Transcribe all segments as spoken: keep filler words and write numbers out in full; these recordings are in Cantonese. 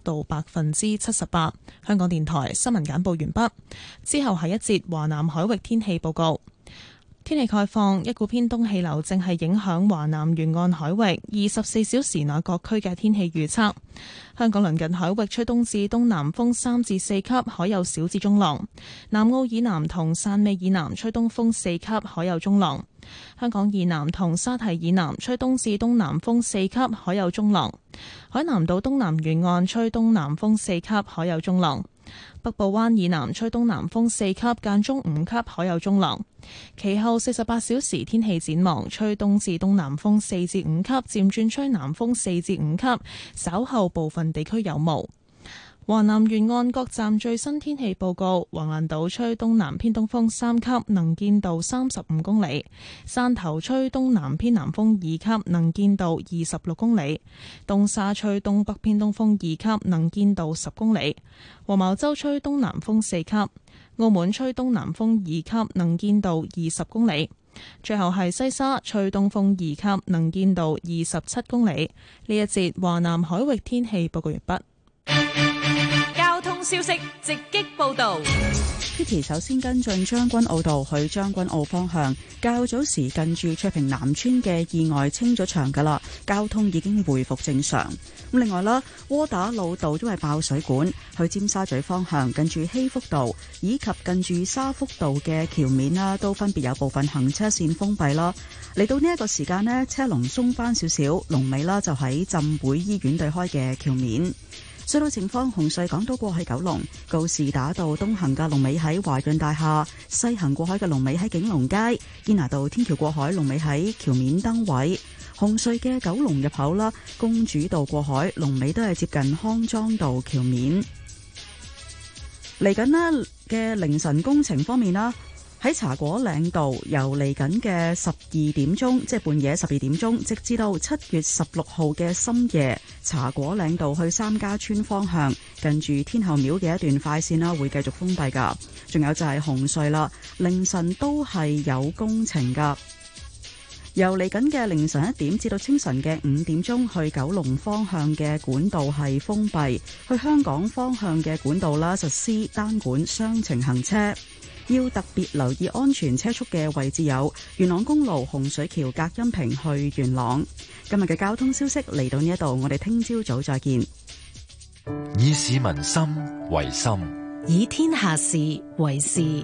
度百分之七十八。香港電台新聞簡報完畢，之後係一節華南海域天氣報告。天氣概況，一股偏東氣流正係影響華南沿岸海域，二十四小時內各區嘅天氣預測。香港鄰近海域吹東至東南風三至四級，海有小至中浪。南澳以南同汕尾以南吹東風四級，海有中浪。香港以南同沙堤以南吹東至東南風四級，海有中浪。海南島東南沿岸吹東南風四級，海有中浪。北部灣以南吹東南風四級，間中五級，海有中浪。其後四十八小時天氣展望，吹東至東南風四至五級，漸轉吹南風四至五級，稍後部分地區有霧。華南沿岸各站最新天氣報告：橫瀾島吹東南偏東風三級，能見度三十五公里；汕頭吹東南偏南風二級，能見度二十六公里；東沙吹東北偏東風二級，能見度十公里；黃茅洲吹東南風四級；澳門吹東南風二級，能見度二十公里。最後係西沙吹東風二級，能見度二十七公里。呢一節華南海域天氣報告完畢。 交通消息直擊報道。 Kitty 首先跟進將軍澳道去將軍澳方向，較早時近住翠屏南村嘅意外清咗場噶啦，交通已經回復正常。咁另外啦，窩打老道因為爆水管，去尖沙咀方向近住希福道以及近住沙福道嘅橋面啦，都分別有部分行車線封閉啦。嚟到呢一個時間呢，車龍鬆翻少少，龍尾啦就喺浸會醫院對開嘅橋面。隧道情況，紅隧港島過去九龍告士打道東行嘅龍尾喺華潤大廈，西行過海嘅龍尾喺景隆街，堅拿道天橋過海龍尾喺橋面燈位。紅隧嘅九龍入口啦，公主道過海龍尾都係接近康莊道橋面。嚟緊呢嘅凌晨工程方面啦，喺茶果嶺道由嚟緊嘅十二點鐘，即係半夜十二點鐘，直至到七月十六號嘅深夜，茶果嶺道去三家村方向，近住天后廟嘅一段快線啦，會繼續封閉噶。仲有就係紅隧啦，凌晨都係有工程噶。由嚟緊嘅凌晨一點至到清晨嘅五點鐘，去九龍方向嘅管道係封閉，去香港方向嘅管道啦，實施單管雙程行車。要特別留意安全車速嘅位置有元朗公路洪水橋隔音屏去元朗。今日嘅交通消息嚟到呢一度，我哋聽朝早再見。 以市民心為心， 以天下事為事。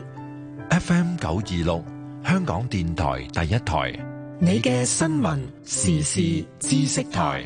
F M 九二六，香港電台第一台， 你嘅新聞時事知識台。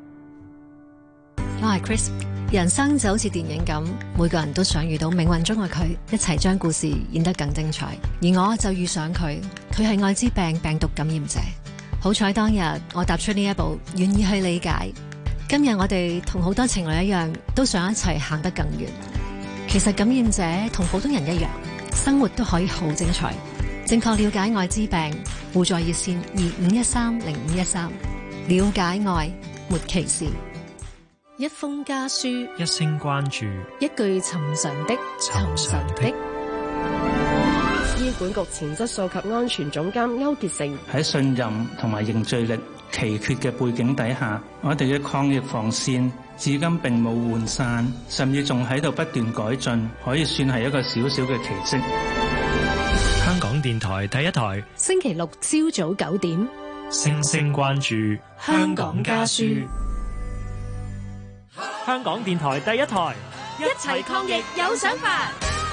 我係 Chris。人生就好似電影咁，每個人都想遇到命運中嘅佢，一齊將故事演得更精彩。而我就遇上佢，佢係愛滋病病毒感染者。好彩當日我踏出呢一步，願意去理解。今日我哋同好多情侶一樣，都想一齊行得更遠。其實感染者同普通人一樣，生活都可以好精彩。正確了解艾滋病，互助熱線二五一三零五一三，了解愛，沒歧視。一封家書， 一聲關注， 一句尋常的尋常的。醫管局前質素及安全總監歐傑成喺信任同埋凝聚力奇缺嘅背景底下，我哋嘅抗疫防線至今並冇渙散，甚至仲喺度不斷改進，可以算係一個小小嘅奇蹟。 香港電台第一台， 星期六朝早九點， 聲聲關注香港家書。香港電台第一台， 一齊抗疫有想法。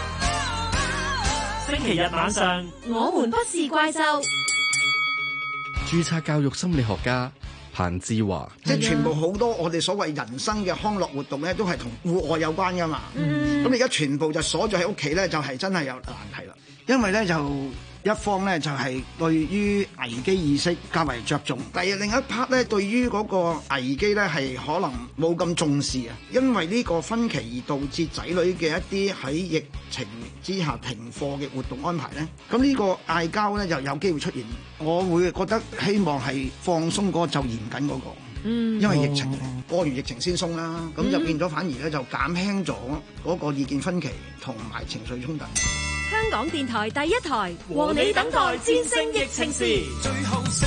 星期日晚上， 我們不是怪獸。 註冊教育心理學家彭志華， 即係全部好多我哋所謂人生嘅康樂活動咧，都係同戶外有關噶嘛。咁而家全部就鎖咗喺屋企咧，就係真係有難題啦。因為咧就一方咧就係對於危機意識較為着重，但係另一 part 咧對於嗰個危機咧係可能冇咁重視啊。因為呢個分歧而導致仔女嘅一啲喺疫情之下停課嘅活動安排咧，咁呢個嗌交咧就有機會出現。我會覺得希望係放鬆嗰個就嚴謹嗰個，嗯，因為疫情過完疫情先鬆啦，咁就變咗反而咧就減輕咗嗰個意見分歧同埋情緒衝突。 香港電台第一台，和你等待戰勝疫情時。最後勝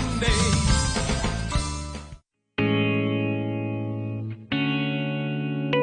利。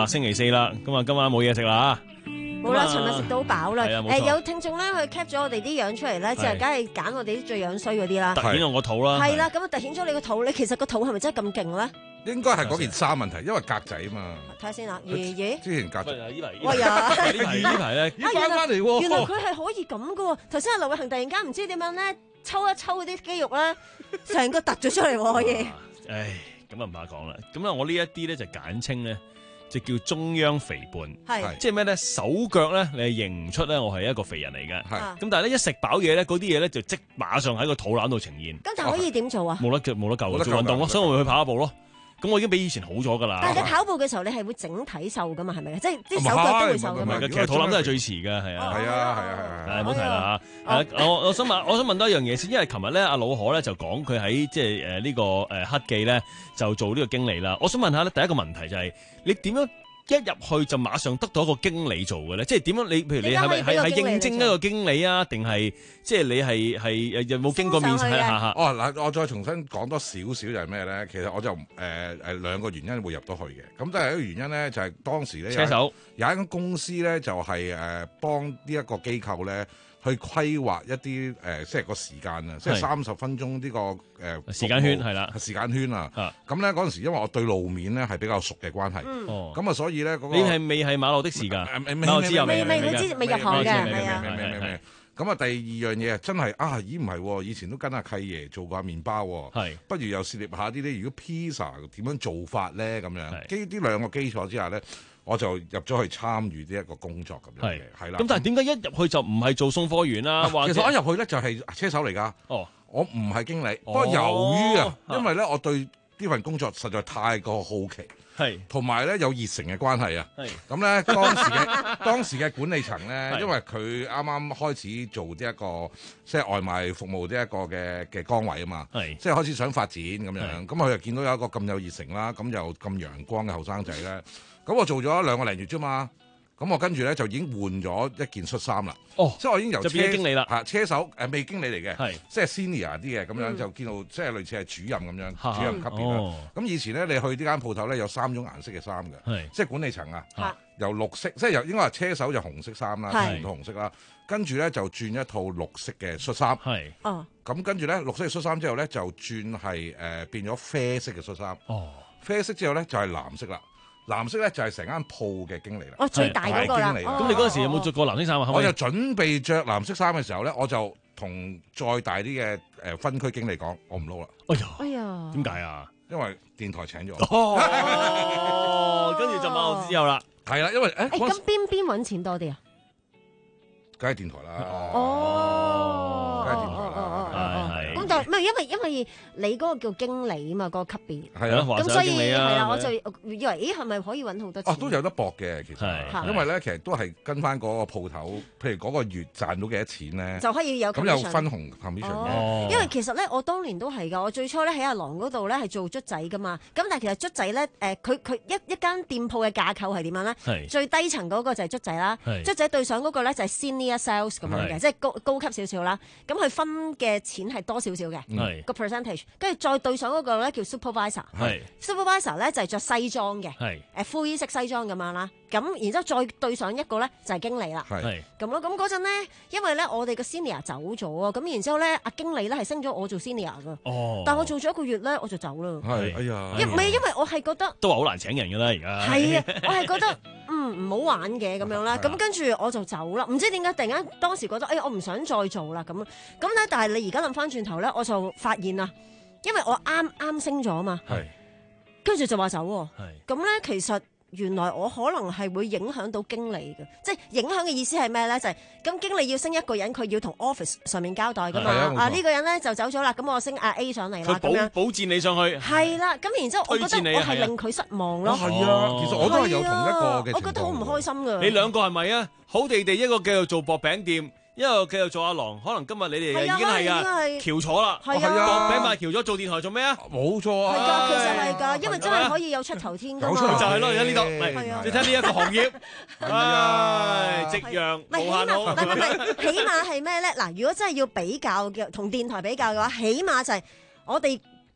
星期四啦，咁啊今晚冇嘢食啦冇啦，尋日食到飽啦。誒有聽眾咧，佢 cap 咗我哋啲樣出嚟咧，就係梗係揀我哋啲最樣衰嗰啲啦。 突顯到我肚啦。 係啦，咁啊突顯咗你個肚，你其實個肚係咪真係咁勁咧？ 應該係嗰件衫問題，因為格仔嘛。 睇下先啦，爺爺。 之前格仔。 喂呀！ 呢題呢題咧， 翻翻嚟喎。 原來佢係可以咁噶喎。頭先阿劉偉恒突然間唔知點樣咧，抽一抽嗰啲肌肉咧，成個突咗出嚟喎可以。 唉，咁啊唔怕講啦。咁啊，我呢一啲咧就簡稱咧。就叫中央肥胖，係即係咩咧？手腳咧，你係認唔出咧？我係一個肥人嚟嘅，係咁。但係咧一食飽嘢咧，嗰啲嘢咧就即馬上喺個肚腩度呈現。 咁但可以點做啊？ 冇得冇得救，做運動咯，所以我會去跑下步咯。咁我已經比以前好咗㗎啦。 但係你跑步嘅時候，你係會整體瘦㗎嘛？係咪？即係啲手腳都會瘦㗎嘛？ 其實肚腩都係最遲㗎，係啊， 係啊，係啊，係啊， 唔好提啦嚇。我我想問，我想問多一樣嘢先，因為琴日咧阿老可咧就講佢喺即係誒呢個誒黑記咧就做呢個經理啦。我想問下咧，第一個問題就係你點樣？一入去就馬上得到一個經理做嘅咧，即係點樣？你譬如你係咪係係應徵一個經理啊？定係即係你係係有冇經過面試啊？ 哦嗱，我再重新講多少少就係咩咧？其實我就誒誒兩個原因會入到去嘅。咁都係一個原因咧，就係當時咧車手有一間公司咧，就係誒幫呢一個機構咧。去規劃一啲誒、呃，即係個時間啊，即係三十分鐘呢、這個誒、呃、 時間圈係啦， 時間圈啊。咁咧嗰陣時，因為我對路面咧係比較熟嘅關係，咁、嗯、啊，所以咧嗰、那個你係未係馬路的時間？我知未未未知未入行嘅，係啊。 咁啊，第二樣嘢啊，真係啊，咦唔係，以前都跟阿契爺做過麵包，係不如又涉獵下啲咧。如果披薩點樣做法咧？咁樣基呢兩個基礎之下咧。我就入咗去參與呢一個工作咁樣嘅，係啦。咁但係點解一入去就唔係做送貨員啦？ 其實我一入去咧就係車手嚟㗎。哦，我唔係經理。不過由於啊，因為咧我對呢份工作實在太過好奇，係同埋咧有熱誠嘅關係啊。係咁咧，當時嘅當時嘅管理層咧，因為佢啱啱開始做呢一個即係外賣服務呢一個嘅嘅崗位啊嘛。係即係開始想發展咁樣。咁佢又見到有一個咁有熱誠啦，咁又咁陽光嘅後生仔咧。咁我做咗兩個零月啫嘛，咁我跟住咧就已經換咗一件恤衫啦。哦，即係我已經由車就變經理啦， 嚇車手誒未經理嚟嘅，係即係 senior 啲嘅咁樣，就見到即係類似係主任咁樣，主任級別啦。咁以前咧你去呢間鋪頭咧有三種顏色嘅衫嘅，即係管理層啊，由綠色即係由應該話車手就紅色衫啦，全套紅色啦，跟住咧就轉一套綠色嘅恤衫，係哦，咁跟住咧綠色嘅恤衫之後咧就轉係誒變咗啡色嘅恤衫，哦，啡色之後咧就係藍色啦。藍色咧就係成間鋪嘅經理啦， 哦最大嗰個啦。 咁你嗰陣時有冇着過藍色衫啊？ 我就準備着藍色衫嘅時候咧，我就同再大啲嘅誒分區經理講，我唔撈啦。 哎呀， 哎呀， 點解啊？ 因為電台請咗我。哦，跟住就馬後之後啦。 係啦，因為誒， 咁邊邊揾錢多啲啊？ 梗係電台啦。 哦， 梗係電台啦。 咁但係唔係因為因為你嗰個叫經理啊嘛，嗰個級別係啊， 咁所以係啦，我就以為咦係咪可以揾好多錢？ 哦，都有得搏嘅，其實，因為咧其實都係跟翻嗰個鋪頭，譬如嗰個月賺到幾多錢咧， 就可以有咁有分紅 commission 嘅。 因為其實咧，我當年都係㗎，我最初咧喺阿郎嗰度咧係做卒仔㗎嘛。咁但係其實卒仔咧誒，佢佢一一間店鋪嘅架構係點樣咧？最低層嗰個就係卒仔啦，卒仔對上嗰個咧就係 senior sales 咁樣嘅，即係高高級少少啦。咁佢分嘅錢係多少少嘅，個 percentage。跟住再對上嗰個咧叫 supervisor，supervisor 咧就係着西裝嘅，誒灰色西裝咁樣啦。咁然之後再對上一個咧就係經理啦，咁咯。咁嗰陣咧，因為咧我哋個 senior 走咗啊，咁然之後咧阿經理咧係升咗我做 senior 噶，但係我做咗一個月咧我就走啦。 係，哎呀， 唔係因為我係覺得都話好難請人㗎啦，而家係啊，我係覺得嗯唔好玩嘅咁樣啦。咁跟住我就走啦，唔知點解突然間當時覺得誒我唔想再做啦咁。咁咧但係你而家諗翻轉頭咧，我就發現啊，因為我啱啱升咗啊嘛，跟住就話走喎。咁咧其實。原來我可能係會影響到經理嘅，即係影響嘅意思係咩咧？就係、是、咁經理要升一個人，佢要同 office 上面交代噶嘛。啊呢、這個人咧就走咗啦，咁我升阿 A 上嚟啦，咁樣保薦你上去。係啦，咁然之後我覺得我係令佢失望咯。 係啊，其實我都係有同一個嘅。 我覺得好唔開心噶。 你兩個係咪啊？好地地一個繼續做薄餅店。一路繼續做阿郎，可能今日你哋已經係啊翹咗啦，薄餅賣翹咗，做電台做咩啊？ 冇錯啊！ 係㗎，其實係㗎，因為真係可以有出頭天㗎嘛。 就係咯，而家呢度，你睇呢一個行業，唉，夕陽無限好。 唔係唔係，起碼係咩咧？嗱，如果真係要比較嘅，同電台比較嘅話，起碼就係我哋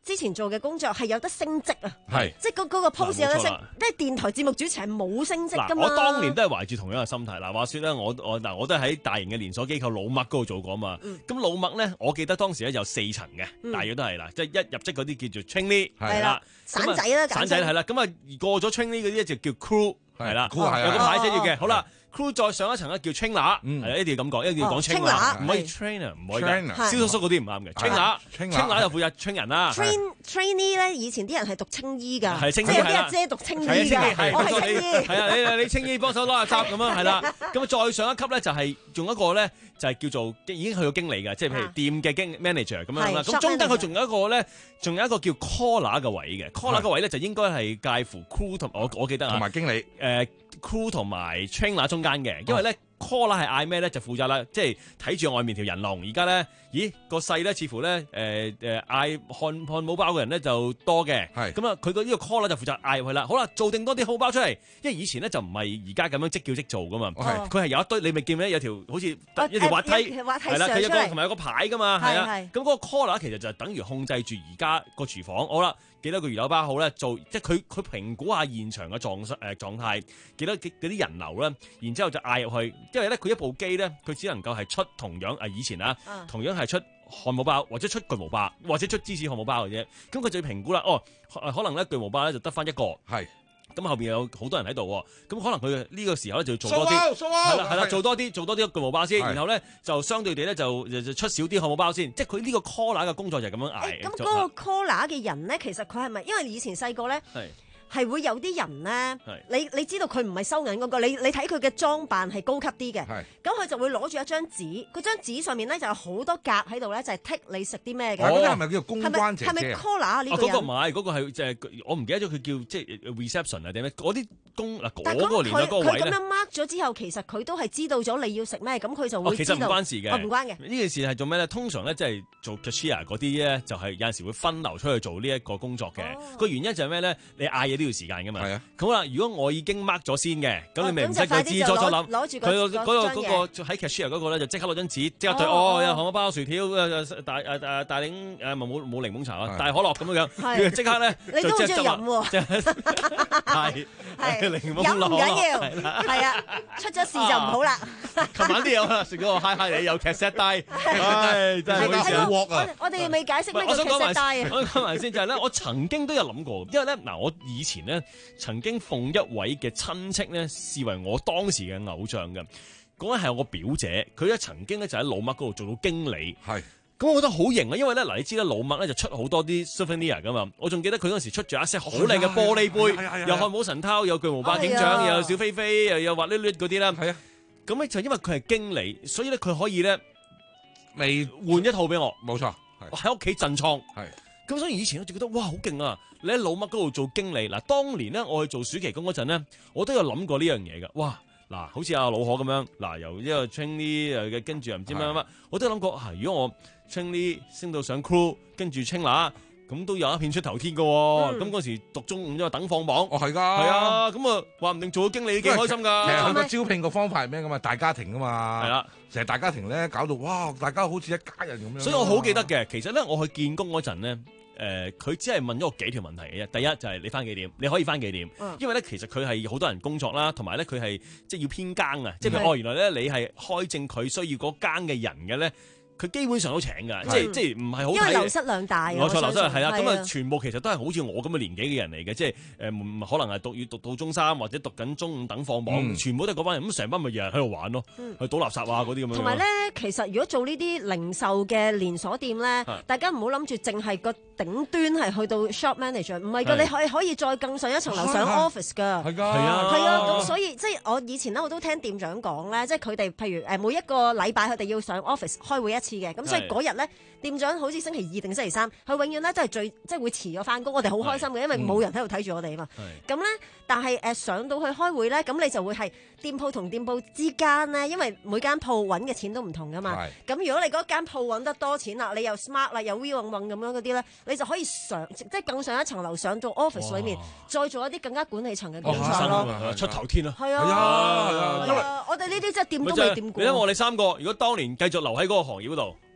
之前做嘅工作係有得升職啊， 係即係嗰嗰個 post 有得升，即係電台節目主持係冇升職㗎嘛。 我當年都係懷住同樣嘅心態。嗱，話説咧，我我嗱我都係喺大型嘅連鎖機構老麥嗰度做過嘛。咁、嗯、老麥咧，我記得當時咧有四層嘅，嗯、大約都係啦，即係一入職嗰啲叫做 trainee 係啦， 散仔啦， 散仔係啦。咁啊過咗 trainee 嗰啲就叫 crew 係啦， 有個牌寫住嘅。好啦。crew 再上一層咧叫 trainer，係啦，一定要咁講，一定要講 trainer，唔可以 trainer，唔可以㗎，蕭叔叔嗰啲唔啱嘅 trainer，trainer 就負責 train 人啦。 train trainee 咧，以前啲人係讀青衣㗎， 係青衣係啦，即係姐讀青衣㗎，我係青衣。係啊，你你青衣幫手攞下汁咁樣係啦，咁啊再上一級咧就係用一個咧就係叫做已經去到經理嘅，即係譬如店嘅經 manager 咁樣啦。咁中間佢仲有一個咧，仲有一個叫 caller 嘅位嘅 caller 嘅位咧就應該係介乎 crew 同我我記得啊， 同埋經理誒 crew 同埋 trainer 中間嘅，因為咧。caller 係嗌咩咧？就負責啦，即係睇住外面條人龍。而家咧，咦個勢咧，似乎咧，誒誒嗌漢漢堡包嘅人咧就多嘅。係咁啊，佢個呢個 caller 就負責嗌入去啦。好啦，做定多啲漢堡包出嚟，因為以前咧就唔係而家咁樣即叫即做噶嘛。佢係、哦、有一堆，你咪見唔見有條好似一條滑梯，係啦，佢有個同埋有個牌噶嘛，係啊。咁嗰個 caller 其實就等於控制住而家個廚房。好啦。幾多個魚柳包好咧？做即係佢佢評估下現場嘅狀誒狀態，幾多幾嗰啲人流咧，然之後就嗌入去。因為咧佢一部機咧，佢只能夠係出同樣誒以前啊，嗯、同樣係出漢堡包或者出巨無霸或者出芝士漢堡包嘅啫。咁佢就要評估啦。哦，可能咧巨無霸咧就得翻一個。係。咁後邊有好多人喺度，咁可能佢呢個時候咧就要做多啲，係啦係啦，做多啲做多啲巨無霸先，然後咧就相對地咧就就出少啲漢堡包先，即係佢呢個 caller 嘅工作就係咁樣捱。 咁嗰個 caller 嘅人咧，其實佢係咪因為以前細個咧？係會有啲人咧，你你知道佢唔係收銀嗰個，你你睇佢嘅裝扮係高級啲嘅，咁佢就會攞住一張紙，嗰張紙上面咧就有好多格喺度咧，就係剔你食啲咩嘅。 嗰啲係咪叫做公關姐姐？ 係咪 caller 啊？呢個人？ 嗰個唔係，嗰個係即係我唔記得咗佢叫即係 reception 啊定咩？嗰啲工嗱嗰個年代嗰個位咧。佢咁樣 mark 咗之後，其實佢都係知道咗你要食咩，咁佢就會知道。 其實唔關事嘅， 唔關嘅。 呢件事係做咩咧？通常咧即係做 cashier 嗰啲咧，就係有陣時會分流出去做呢一個工作嘅。個原因就係咩咧？你嗌嘢都要時間㗎嘛。係啊。咁好啦，如果我已經 mark 咗先嘅，咁你咪唔使佢知初初諗。攞住佢嗰個嗰個喺 cashier 嗰個咧，就即刻攞張紙，即刻對哦，有漢堡包、薯條、大誒誒大檸誒冇冇檸檬茶啊，大可樂咁樣樣，即刻咧你都好中意飲喎。 係係檸檬樂，飲唔緊要，係啊，出咗事就唔好啦。 琴晚啲嘢食嗰個嗨嗨你有 cassette 帶，唉真係好笑啊！我哋未解釋咩叫 cassette 帶啊？ 我講埋先就係咧，我曾經都有諗過，因為咧嗱，我以前咧曾經奉一位嘅親戚咧視為我當時嘅偶像嘅，嗰位係我表姐，佢咧曾經咧就喺老麥嗰度做到經理，係咁我覺得好型啊，因為咧嗱你知啦，老麥咧就出好多啲 souvenir 噶嘛，我仲記得佢嗰陣時出咗一 set 好靚嘅玻璃杯，有漢堡神偷，有巨無霸警長，又有小飛飛，又有滑捋捋嗰啲啦，係啊，咁咧就因為佢係經理，所以咧佢可以咧未換一套俾我，冇錯，我喺屋企鎮倉，係。咁所以以前我就覺得哇好勁啊！你喺老麥嗰度做經理嗱，當年咧我去做暑期工嗰陣咧，我都有諗過呢樣嘢㗎。哇嗱，好似阿老何咁樣嗱，由呢個 trainee 嘅跟住又唔知乜乜乜，我都有諗過啊！如果我 trainee 升到上 crew，跟住 trainer，咁都有一片出頭天㗎喎。咁嗰、嗯、時讀中午因為等放榜，哦係㗎，係啊，咁啊話唔定做咗經理幾開心㗎。 其實佢個招聘個方法係咩㗎嘛？大家庭㗎嘛，係啦。成日大家庭咧，搞到哇！大家好似一家人咁樣。 所以我好記得嘅，其實咧，我去見工嗰陣咧，誒、呃，佢只係問咗我幾條問題嘅啫。第一就係你翻幾點？你可以翻幾點？嗯、因為咧，其實佢係好多人工作啦，同埋咧，佢係即係要編更啊。即係哦，原來咧，你係開正佢需要嗰更嘅人嘅咧。佢基本上都請㗎，即係即係唔係好睇。因為流失量大。 冇錯，流失量係啦。咁啊，全部其實都係好似我咁嘅年紀嘅人嚟嘅，即係誒，可能係讀要讀到中三或者讀緊中五等放榜，嗯、全部都係嗰班人。咁成班咪日日喺度玩咯，嗯、去倒垃圾啊嗰啲咁樣。 同埋咧，其實如果做呢啲零售嘅連鎖店咧，的大家唔好諗住淨係個頂端係去到 shop manager，唔係㗎，的你可以可以再更上一層樓上 office 㗎。係㗎，係啊，係啊。咁所以即係我以前咧，我都聽店長講咧，即係佢哋譬如誒每一個禮拜佢哋要上 office 開會一次嘅，咁所以嗰日咧，店長好似星期二定星期三，佢永遠咧都係最即係會遲咗翻工，我哋好開心嘅，因為冇人喺度睇住我哋啊嘛。咁咧，但係誒上到去開會咧，咁你就會係店鋪同店鋪之間咧，因為每間鋪揾嘅錢都唔同噶嘛。咁如果你嗰間鋪揾得多錢啦，你又 smart 啦，又 v 運運咁樣嗰啲咧，你就可以上即係更上一層樓，上到 office 裏面，再做一啲更加管理層嘅工作咯。 出頭天啊！ 係啊，係啊，我哋呢啲真係掂都未掂過。 你睇我哋三個，如果當年繼續留喺嗰個行業嗰度。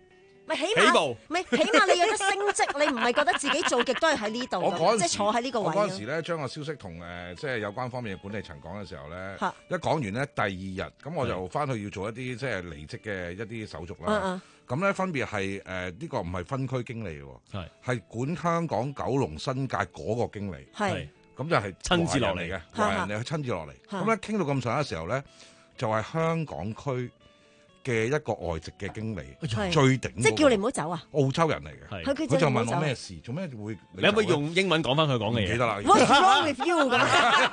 咪起碼，咪起碼你有得升職，你唔係覺得自己做極都係喺呢度，即係坐喺呢個位。 我嗰陣時咧，將個消息同誒即係有關方面嘅管理層講嘅時候咧，一講完咧，第二日咁我就翻去要做一啲即係離職嘅一啲手續啦。咁咧分別係誒呢個唔係分區經理喎，係管香港九龍新界嗰個經理。係咁就係親自落嚟嘅， 華人嚟，佢親自落嚟。咁咧傾到咁上下嘅時候咧，就係香港區嘅一個外籍嘅經理，最頂， 即係叫你唔好走啊！ 澳洲人嚟嘅，佢就問我咩事，做咩會？ 你可唔可以用英文講翻佢講嘅嘢？ 記得啦。 What's wrong with you 咁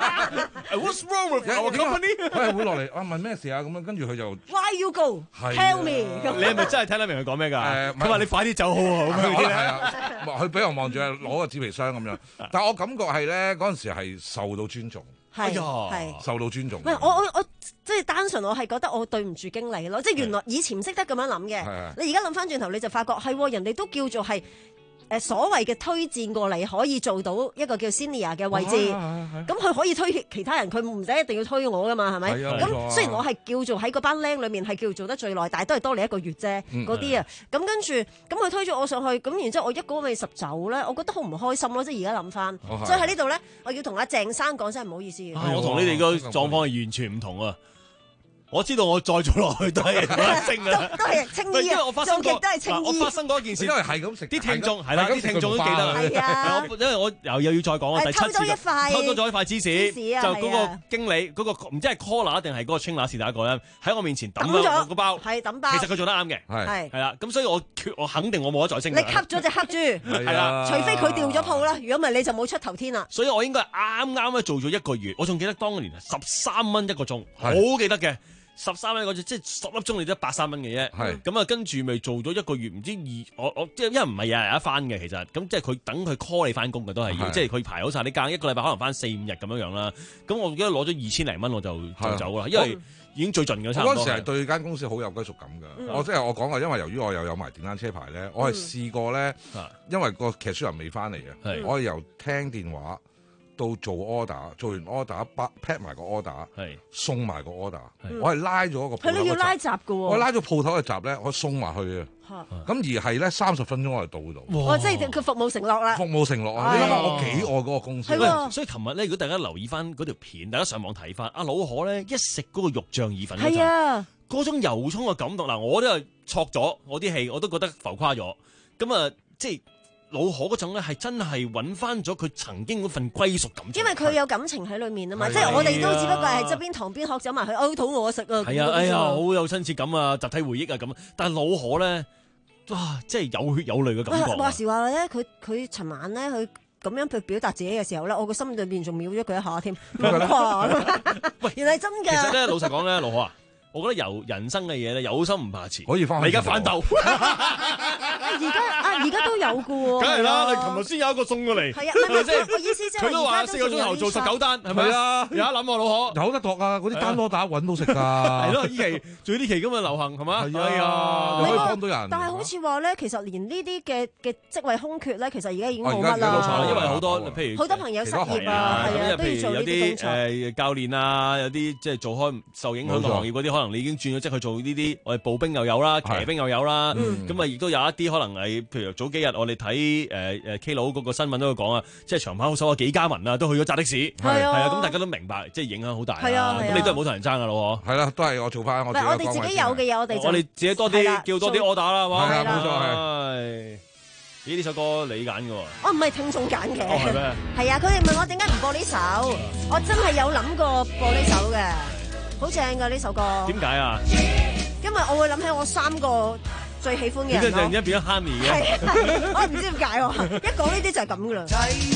？What's wrong with our company？ 佢係會落嚟啊問咩事啊咁樣，跟住佢就 Why you go? Tell me。 你係咪真係聽得明佢講咩㗎？佢話你快啲走好啊咁樣。 係啊，佢俾我望住攞個紙皮箱咁樣，但係我感覺係咧嗰陣時係受到尊重。 係係受到尊重。 唔係我我我即係單純，我係覺得我對唔住經理咯。即係原來以前唔識得咁樣諗嘅，你而家諗翻轉頭，你就發覺係人哋都叫做係誒所謂嘅推薦過嚟，可以做到一個叫 senior 嘅位置。咁佢可以推其他人，佢唔使一定要推我噶嘛，係咪？咁雖然我係叫做喺嗰班僆裏面係叫做做得最耐，但係都係多你一個月啫。嗰啲啊，咁跟住咁佢推咗我上去，咁然之後我一個未十走咧，我覺得好唔開心咯。即係而家諗翻，所以喺呢度咧，我要同阿鄭生講真係唔好意思。 我同你哋個狀況係完全唔同啊！我知道我再做落去都係升啊， 都係青衣啊，做極都係青衣。 我發生過一件事， 因為係咁食， 啲聽眾係啦，啲聽眾都記得啦。 係啊， 因為我又又要再講啊，第七次偷咗一塊，偷咗咗一塊芝士，就嗰個經理嗰個唔知係 caller 定係嗰個 trainer 是第一個咧，喺我面前抌咗個包， 係抌包。 其實佢做得啱嘅，係係啦。咁所以我我肯定我冇得再升。 你吸咗隻黑豬，係啦，除非佢掉咗鋪啦，如果唔係你就冇出頭天啦。 所以我應該啱啱咧做咗一個月，我仲記得當年十三蚊一個鐘，好記得嘅。十三蚊嗰隻，即係十粒鐘你得百三蚊嘅啫。係咁啊，跟住咪做咗一個月，唔知二我我即係因為唔係日日一翻嘅，其實咁即係佢等佢 call 你翻工嘅都係要，即係佢排好晒啲間，一個禮拜可能翻四五日咁樣樣啦。咁我記得攞咗二千零蚊我就就走啦，因為已經最盡嘅差唔多。 嗰陣時係對間公司好有歸屬感㗎。嗯、我即係我講過，因為由於我又有埋電單車牌咧，我係試過咧，嗯、因為個騎書人未翻嚟嘅，嗯、我係由聽電話。到做 order， 做完 order pack 埋個 order， 送埋個 order，我係拉咗個鋪頭。 係你要拉閘㗎喎。 我拉咗鋪頭嘅閘咧，我送埋去啊。咁而係咧三十分鐘我就到度。 哦，即係佢服務承諾啦。 服務承諾啊！你諗下我幾愛嗰個公司。 所以琴日咧，如果大家留意翻嗰條片，大家上網睇翻，阿老可咧一食嗰個肉醬意粉嗰陣，嗰種油葱嘅感動嗱，我都係錯咗我啲氣，我都覺得浮誇咗。咁啊，即係。老可嗰種咧係真係揾翻咗佢曾經嗰份歸屬感， 因為佢有感情喺裏面啊嘛，即係我哋都只不過係側邊旁邊學走埋去，哦肚餓食啊， 係啊，哎呀好有親切感啊，集體回憶啊咁，但係老可咧，哇，即係有血有淚嘅感覺。 話時話咧，佢佢尋晚咧，佢咁樣去表達自己嘅時候咧，我個心裏邊仲秒咗佢一下添，喂，原來真㗎。 其實咧，老實講咧，老可啊。我覺得由人生嘅嘢咧，有心唔怕遲， 可以翻。 你而家反斗， 而家啊，而家都有嘅喎。 梗係啦，你琴日先有一個送過嚟， 係啊，係咪先？我意思即係佢都話四個鐘頭做十九單，係咪啊？有一諗喎，老可有得度啊！嗰啲單多打揾到食㗎。 係咯，依期做呢期咁嘅流行係嘛？係啊， 可以幫到人。 但係好似話咧，其實連呢啲嘅嘅職位空缺咧，其實而家已經冇乜啦。 因為好多譬如好多朋友失業啊，係啊，都要做呢啲工作。 誒教練啊，有啲即係做開受影響嘅行業嗰啲，可能你已經轉咗職去做呢啲，我哋步兵又有啦，騎兵又有啦，咁啊亦都有一啲可能係，譬如早幾日我哋睇誒誒 K 佬嗰個新聞都會講啊，即係長跑手啊幾家民啊都去咗揸的士，係啊，咁大家都明白，即係影響好大啊，咁你都係冇同人爭噶咯， 係啦，都係我做翻我。 唔係我哋自己有嘅嘢，我哋我哋自己多啲叫多啲 order 啦，係嘛？ 係啊，冇錯係。 咦？呢首歌你揀嘅喎？ 我唔係聽眾揀嘅。 哦，係咩？ 係啊，佢哋問我點解唔播呢首，我真係有諗過播呢首嘅。好正㗎呢首歌。點解啊？ 因為我會諗起我三個最喜歡嘅人咯。 你突然間變咗 Honey 嘅。 係，我唔知點解喎。一講呢啲就係咁㗎啦。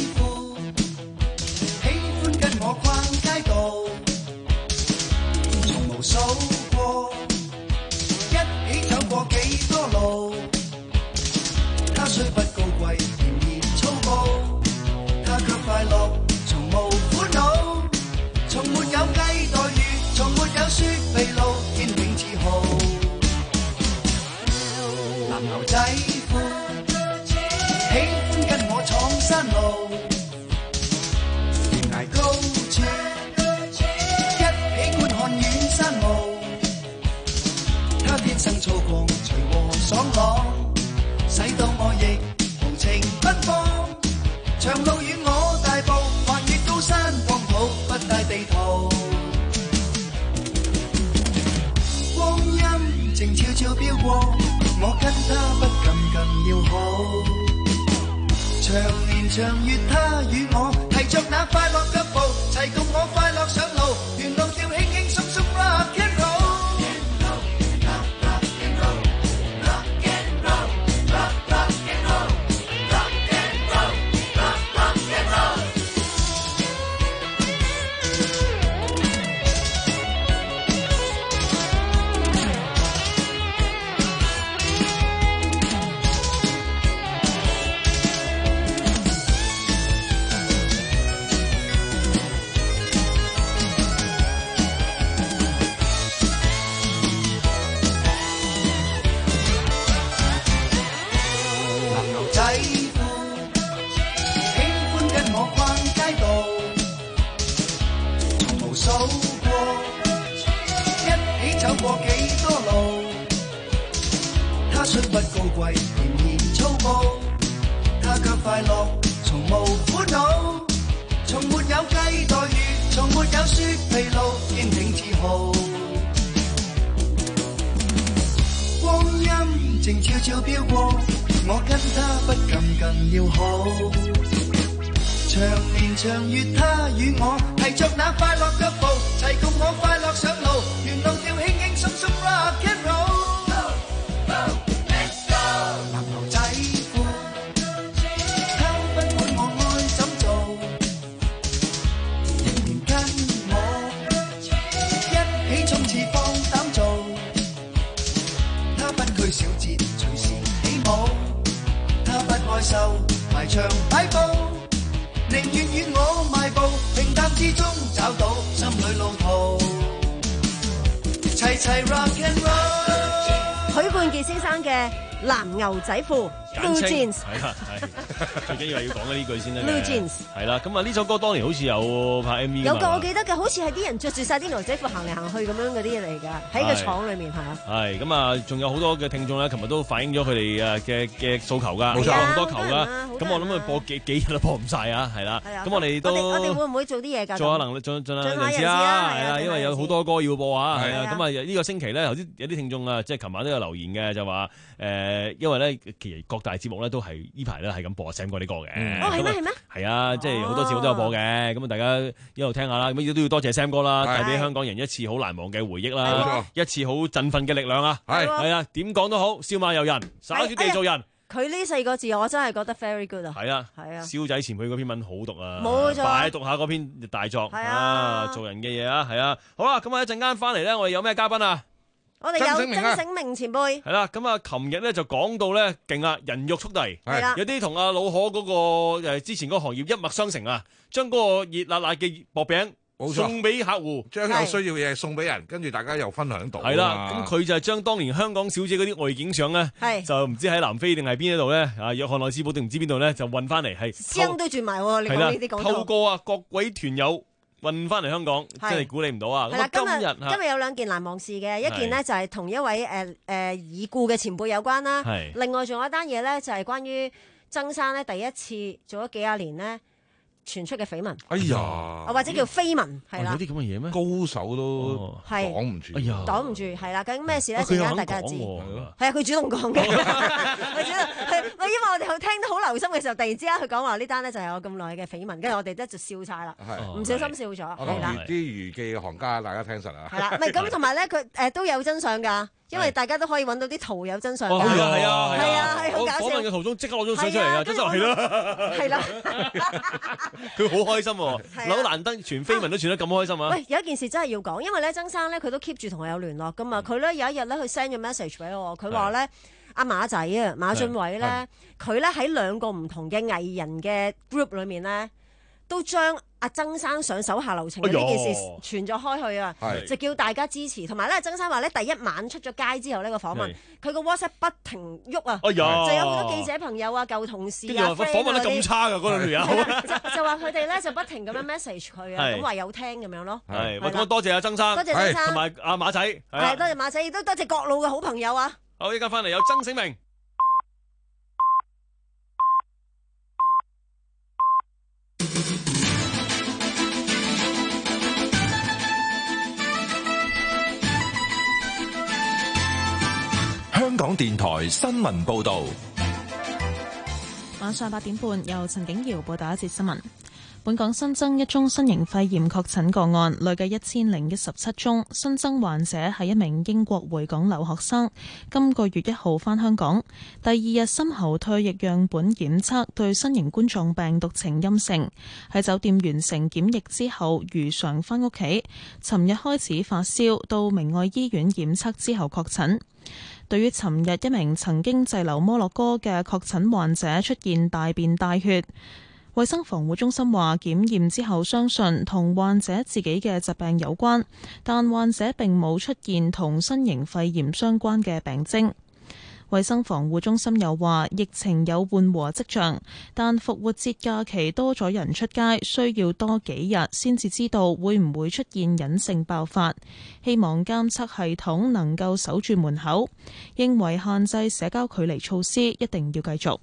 喜歡跟我逛街道，從無數過，一起走過幾多路。他雖不高貴，甜言粗暴，他卻快樂，從無苦惱，從沒有雞待遇。從沒有雪秘路，天永自豪。藍牛仔褲，喜歡跟我闖山路，懸崖高處，一起觀看遠山霧。他天生粗獷，隨和爽朗， 長月，他與我提着那快樂腳步，齊共我快樂上路，沿路跳輕輕鬆鬆 rock and roll。不高貴，仍然粗暴，他卻快樂，從無苦惱，從沒有雞待遇，從沒有雪疲勞，堅挺自豪。光陰靜悄悄飄過，我跟他不近更要好。長年長月，他與我提着那快樂腳步，齊共我快樂上路，沿路跳輕輕鬆鬆 rock and roll。受排場擺佈，寧願與我邁步，平淡之中找到心裏路途，齊齊 rock and roll。 許冠傑先生嘅藍牛仔褲 Blue Jeans 係啦，係最緊要係要講呢句先啦。 Blue Jeans 係啦，咁啊呢首歌當年好似有拍 M V 有個我記得嘅，好似係啲人着住晒啲牛仔褲行嚟行去咁樣嗰啲嘢嚟㗎，喺個廠裏面係啊。 係咁啊，仲有好多嘅聽眾咧，琴日都反映咗佢哋誒嘅嘅訴求㗎， 冇錯， 好多球㗎。咁我諗佢播幾幾日都播唔晒啊，係啦。咁我哋都我哋會唔會做啲嘢㗎？ 做下能力，盡盡下人事啦，係啊，因為有好多歌要播啊，係啊。咁啊呢個星期咧，頭先有啲聽眾啊，即係琴晚都有留言嘅，就話誒，因為咧其實各大節目咧都係呢排咧係咁播 Sam 哥啲歌嘅。 哦，係咩係咩？ 係啊，即係好多節目都有播嘅。咁啊，大家一路聽下啦。咁亦都要多謝 Sam 哥啦，帶俾香港人一次好難忘嘅回憶啦，一次好振奮嘅力量啊。係係啊，點講都好，笑馬由人，灑脫地做人。 佢呢四個字我真係覺得 very good 啊！ 係啊， 係啊， 蕭仔前輩嗰篇文好讀啊， 冇錯， 快讀下嗰篇大作啊，做人嘅嘢啊，係啊，好啦，咁啊一陣間翻嚟咧，我哋有咩嘉賓啊？ 我哋有曾醒明前輩。係啦，咁啊，琴日咧就講到咧勁啊，人肉速遞， 係啦， 有啲同阿老可嗰個誒之前嗰個行業一脈相承啊，將嗰個熱辣辣嘅薄餅。送俾客戶， 將有需要嘢送俾人，跟住大家又分享到。 係啦，咁佢就係將當年香港小姐嗰啲外景相咧，就唔知喺南非定係邊一度咧，啊約翰內斯堡定唔知邊度咧，就運翻嚟係聲都轉埋喎。你講呢啲講到透過啊各位團友運翻嚟香港，真係估你唔到啊！ 係啦，今日今日有兩件難忘事嘅，一件呢就係同一位誒誒已故嘅前輩有關啦，另外仲有一單嘢咧就係關於曾生咧第一次做咗幾廿年咧。傳出嘅緋聞， 哎呀， 或者叫緋聞，係啦， 有啲咁嘅嘢咩？ 高手都擋唔住， 哎呀， 擋唔住，係啦，究竟咩事咧？陣間大家就知，係啊，佢主動講嘅，佢主動，係，因為我哋聽得好留心嘅時候，突然之間佢講話呢單咧就係我咁耐嘅緋聞，跟住我哋咧就笑晒啦，唔小心笑咗，係啦， 啲娛記嘅行家大家聽實啊， 係啦，唔係咁同埋咧，佢誒都有真相㗎。因為大家都可以揾到啲圖有真相㗎， 係啊係啊係啊係好搞笑。 訪問嘅途中即刻攞張相出嚟啊，真係係啦， 係啦， 佢好開心喎，好難得傳緋聞都傳得咁開心啊！ 喂，有一件事真係要講，因為咧曾生咧佢都 keep 住同我有聯絡㗎嘛，佢咧有一日咧佢 send 咗 message 俾我，佢話咧阿馬仔啊馬俊偉咧，佢咧喺兩個唔同嘅藝人嘅 group 裏面咧，都將阿曾生上手下留情嘅呢件事傳咗開去啊，就叫大家支持。同埋咧，曾生話咧第一晚出咗街之後呢個訪問，佢個 WhatsApp 不停喐啊，就有好多記者朋友啊、舊同事啊， 訪問得咁差㗎嗰兩條友， 就就話佢哋咧就不停咁樣 message 佢啊，咁話有聽咁樣咯。 係，咁多謝阿曾生， 多謝曾生， 同埋阿馬仔， 係多謝馬仔，亦都多謝各路嘅好朋友啊。 好，依家翻嚟有曾醒明。 香港電台新聞報道， 晚上八點半，由陳景瑤報道一節新聞。本港新增一宗新型肺炎確診個案，累計一千零一十七宗。新增患者係一名英國回港留學生，今個月一號返香港。第二日深喉唾液樣本檢測對新型冠狀病毒呈陰性，喺酒店完成檢疫之後如常返屋企。尋日開始發燒，到明愛醫院檢測之後確診。對於尋日一名曾經滯留摩洛哥嘅確診患者出現大便帶血，衛生防護中心話檢驗之後相信同患者自己嘅疾病有關，但患者並冇出現同新型肺炎相關嘅病徵。衛生防護中心又話疫情有緩和跡象，但復活節假期多咗人出街，需要多幾日先至知道會唔會出現隱性爆發。希望監測系統能夠守住門口，認為限制社交距離措施一定要繼續。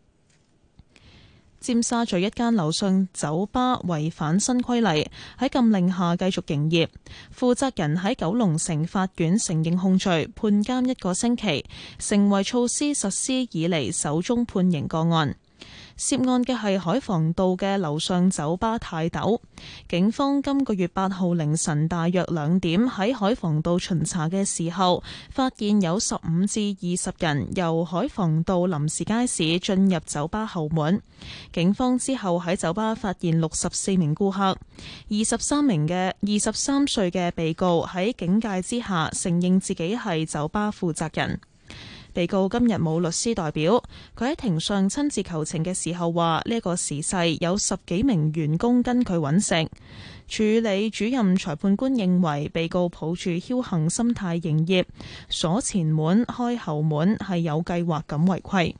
尖沙咀一間樓上酒吧違反新規例，喺禁令下繼續營業。負責人喺九龍城法院承認控罪，判監一個星期，成為措施實施以嚟首宗判刑個案。涉案嘅係海防道嘅樓上酒吧泰斗。警方今個月八號凌晨大約兩點喺海防道巡查嘅時候，發現有十五至二十人由海防道臨時街市進入酒吧後門。警方之後喺酒吧發現六十四名顧客，二十三名嘅二十三歲嘅被告喺警戒之下承認自己係酒吧負責人。被告今日冇律師代表，佢喺庭上親自求情嘅時候話：呢個時勢有十幾名員工跟佢揾食。處理主任裁判官認為被告抱住僥倖心態營業，鎖前門開後門係有計劃咁違規。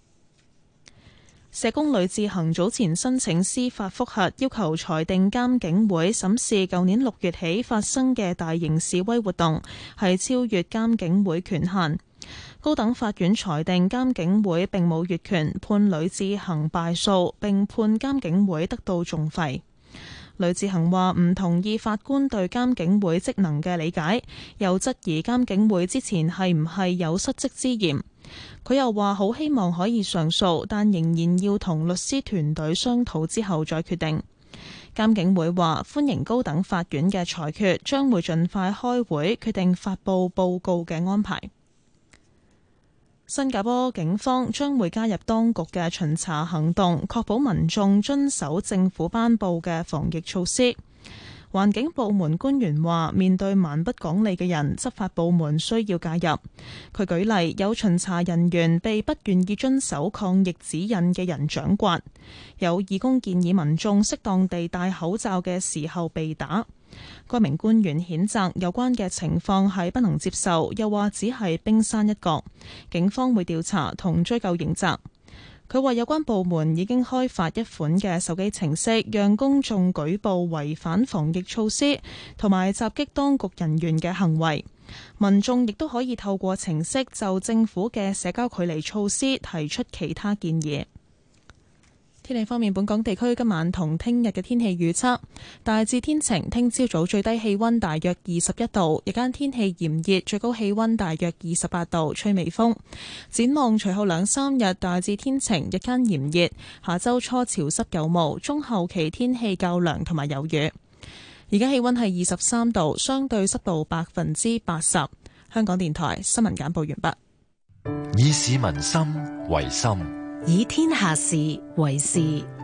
社工呂志恒早前申請司法覆核，要求裁定監警會審視舊年六月起發生嘅大型示威活動係超越監警會權限。高等法院裁定監警會並冇越權，判呂志恒敗訴，並判監警會得到訟費。呂志恒話唔同意法官對監警會職能嘅理解，又質疑監警會之前係唔係有失職之嫌。佢又話好希望可以上訴，但仍然要同律師團隊商討之後再決定。監警會話歡迎高等法院嘅裁決，將會盡快開會決定發佈報告嘅安排。新加坡警方將會加入當局嘅巡查行動，確保民眾遵守政府頒布嘅防疫措施。環境部門官員話，面對蠻不講理嘅人，執法部門需要介入。佢舉例，有巡查人員被不願意遵守抗疫指引嘅人掌摑，有義工建議民眾適當地戴口罩嘅時候被打。該名官員譴責有關嘅情況係不能接受，又話只係冰山一角，警方會調查同追究刑責。佢話有關部門已經開發一款嘅手機程式，讓公眾舉報違反防疫措施同埋襲擊當局人員嘅行為。民眾亦都可以透過程式就政府嘅社交距離措施提出其他建議。天氣方面，本港地區今晚同聽日嘅天氣預測大致天晴，聽朝早最低氣溫大約二十一度，日間天氣炎熱，最高氣溫大約二十八度，吹微風。展望隨後兩三日大致天晴，日間炎熱，下周初潮濕有霧，中後期天氣較涼同埋有雨。而家氣溫係二十三度，相對濕度百分之八十。香港電台新聞簡報完畢。以市民心為心， 以天下事為事。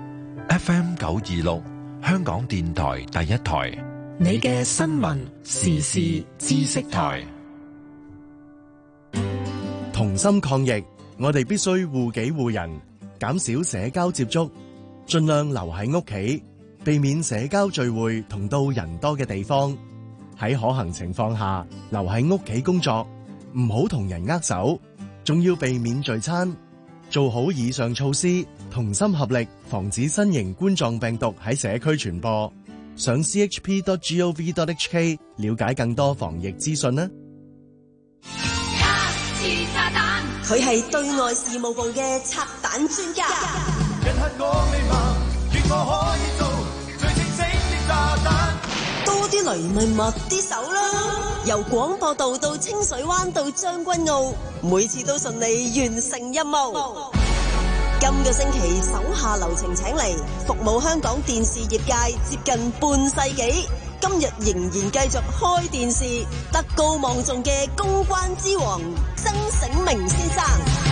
F M 九二六，香港電台第一台， 你嘅新聞時事知識台。 同心抗疫，我哋必須護己護人，減少社交接觸，盡量留喺屋企，避免社交聚會同到人多嘅地方。喺可行情況下，留喺屋企工作，唔好同人握手，仲要避免聚餐。做好以上措施，同心合力，防止新型冠狀病毒喺社區傳播。上 c h p dot gov dot h k 了解更多防疫資訊啦。 佢係對外事務部嘅拆彈專家。多啲雷咪密啲手啦！由廣播道到清水灣到將軍澳，每次都順利完成任務。 今個星期手下留情請嚟，服務香港電視業界接近半世紀，今日仍然繼續開電視，德高望重嘅公關之王曾醒明先生。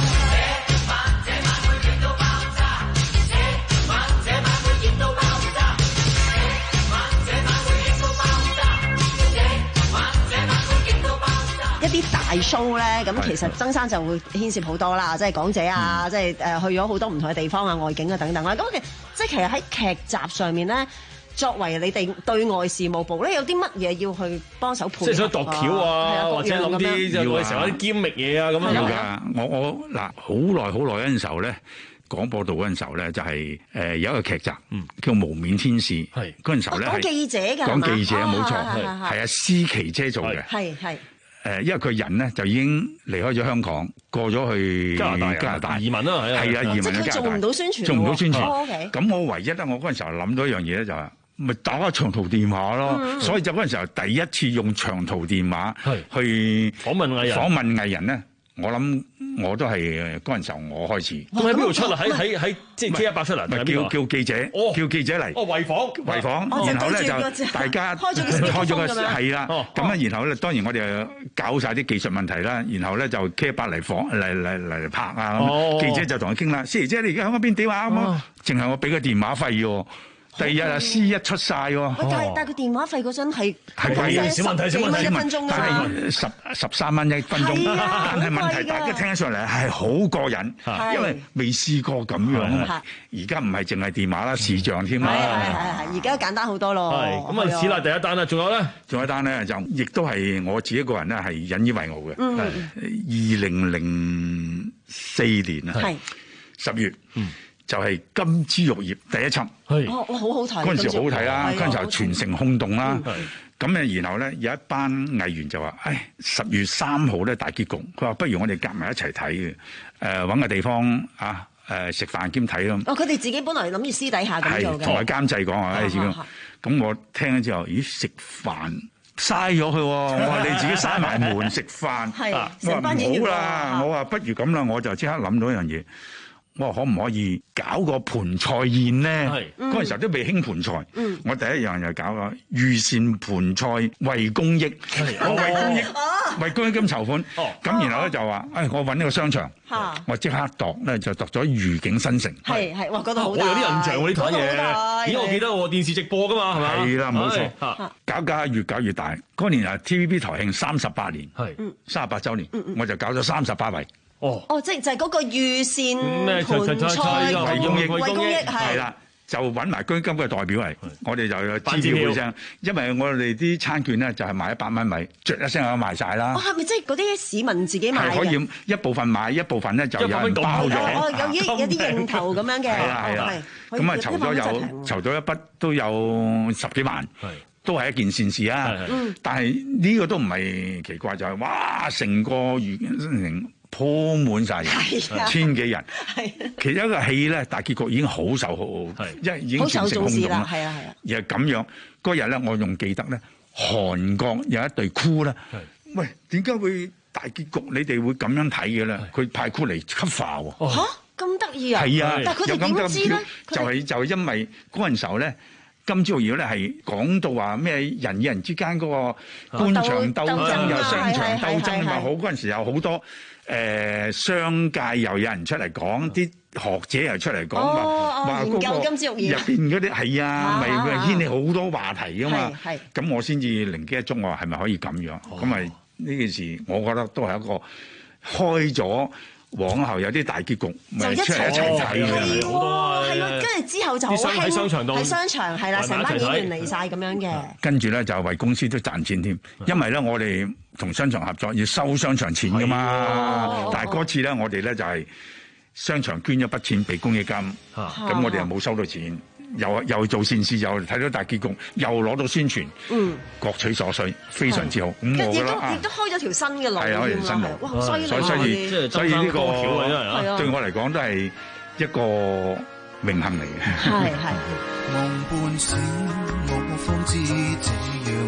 一啲大 show 咧，咁其實曾生就會牽涉好多啦，即係港姐啊，嗯、即係誒去咗好多唔同嘅地方啊、外景啊等等啦。咁其實即係其實喺劇集上面咧，作為你哋對外事務部咧，有啲乜嘢要去幫手配合？即係想度橋啊，或者諗啲就係成日啲兼職嘢啊咁樣。 要㗎，我我嗱好耐好耐嗰陣時候咧，廣播道嗰陣時候咧，就係誒有一個劇集叫《無冕天使》，係嗰陣時候咧係講記者㗎，講記者冇錯，係啊，思琪姐做嘅，係係。誒，因為佢人咧就已經離開咗香港，過咗去加拿大，加拿大移民啦，係啊，係啊，移民去加拿大。即係做唔到宣傳，做唔到宣傳。咁我唯一咧，我嗰陣時候諗到一樣嘢咧，就係咪打個長途電話咯。所以就嗰陣時候第一次用長途電話去訪問藝人，訪問藝人咧。我諗我都係嗰陣時候我開始。咁喺邊度出啊？喺喺喺即係 T 一百出嚟，咪叫叫記者，叫記者嚟。哦，圍訪圍訪，然後咧就大家開咗個開咗個係啦。咁啊，然後咧當然我哋搞晒啲技術問題啦。然後咧就 K 一百嚟訪嚟嚟嚟拍啊。記者就同佢傾啦。思琪姐，你而家喺嗰邊點啊？咁啊，淨係我俾個電話費喎。第二日啊 C 一出晒喎。但係但係個電話費嗰陣係係貴小問題小問題，一分鐘但係十十三蚊一分鐘。但係問題大家聽上嚟係好過癮，因為未試過咁樣啊。而家唔係淨係電話啦，視像添啦。係係係係，而家簡單好多咯。係咁啊，此例第一單啦，仲有咧？仲有一單咧，就亦都係我自己個人咧係引以為傲嘅。嗯。二零零四年啊，係十月。嗯。就係金枝玉葉第一輯，哦，哇，好好睇！嗰陣時好睇啦，嗰陣時候全城轟動啦。咁誒，然後咧有一班藝員就話：，唉，十月三號咧大結局，佢話不如我哋夾埋一齊睇嘅，誒揾個地方啊，誒食飯兼睇咯。哦，佢哋自己本來諗住私底下咁做嘅，同埋監製講話，誒咁。咁我聽咗之後，咦，食飯嘥咗佢喎！我話你自己閂埋門食飯，我話唔好啦，我話不如咁啦，我就即刻諗到一樣嘢。我話可唔可以搞個盤菜宴咧？嗰陣時候都未興盤菜，嗯、我第一樣就搞個御膳盤菜為公益，我為公益，為公益金籌款。咁、哦、然後咧就話，誒、哎，我揾呢個商場，啊、我即刻度咧就度咗愉景新城。係係，哇，覺得好大。我有啲印象喎呢台嘢，咦，我記得我電視直播噶嘛，係咪？係啦，冇錯。啊、搞搞越搞越大。嗰年啊 T V B 台慶三十八年，係三十八週年，嗯嗯、我就搞咗三十八圍。哦，哦，即係就係嗰個御膳盤菜為公益，為公益係啦，就揾埋居金嘅代表嚟，我哋就支票聲，因為我哋啲餐券咧就係賣一百蚊米，啜一聲就賣晒啦。哦，係咪即係嗰啲市民自己買嘅？係可以一部分買，一部分咧就有人包咗。哦，有啲有啲認頭咁樣嘅。係啦係啦，咁啊籌咗有籌咗一筆都有十幾萬。係。都係一件善事啊！但係呢個都唔係奇怪，就係、是、哇，成個御景新城鋪滿晒人，千幾人。其中一個戲咧，大結局已經好受好，因為已經全城轟動啦。係啊係啊，而係咁樣嗰日咧，我仲記得咧，韓國有一隊 crew 咧，喂，點解會大結局你哋會咁樣睇嘅咧？佢派 crew 嚟 cover 喎。嚇，咁得意啊！係啊，但係佢哋點知咧？就係就係因為嗰陣時候咧。金枝玉葉咧係講到話咩人與人之間嗰個官場鬥爭又商場鬥爭又好，嗰陣時有好多誒商界又有人出嚟講，啲學者又出嚟講話話嗰個金枝玉葉入邊嗰啲係啊，咪咪掀起好多話題噶嘛。咁我先至靈機一觸，我話係咪可以咁樣？咁咪呢件事，我覺得都係一個開咗。往後有啲大結局，咪出嚟一齊睇嘅，好多啊！係咯，跟住之後就好興喺商場度，喺商場係啦，成班演員嚟晒咁樣嘅。跟住咧就為公司都賺錢添，因為咧我哋同商場合作要收商場錢噶嘛。但係嗰次咧我哋咧就係商場捐咗筆錢俾公益金，咁我哋又冇收到錢。又又做善事，又睇到大結局，又攞到宣傳，嗯，各取所需，非常之好。咁我覺得亦都開咗條新嘅路，係開條新路，哇！所以所以所以呢個對我嚟講都係一個榮幸嚟嘅。係係。夢半醒，我方知這樣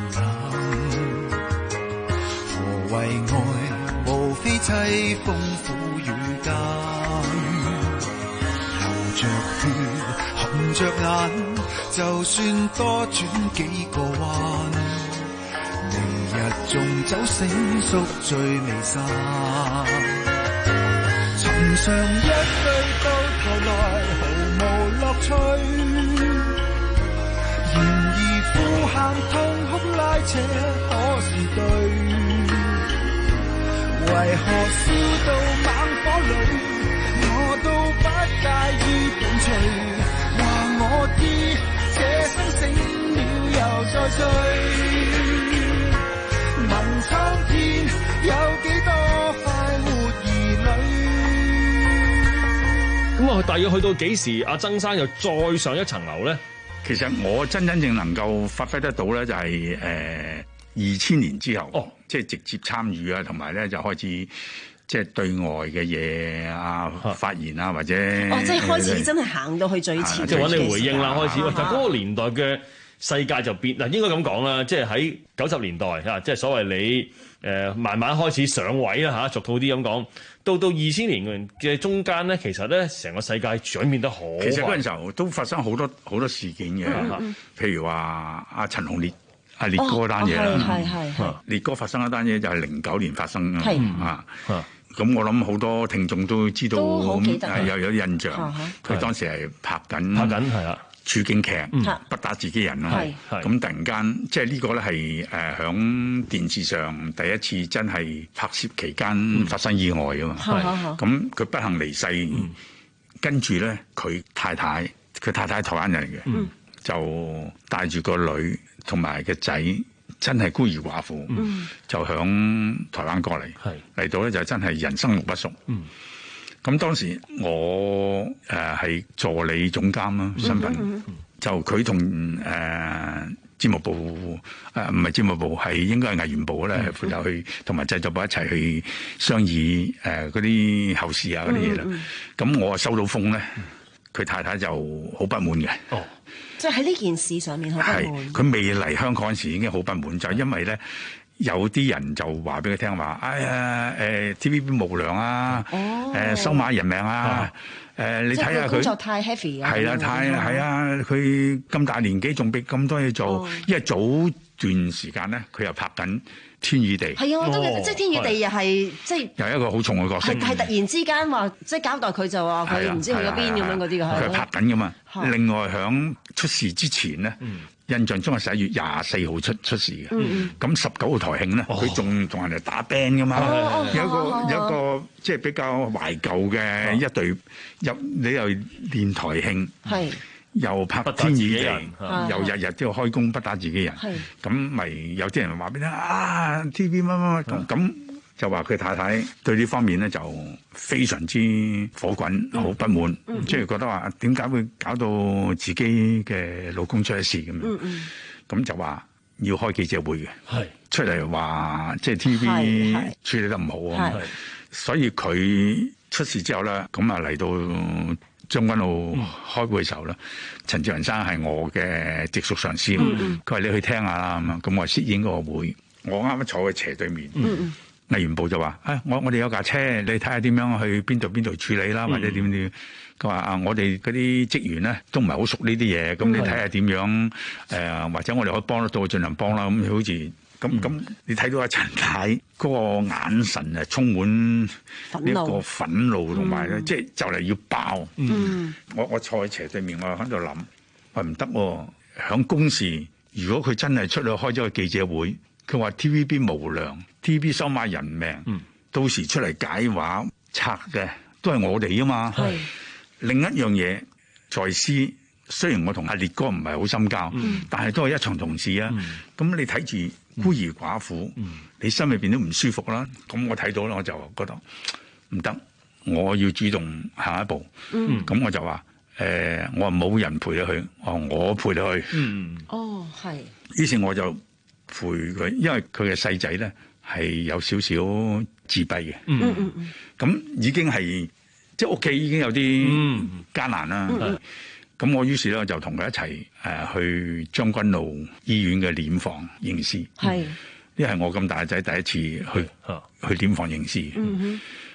寒冷。何謂愛？無非凄風苦雨間。 着眼，就算多轉幾個彎，明日縱酒醒宿醉未散，尋常一對到頭來毫無樂趣，然而呼喊痛哭拉扯可是對，為何燒到猛火裏我都不介意伴隨，話我知這生醒了又再睡，問蒼天有幾多快活兒女。 咁啊，大約去到幾時阿曾生又再上一層樓咧？ 其實我真真正能夠發揮得到咧，就係誒二千年之後，哦、即係直接參與啊，同埋咧就開始即係對外嘅嘢啊發言啊，或者哦，即係開始真係行到去最前， 即係揾你回應啦。開始，但嗰個年代嘅世界就變嗱，應該咁講啦，即係喺九十年代嚇，即係所謂你誒、呃、慢慢開始上位啦嚇，俗套啲咁講。到到二千年嘅中間咧，其實咧成個世界轉變得好快。 其實嗰陣時候都發生好多好多事件嘅，嗯嗯、譬如話阿陳鴻烈、阿烈哥嗰單嘢啦， 係係係烈哥發生一單嘢就係零九年發生係啊。咁我諗好多聽眾都知道，係又有啲印象。佢當時係拍緊拍緊係啦。 處境劇， 嗯、 不打自己人啦。咁突然間，即係呢個咧係誒響電視上第一次真係拍攝期間發生意外啊嘛。咁佢不幸離世，嗯、跟住咧佢太太，佢太太係台灣人嚟嘅，嗯、就帶住個女同埋個仔，真係孤兒寡婦，嗯、就響台灣過嚟，嚟到咧就真係人生路不熟。嗯咁當時我誒係、呃、助理總監啦，身份、嗯嗯、就佢同誒節目部誒唔係節目部，係應該係藝員部咧，負責去同埋製作部一齊去商議誒嗰啲後事啊嗰啲嘢啦。咁、嗯嗯、我收到風咧，佢太太就好不滿嘅。哦， 即係喺呢件事上面好不滿。 佢未嚟香港嗰時已經好不滿，就係、因為咧。有啲人就話俾佢聽話，哎呀，誒 T V B 無良啊，誒、哦、收買人命啊，誒、啊、你睇下佢工作太 heavy 啊， 係啦，太係啊，佢咁大年紀仲俾咁多嘢做，哦、因為早段時間咧，佢又拍緊天與地， 係啊，我都記得，即係天與地又係即係又一個好重嘅角色， 係突然之間話即係交代佢就話佢唔知去咗邊咁樣嗰啲嘅， 佢係拍緊噶嘛。另外響出事之前咧。嗯印象中係十一月廿四號出出事嘅，咁十九號台慶咧，佢仲同人哋打 band 噶嘛，哦、有一個、哦、有一個即係、就是、比較懷舊嘅一隊入，你又練台慶，係又拍天與地，又日日都要開工，不打自己人，咁咪有啲人話俾你聽啊 T V 乜乜乜咁咁。就話佢太太對呢方面咧就非常之火滾，好、嗯、不滿，嗯、即係覺得話點解會搞到自己嘅老公出咗事咁樣？咁、嗯嗯、就話要開記者會嘅，係出嚟話即係 T V B 處理得唔好啊，所以佢出事之後咧，咁啊嚟到將軍澳開會嘅時候咧，陳志雲生係我嘅直屬上司，佢話、嗯嗯、你去聽下啦咁啊，咁我飾演嗰個會，我啱啱坐喺斜對面。嗯嗯藝員部就話：誒、哎，我我哋有架車，你睇下點樣去邊度邊度處理啦，或者點點。佢話啊，我哋嗰啲職員咧都唔係好熟呢啲嘢，咁、嗯、你睇下點樣誒、呃，或者我哋可以幫得到，盡量幫啦。咁好似咁咁，你睇到阿陳太嗰個眼神啊，充滿呢個憤怒同埋咧，即係就嚟要爆。嗯、我我坐喺斜對面，我喺度諗，喂唔得喎，響公事，如果佢真係出去開咗個記者會。佢話 T V B 無良 ，T V B 收買人命，嗯、到時出嚟解話拆嘅都係我哋啊嘛。是另一樣嘢在先，雖然我同阿烈哥唔係好深交，嗯、但係都係一場同事啊。咁、嗯、你睇住孤兒寡婦，嗯、你心裏邊都唔舒服啦。咁我睇到啦，我就覺得唔得，我要主動下一步。咁、嗯、我就話誒、呃，我話冇人陪你去，我我陪你去。嗯、哦，係。於是我就。陪佢，因為佢嘅細仔咧係有少少自閉嘅，嗯嗯嗯，咁已經係即係屋企已經有啲艱難啦。咁、嗯嗯、我於是咧就同佢一齊誒、呃、去將軍澳醫院嘅殮房認屍，係呢係我咁大仔第一次去、嗯、去殮房認屍。咁、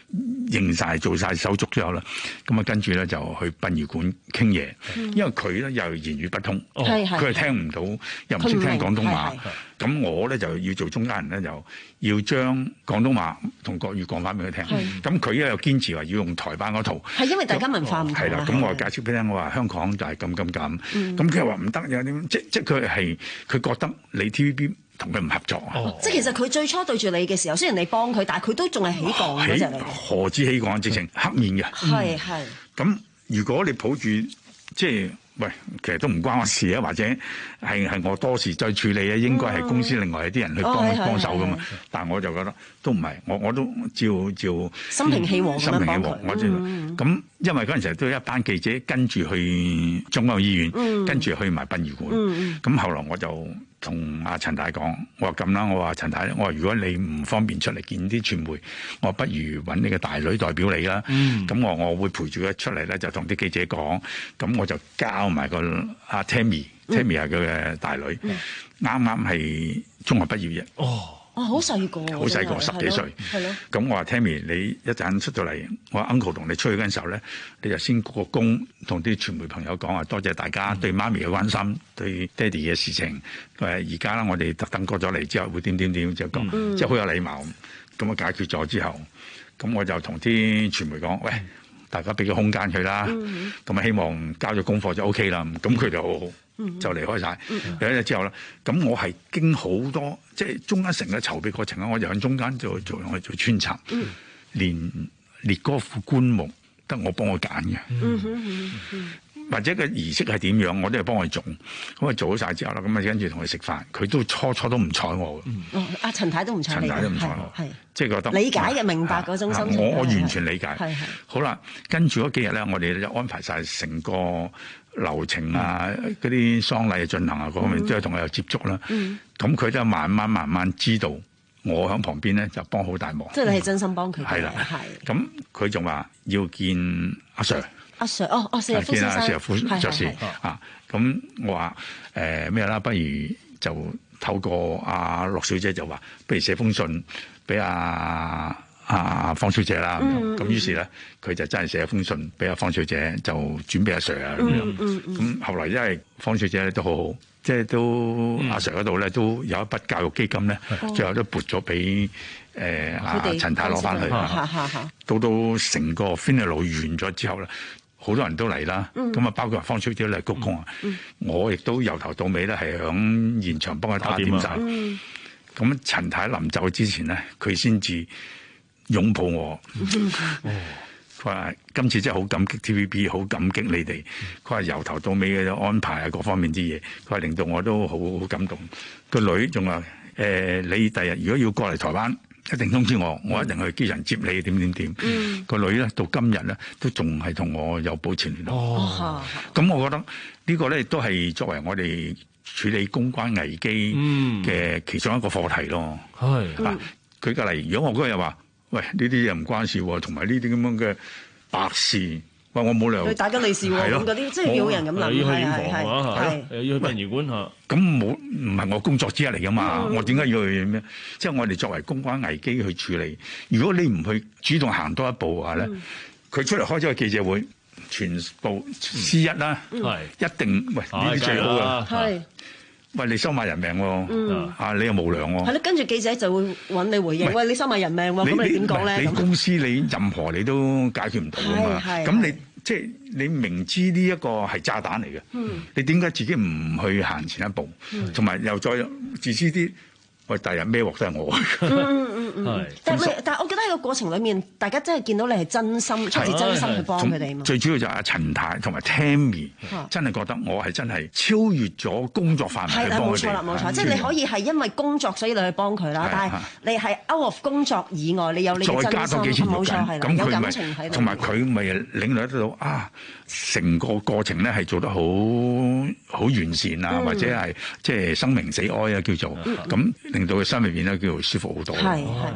認晒做晒手續之後啦，咁啊跟住咧就去殯儀館傾嘢，嗯、因為佢咧又言語不通，佢係、哦、聽唔到，又唔識聽廣東話。咁我咧就要做中間人咧，就要將廣東話同國語講翻俾佢聽。咁佢咧又堅持話要用台版嗰套， 係因為大家文化唔同。 係啦，咁我解釋俾你聽，我話香港就係咁咁咁。咁佢又話唔得，有啲即即佢係佢覺得你 T V B 同佢唔合作啊。 哦、即係其實佢最初對住你嘅時候，雖然你幫佢，但係佢都仲係起槓嗰隻嚟。 何止起槓，直情黑面嘅。 係係。 咁如果你抱住即係。喂，其實都唔關我事啊，或者係係我多事再處理啊，應該係公司另外有啲人去幫、哦、幫手噶嘛。但係我就覺得都唔係，我我都照照心平氣和咁樣幫佢。 我知咁，因為嗰陣時都有一班記者跟住去中央醫院，嗯、跟住去埋殯儀館。咁、嗯、後來我就同阿陳太講，我話咁啦，我話陳太，我話如果你唔方便出嚟見啲傳媒，我不如揾你個大女代表你啦。咁、嗯、我我會陪住佢出嚟咧，就同啲記者講，咁我就交埋個阿 Tammy，Tammy 係佢嘅大女，啱啱係中學畢業嘅。 哦，哇，好細個， 好細個，十幾歲。係咯。咁我話 Tammy，你一陣出到嚟，我話 Uncle 同你出去嗰陣時候咧，你就先鞠個躬，同啲傳媒朋友講話，多謝大家對媽咪嘅關心，對爹哋嘅事情。誒，而家啦，我哋特登過咗嚟之後，會點點點就講，嗯、即係好有禮貌。咁啊解決咗之後，咁我就同啲傳媒講，喂，大家俾個空間佢啦。咁啊、嗯，希望交咗功課就 O K 啦。咁佢就好好。就離開晒，有一日之後咧，咁我係經好多，即係中間成個籌備過程咧，我就喺中間做做用去做穿插，嗯、連列嗰副棺木得我幫我揀嘅，嗯嗯嗯、或者個儀式係點樣，我都係幫佢做。咁啊做好晒之後啦，咁啊跟住同佢食飯，佢都初初都唔睬我嘅。哦，阿陳太都唔睬你，陳太都唔睬我，係即係覺得理解嘅，明白嗰種心情。 我我完全理解。 係係。 好啦，跟住嗰幾日咧，我哋就安排晒成個流程啊，嗰啲喪禮嘅進行啊，嗰方面都係同佢有接觸啦。咁佢都慢慢慢慢知道我喺旁邊咧，就幫好大忙。 即係你係真心幫佢嘅。 係啦，係。咁佢仲話要見阿 Sir。 阿 Sir，哦哦，四日夫先生。 四日夫爵士啊，咁我話誒咩啦？不如就透過阿樂小姐就話，不如寫封信俾阿阿方小姐啦。咁於是咧，佢就真係寫一封信俾阿方小姐，就轉俾阿 Sir 啊咁樣。咁後來因為方小姐咧都好好，即係都阿 Sir 嗰度咧都有一筆教育基金咧，最後都撥咗俾誒阿陳太攞翻去。到到成個 funeral 完咗之後咧，好多人都嚟啦。咁啊，包括方小姐嚟鞠躬啊，我亦都由頭到尾咧係響現場幫佢打點晒。咁陳太臨走之前咧，佢先至擁抱我，佢話今次真係好感激 T V B， 好感激你哋。佢話由頭到尾嘅安排啊，各方面啲嘢，佢話令到我都好好感動。個女仲話誒，你第日如果要過嚟台灣，一定通知我，我一定去機場接你，點點點。個、嗯、女咧到今日咧都仲係同我有保持聯絡。哦，咁我覺得呢個咧都係作為我哋處理公關危機嘅其中一個課題咯。係、嗯、啊，舉個例，如果我嗰日話，喂，呢啲嘢唔關事喎，同埋呢啲咁樣嘅白事，喂，我冇理由大吉利是喎，咁嗰啲即係有人咁諗， 要去殮房啊，係又要去殯儀館嚇， 咁冇唔係我工作之一嚟噶嘛？嗯、我點解要去咩？即係我哋作為公關危機去處理，如果你唔去主動行多一步嘅話咧，佢、嗯、出嚟開咗個記者會，全部 C 一啦，係、嗯、一定喂呢啲最好啊，係。喂，你收買人命喎，嗯、啊，你又無良喎。 係咯，跟住記者就會揾你回應。喂，你收買人命喎，咁你點講咧？ 你公司你任何你都解決唔到㗎嘛。咁你即係你明知呢一個係炸彈嚟嘅，嗯、你點解自己唔去行前一步？同埋、嗯、又再自私啲。喂，第日孭鑊都係我。嗯嗯嗯嗯。 但係但係，我覺得喺個過程裏面，大家真係見到你係真心，出自真心去幫佢哋嘛。 最主要就係阿陳太同埋 Tammy，真係覺得我係真係超越咗工作範圍去幫佢哋。係啦，冇錯啦，冇錯。即係你可以係因為工作所以你去幫佢啦，但係你係 out of 工作以外，你有你嘅真心。再加多幾錢冇錯係啦，有感情喺度。同埋佢咪領略得到啊，成個過程咧係做得好好完善啊，或者係即係生明死哀啊，叫做咁。令到佢心裏邊咧叫做舒服好多。係係。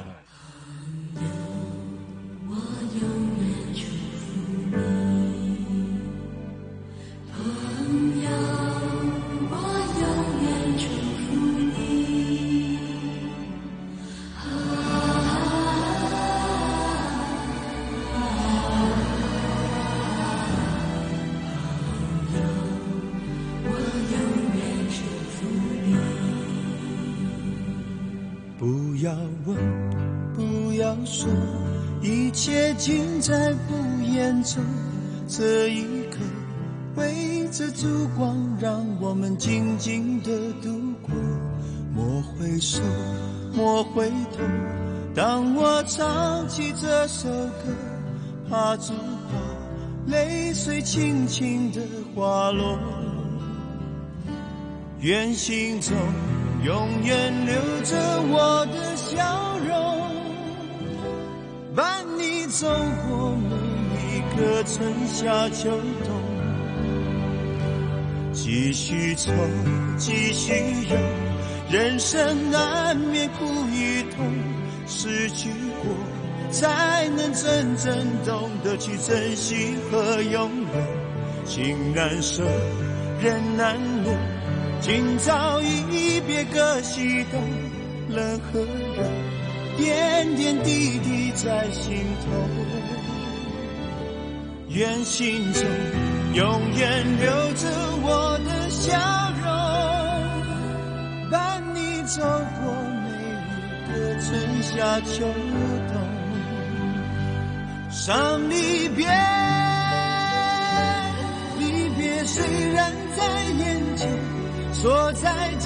要问，不要说，一切尽在不言中。这一刻围着烛光，让我们静静地度过。莫回首，莫回头，当我唱起这首歌，怕只怕泪水轻轻地滑落。愿心中永远留着我的笑容，伴你走过每一个春夏秋冬。继续愁，继续忧，人生难免苦与痛，失去过才能真正懂得去珍惜和拥有。情难舍，人难留，今朝一别各西东，冷和热，点点滴滴在心头。愿心中永远留着我的笑容，伴你走过每一个春夏秋冬。伤离别，离别虽然在眼前，说再见，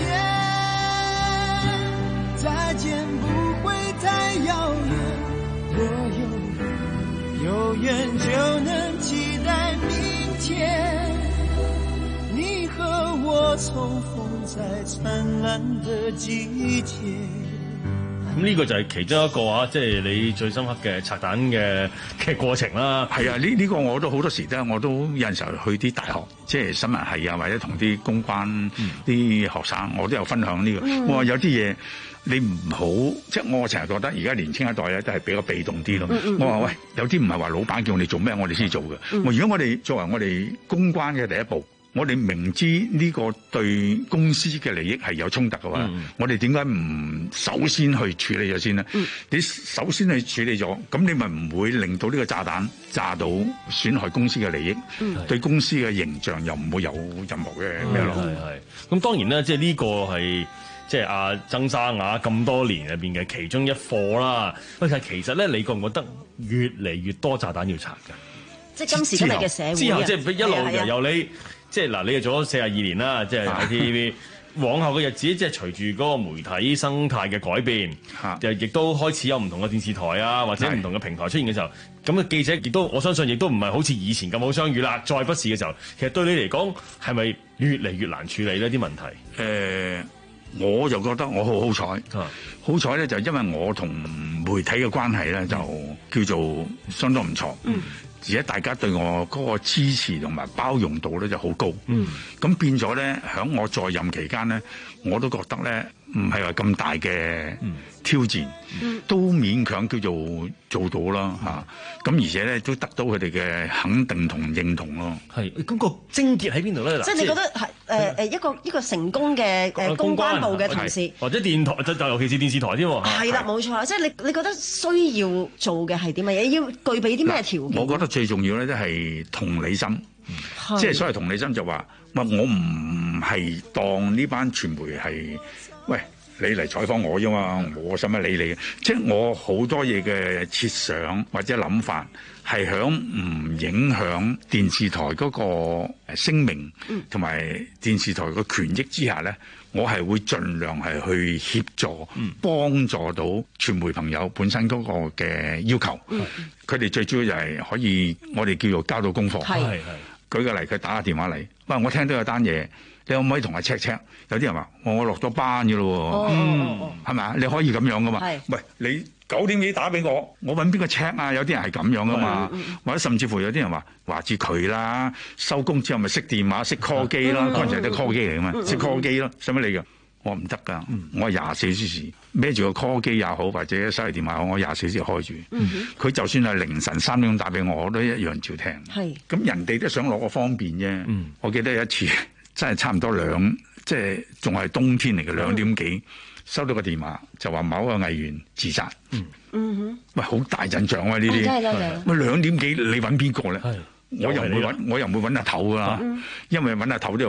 再见不会太遥远。若有缘，有缘就能期待明天，你和我重逢在灿爛的季節。 咁呢個就係其中一個啊，即係你最深刻嘅拆彈嘅嘅過程啦。 係啊，呢呢個我都好多時咧，我都有陣時候去啲大學，即係新聞系啊，或者同啲公關啲學生，我都有分享呢個。 嗯、 我話有啲嘢你唔好，即係我成日覺得而家年輕一代咧都係比較被動啲咯。 嗯嗯、 我話喂，有啲唔係話老闆叫我哋做咩，我哋先做嘅。嗯、我如果我哋作為我哋公關嘅第一步，我哋明知呢個對公司嘅利益係有衝突嘅話，嗯、我哋點解唔首先去處理咗先呢？嗯、你首先去處理咗，咁你咪唔會令到呢個炸彈炸到損害公司嘅利益，嗯、對公司嘅形象又唔會有任何嘅咩咯？ 係係。咁當然啦，即係呢個係即係阿曾生啊咁多年入邊嘅其中一課啦。喂，但係其實咧，你覺唔覺得越嚟越多炸彈要拆㗎？ 即係今時今日嘅社會之後，之後即係一路由由你。即係嗱，你又做咗四十二年啦，即係喺 T V B。往後嘅日子，即係隨住嗰個媒體生態嘅改變，就亦都開始有唔同嘅電視台啊，或者唔同嘅平台出現嘅時候，咁嘅記者亦都我相信亦都唔係好似以前咁好相遇啦。再不是嘅時候，其實對你嚟講係咪越嚟越難處理呢啲問題？ 誒、呃，我就覺得我好好彩，啊、好彩咧就因為我同媒體嘅關係咧就叫做相當唔錯。嗯，而且大家對我嗰個支持同埋包容度咧就好高，嗯，咁變咗咧，喺我在任期間咧，我都覺得咧唔係話咁大嘅挑戰，嗯、都勉強叫做做到啦嚇。咁、嗯啊、而且咧都得到佢哋嘅肯定同認同咯。 係，咁、那個症結喺邊度咧？ 即係你覺得係誒誒一個一個成功嘅誒公關部嘅同事， 或者電台就就尤其是電視台添喎。 係啦，冇錯，即係你你覺得需要做嘅係啲乜嘢？要具備啲咩條件？ 我覺得最重要咧，都係同理心， 嗯、 即係所謂同理心就話，喂，我唔係當呢班傳媒係，喂，你嚟採訪我啫嘛，我使乜理你嘅？即係我好多嘢嘅設想或者諗法，係響唔影響電視台嗰個聲名同埋電視台個權益之下咧，我係會盡量係去協助、幫助到傳媒朋友本身嗰個嘅要求。佢哋最主要就係可以，我哋叫做交到功課。係係。舉個例，佢打個電話嚟，喂，我聽到有單嘢，你可唔可以同我 check check？有啲人話，我我落咗班嘅咯喎，嗯，係咪啊？你可以咁樣噶嘛？係。喂，你九點幾打俾我，我揾邊個 check 啊？有啲人係咁樣噶嘛，或者甚至乎有啲人話話知佢啦，收工之後咪熄電話、熄 call 機啦，嗰陣時係啲 call 機嚟噶嘛，熄 call 機咯，使乜理㗎？我唔得㗎，我係廿四小時孭住個 call 機也好，或者手提電話好，我廿四小時開住。佢、嗯、就算係凌晨三點鐘打俾我，我都一樣照聽。係咁，人哋都想攞個方便啫。嗯、我記得有一次真係差唔多兩，即係仲係冬天嚟嘅兩點幾，嗯、收到個電話就話某個藝員自殺。嗯嗯哼，喂，好大陣仗啊！呢啲，喂，兩點幾你揾邊個咧？我又唔會揾，我又唔會揾阿頭㗎，嗯、因為揾阿頭都話。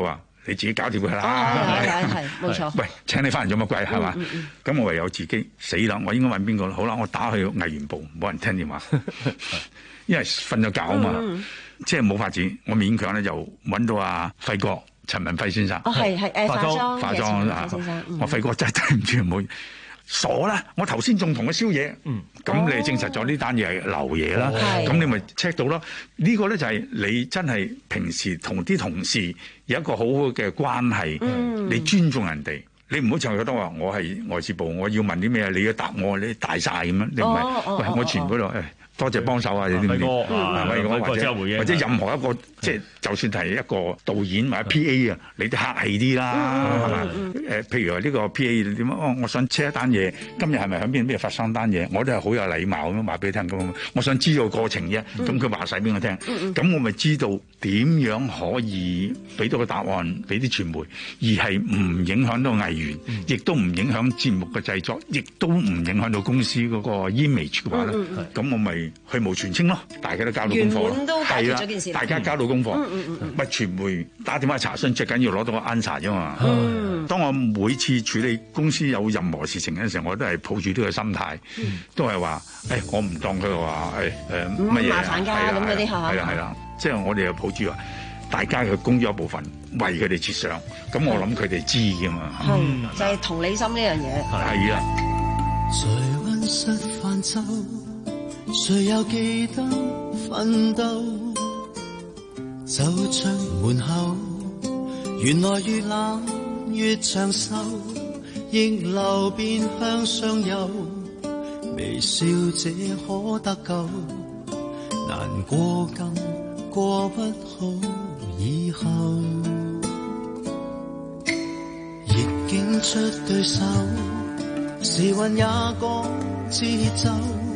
你自己搞掂佢啦。 係係係，冇錯。 喂，請你翻嚟做乜鬼係嘛？咁我唯有自己死啦！我應該揾邊個？好啦，我打去藝員部，冇人聽電話，因為瞓咗覺啊嘛，嗯、即係冇法子。我勉強咧就揾到阿輝哥陳文輝先生。 哦，係係誒，化妝化妝啊！我輝哥真係對唔住，唔好。傻啦！我頭先仲同佢宵夜，咁、嗯、你證實咗呢單嘢係流嘢啦，咁、哦、你咪 check 到咯。呢、呢個咧就係你真係平時同啲同事有一個好好嘅關係，嗯、你尊重人哋，你唔好淨係覺得話我係外事部，我要問啲咩，你要答我，你大晒咁樣，你唔係，哦哦、喂，我全部都誒。多謝幫手啊！你知唔知？係咪或者或者任何一個即係，就算係一個導演或者 P A 啊，你都客氣啲啦，係嘛？誒，譬如話呢個 P A 點啊？我想車一單嘢，今日係咪喺邊邊發生單嘢？我都係好有禮貌咁樣話俾你聽咁。我想知道過程啫，咁佢話晒俾我聽，咁我咪知道點樣可以俾到個答案俾啲傳媒，而係唔影響到藝員，亦都唔影響節目嘅製作，亦都唔影響到公司嗰個 image 嘅話咧，咁我咪。去無全清咯，大家都交到功課咯，係啦，大家交到功課，咪傳媒打電話查詢，最緊要攞到個 answer 啫嘛。嗯、當我每次處理公司有任何事情嘅時候，我都係抱住呢個心態，嗯、都係話，誒、哎，我唔當佢話，誒、哎，誒乜嘢， 麻煩㗎咁嗰啲嚇， 係啦係啦，即係我哋又抱住話，大家嘅工作一部分，為佢哋設想，咁我諗佢哋知㗎嘛。 係、嗯，就係、是、同理心呢樣嘢。 係啦。 誰又記得奮鬥？走出門口，原來越冷越長壽，逆流便向上游，微笑這可得救，難過更過不好以後。逆境出對手，時運也講節奏。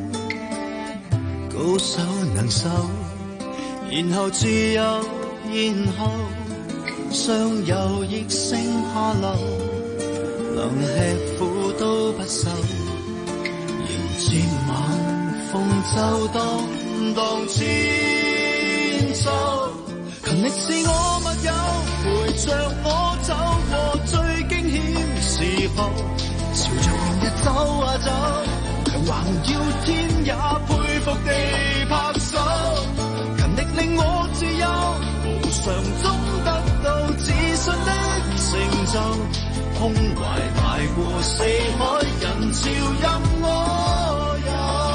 高手能手，然後自由，然後上游亦升下流，能吃苦都不愁，迎接晚風就當當前奏。勤力是我密友，陪着我走過最驚險時候，朝着明日走啊走。橫要天也佩服地拍手，勤力令我自由，無常中得到自信的成就，胸懷大過四海，人潮任我遊。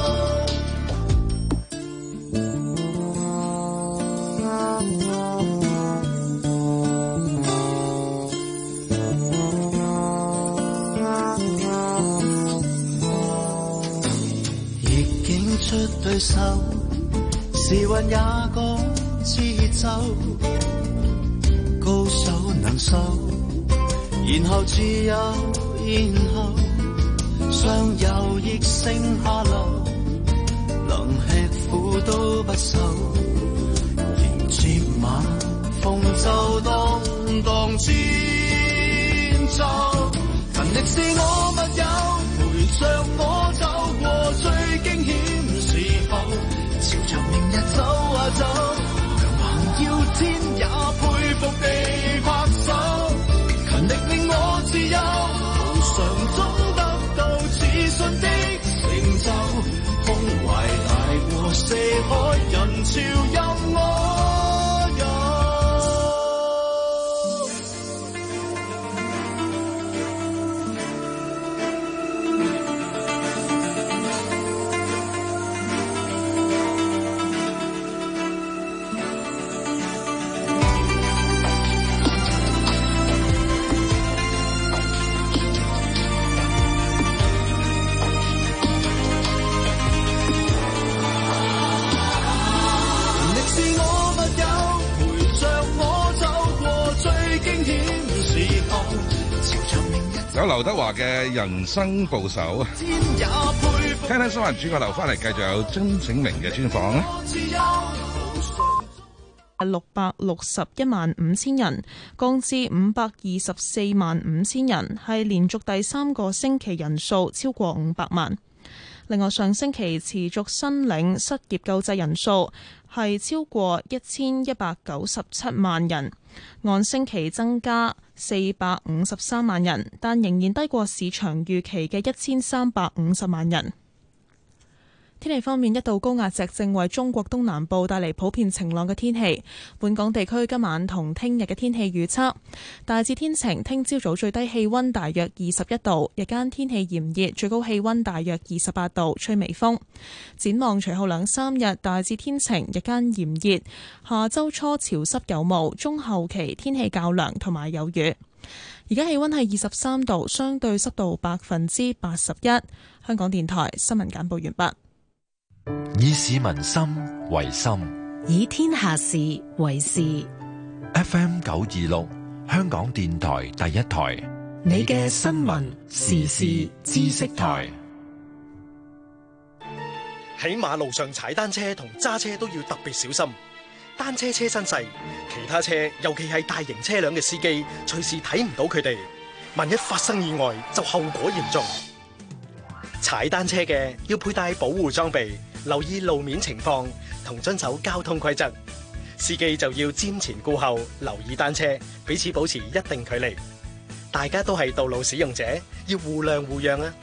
出對手，時運也講節奏，高手能手，然後自由，然後上游亦升下流，能吃苦都不愁，迎接晚風就當當前奏。勤力是我密友，陪着我走過最驚險時候，朝着明日走啊走，強橫要天也佩服地拍手，勤力令我自由，無常中得到自信的成就，胸懷大過四海，人潮任我遊。 有劉德華嘅人生捕手，聽聽新聞主角留翻嚟，繼續有曾醒明嘅專訪。 六百六十一萬五千人，降至五百二十四萬五千人，係連續第三個星期人數超過五百萬。另外，上星期持續申領失業救濟人數係超過一千一百九十七萬人，按星期增加四百五十三萬人，但仍然低過市場預期嘅一千三百五十萬人。天氣方面，一道高壓脊正為中國東南部帶嚟普遍晴朗嘅天氣。本港地區今晚同聽日嘅天氣預測大致天晴，聽朝早最低氣溫大約二十一度，日間天氣炎熱，最高氣溫大約二十八度，吹微風。展望隨後兩三日大致天晴，日間炎熱，下周初潮濕有霧，中後期天氣較涼同埋有雨。而家氣溫係二十三度，相對濕度百分之八十一。香港電台新聞簡報完畢。 以市民心為心， 以天下事為事。 F M 九二六，香港電台第一台， 你嘅新聞時事知識台。 喺馬路上踩單車同揸車都要特別小心。單車車身細，其他車尤其係大型車輛嘅司機隨時睇唔到佢哋，萬一發生意外就後果嚴重。踩單車嘅要佩戴保護裝備，留意路面情況同遵守交通規則。司機就要瞻前顧後，留意單車，彼此保持一定距離。大家都係道路使用者，要互諒互讓啊！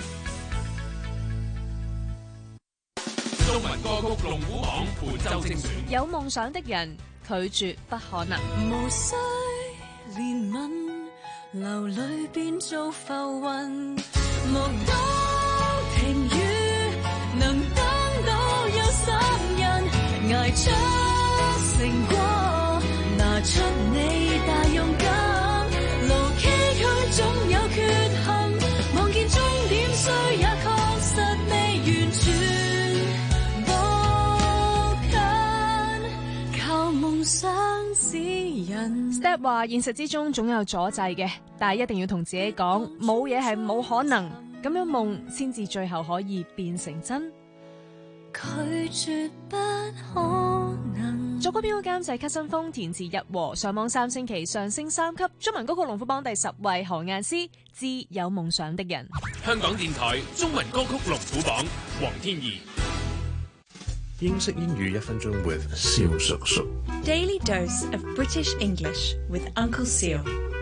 中文歌曲龍虎榜本周精選， 有夢想的人拒絕不可能。 無需憐憫，流淚變做浮雲，目睹停雨，能等到有三人捱出成果，拿出你大勇敢，路崎嶇總有缺陷，望見終點雖也確實未完全步近，靠夢想指引。 Step 話現實之中總有阻滯嘅，但係一定要同自己講，冇嘢係冇可能，咁樣夢先至最後可以變成真。 拒絕不可能。 作曲編曲監製咳新風，填詞日和，上網三星期上升三級。中文歌曲龍虎榜第十位，何雁詩《致有夢想的人》。 香港電台中文歌曲龍虎榜，黃天怡。 英式英語一分鐘 with 蕭叔叔。 Daily dose of British English with Uncle Seal。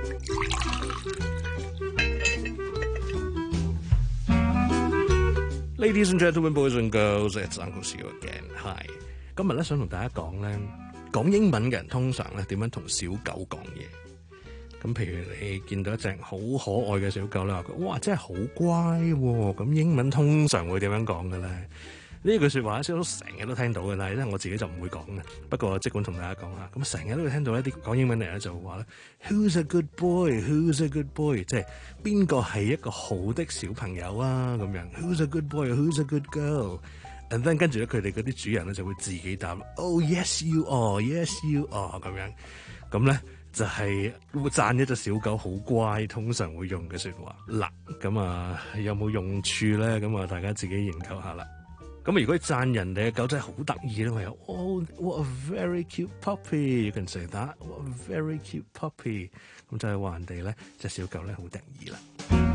Ladies and gentlemen, boys and girls, it's Uncle Seal again. Hi， 今日咧想同大家講咧，講英文嘅人通常咧點樣同小狗講嘢？咁譬如你見到一隻好可愛嘅小狗咧，話佢哇真係好乖喎，咁英文通常會點樣講嘅咧？呢句説話咧，小叔成日都聽到嘅啦，因為我自己就唔會講嘅。不過即管同大家講下，咁成日都會聽到一啲講英文嚟咧，就話咧 Who's a good boy? Who's a good boy? 即係邊個係一個好的小朋友啊？咁樣 Who's a good boy? Who's a good girl? And then 跟住咧，佢哋嗰啲主人咧就會自己答 Oh yes you are, yes you are 咁樣。咁咧就係會讚一隻小狗好乖，通常會用嘅説話。嗱，咁啊有冇用處咧？咁啊大家自己研究下啦。咁如果讚人哋嘅狗仔好得意咧，我有 Oh, what a very cute puppy! You can say that. What a very cute puppy! 咁就係話人哋咧隻小狗咧好得意啦。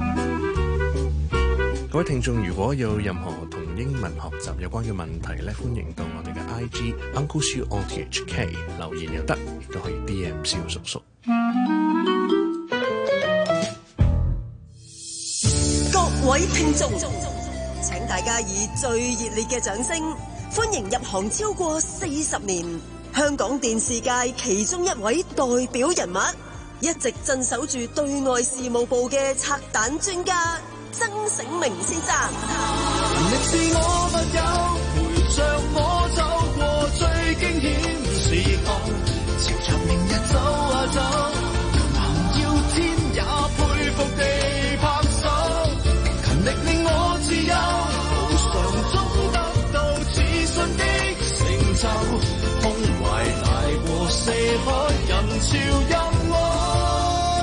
各位聽眾，如果有任何同英文學習有關嘅問題咧，歡迎到我哋嘅 I G Uncle Siu O T H K 留言又得，亦都可以 D M 蕭叔叔。 各位聽眾，請大家以最熱烈嘅掌聲，歡迎入行超過四十年，香港電視界其中一位代表人物，一直鎮守住對外事務部嘅拆彈專家曾醒明先生。 歷是我密友，陪着我走過最驚險時光，朝着明日走啊走，行要天也佩服地拍手，勤力令我自由，無常中得到自信的成就，胸懷大過四海，人潮任我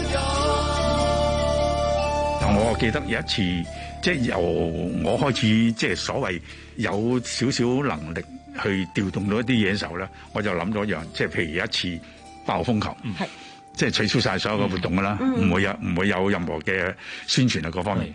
遊。 我記得有一次，即係由我開始，即係所謂有少少能力去調動到一啲嘢嘅時候咧，我就諗咗一樣，即係譬如有一次八號風球，嗯、即係取消晒所有嘅活動㗎啦，唔、嗯、會有唔會有任何嘅宣傳啊各方面。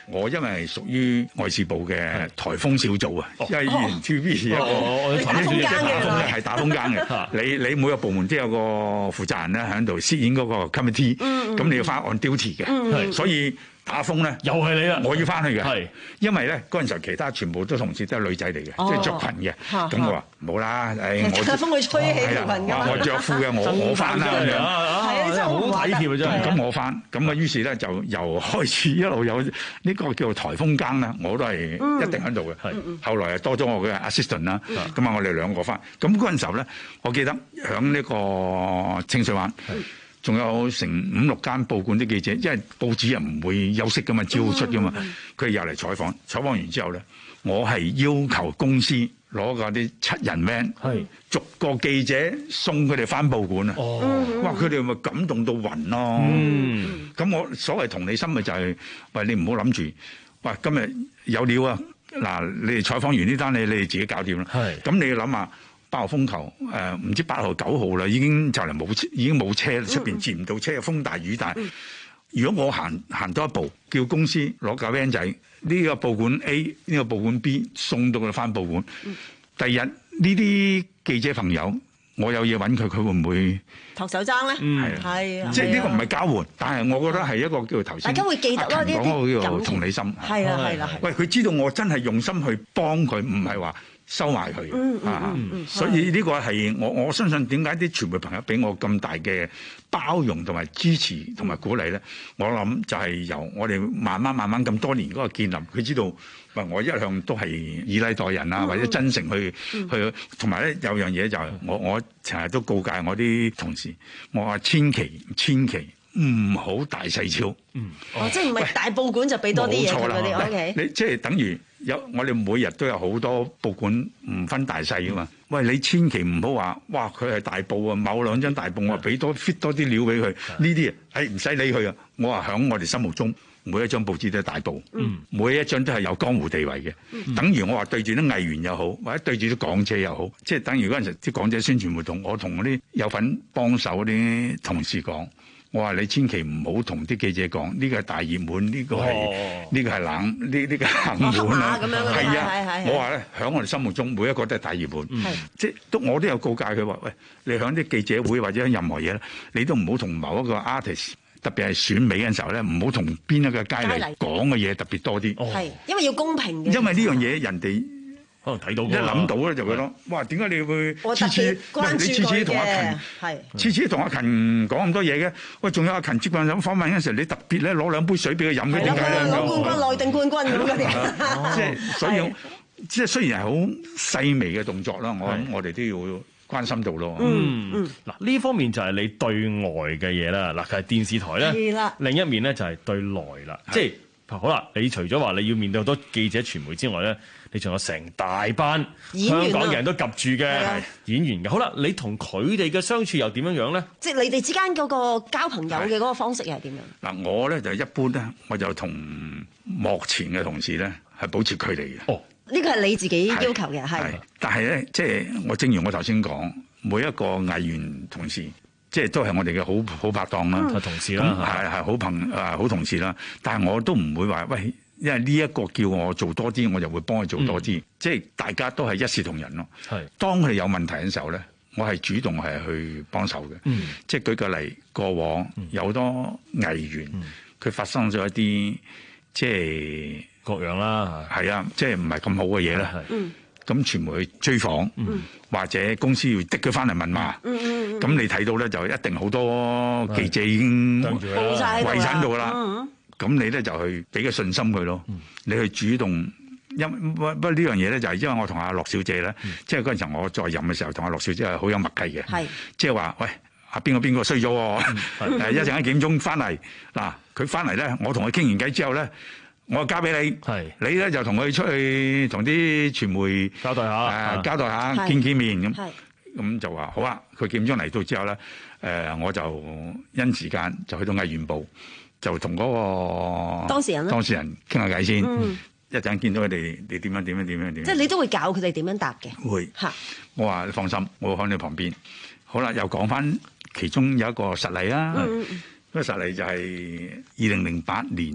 我因為屬於外事部嘅颱風小組啊，因為以前 T V B 一個打風更嘅係打風更嘅。你你每個部門都有個負責人咧喺度飾演嗰個 committee，咁你要翻 on duty 嘅，所以。打風咧， 又係你啦！ 我要翻去嘅， 係因為咧嗰陣時候其他全部都同事都係女仔嚟嘅， 哦、 即係着裙嘅。咁我話冇啦，誒我打風會吹起條裙㗎嘛。 我着褲嘅，我我翻啦咁樣。 係啊，真係好體貼啊！真係。 咁我翻，咁啊於是咧就由開始一路有呢個叫做颱風更啦，我都係一定喺度嘅。係、嗯。後來多咗我嘅 assistant 啦，咁啊我哋兩個翻。咁嗰陣時候咧，我記得響呢個清水灣。仲有成五六間報館啲記者，因為報紙又唔會休息噶嘛，朝出噶嘛，佢哋又嚟採訪，採訪完之後咧，我係要求公司攞嗰啲七人 van，逐個記者送佢哋翻報館啊！哦、哇，佢哋咪感動到暈咯！咁、嗯、我所謂同理心咪就係、是，喂，你唔好諗住，喂，今日有料啊！嗱，你哋採訪完呢單你你哋自己搞掂啦。咁你要諗下。八號風球，誒、呃、唔知八號九號啦，已經就嚟冇，已經冇車，出邊接唔到車，風大雨大。嗯、如果我行行多一步，叫公司攞架 van 仔，呢、這個報館 A，呢個報館 B 送到佢翻報館。嗯、第二日呢啲記者朋友，我有嘢揾佢，佢會唔會托手踭咧？嗯，係啊， 即係呢個唔係交換，但係我覺得係一個叫做頭先。 大家會記得咯，呢啲叫做同理心。 係啦，係啦， 喂，佢知道我真係用心去幫佢，唔係話。收埋佢， 嗯嗯啊， 嗯嗯、 所以呢個係我我相信點解啲傳媒朋友俾我咁大嘅包容同埋支持同埋鼓勵咧？我諗就係由我哋慢慢慢慢咁多年嗰個建立，佢知道，喂，我一向都係以禮待人啊，嗯、或者真誠去、嗯、去，同埋咧有樣嘢就係我我成日都告誡我啲同事，我話千祈千祈唔好大細超，嗯， 哦，即係唔係大報館就俾多啲嘢佢嗰啲 ，OK， 你即係等於。有我哋每日都有好多報館唔分大細噶嘛，喂，你千祈唔好話，哇佢係大報啊，某兩張大報我話俾多 fit 多啲料俾佢，呢啲啊，誒唔使理佢啊，我話響我哋心目中每一張報紙都係大報，嗯、每一張都係有江湖地位嘅，嗯、等於我話對住啲藝員又好，或者對住啲港姐又好，即係等於嗰陣時啲港姐宣傳活動，我同嗰啲有份幫手嗰啲同事講。我話你千祈唔好同啲記者講，呢個係大熱門，呢個係呢個係冷，呢呢個係冷門啦。係啊，我話咧，喺我哋心目中每一個都係大熱門。即係都我都有告誡佢話，喂，你喺啲記者會或者任何嘢咧，你都唔好同某一個 artist，特別係選美嘅時候咧，唔好同邊一個佳麗講嘅嘢特別多啲。 係，因為要公平嘅。 因為呢樣嘢人哋。 可能睇到， 一諗到咧就覺得，哇！點解你會次次你次次同阿勤，次次同阿勤講咁多嘢嘅？喂，仲有阿勤接近訪問嗰陣時，你特別咧攞兩杯水俾佢飲嘅，點解咧？ 攞冠軍內定冠軍咁嗰啲。 即係所以，即係雖然係好細微嘅動作啦，我諗我哋都要關心到咯。 嗯嗯，嗱呢方面就係你對外嘅嘢啦。嗱，其實電視台咧，另一面咧就係對內啦。即係好啦，你除咗話你要面對好多記者傳媒之外咧。你仲有成大班香港人都及住嘅演員嘅，好啦，你同佢哋嘅相處又點樣樣咧？ 即係你哋之間嗰個交朋友嘅嗰個方式又係點樣？ 嗱，我咧就一般咧，我就同幕前嘅同事咧係保持距離嘅。哦， 呢個係你自己要求嘅，係。 但係咧，即係我正如我頭先講，每一個藝員同事，即係都係我哋嘅好好拍檔啦， 係、嗯、同事啦， 係係好朋誒好同事啦。但係我都唔會話喂。因為呢一個叫我做多啲，我就會幫佢做多啲，嗯、即係大家都係一視同仁咯。係，當佢哋有問題嘅時候咧，我係主動係去幫手嘅。嗯，即係舉個例，過往有好多藝員，佢、嗯、發生咗一啲即係各樣啦， 係啊，即係唔係咁好嘅嘢咧。嗯，咁傳媒去追訪，嗯、或者公司要滴佢翻嚟問話。嗯嗯咁、嗯、你睇到咧，就一定好多記者已經圍喺度啦。咁你咧就去俾個信心佢咯，嗯、你去主動，因不不呢樣嘢咧就係因為我同阿樂小姐咧，嗯、即係嗰陣時我在任嘅時候，同阿樂小姐係好有默契嘅，是即係話喂，阿邊個邊個衰咗，誒一陣間幾點鐘翻嚟，嗱佢翻嚟咧，我同佢傾完偈之後咧，我交俾你，是你咧就同佢出去同啲傳媒交代下，誒、 呃、交代下，是見見面咁，咁就話好啊，佢幾點鐘嚟到之後咧，誒、呃、我就因時間就去到藝員部。就同嗰個當事人當事人傾下偈先，嗯、一陣見到佢哋，你點樣點樣點樣點樣？ 即係你都會教佢哋點樣答嘅。 會嚇，我話你放心，我會喺你旁邊。好啦，又講翻其中有一個實例啦。嗯、個實例就係二零零八年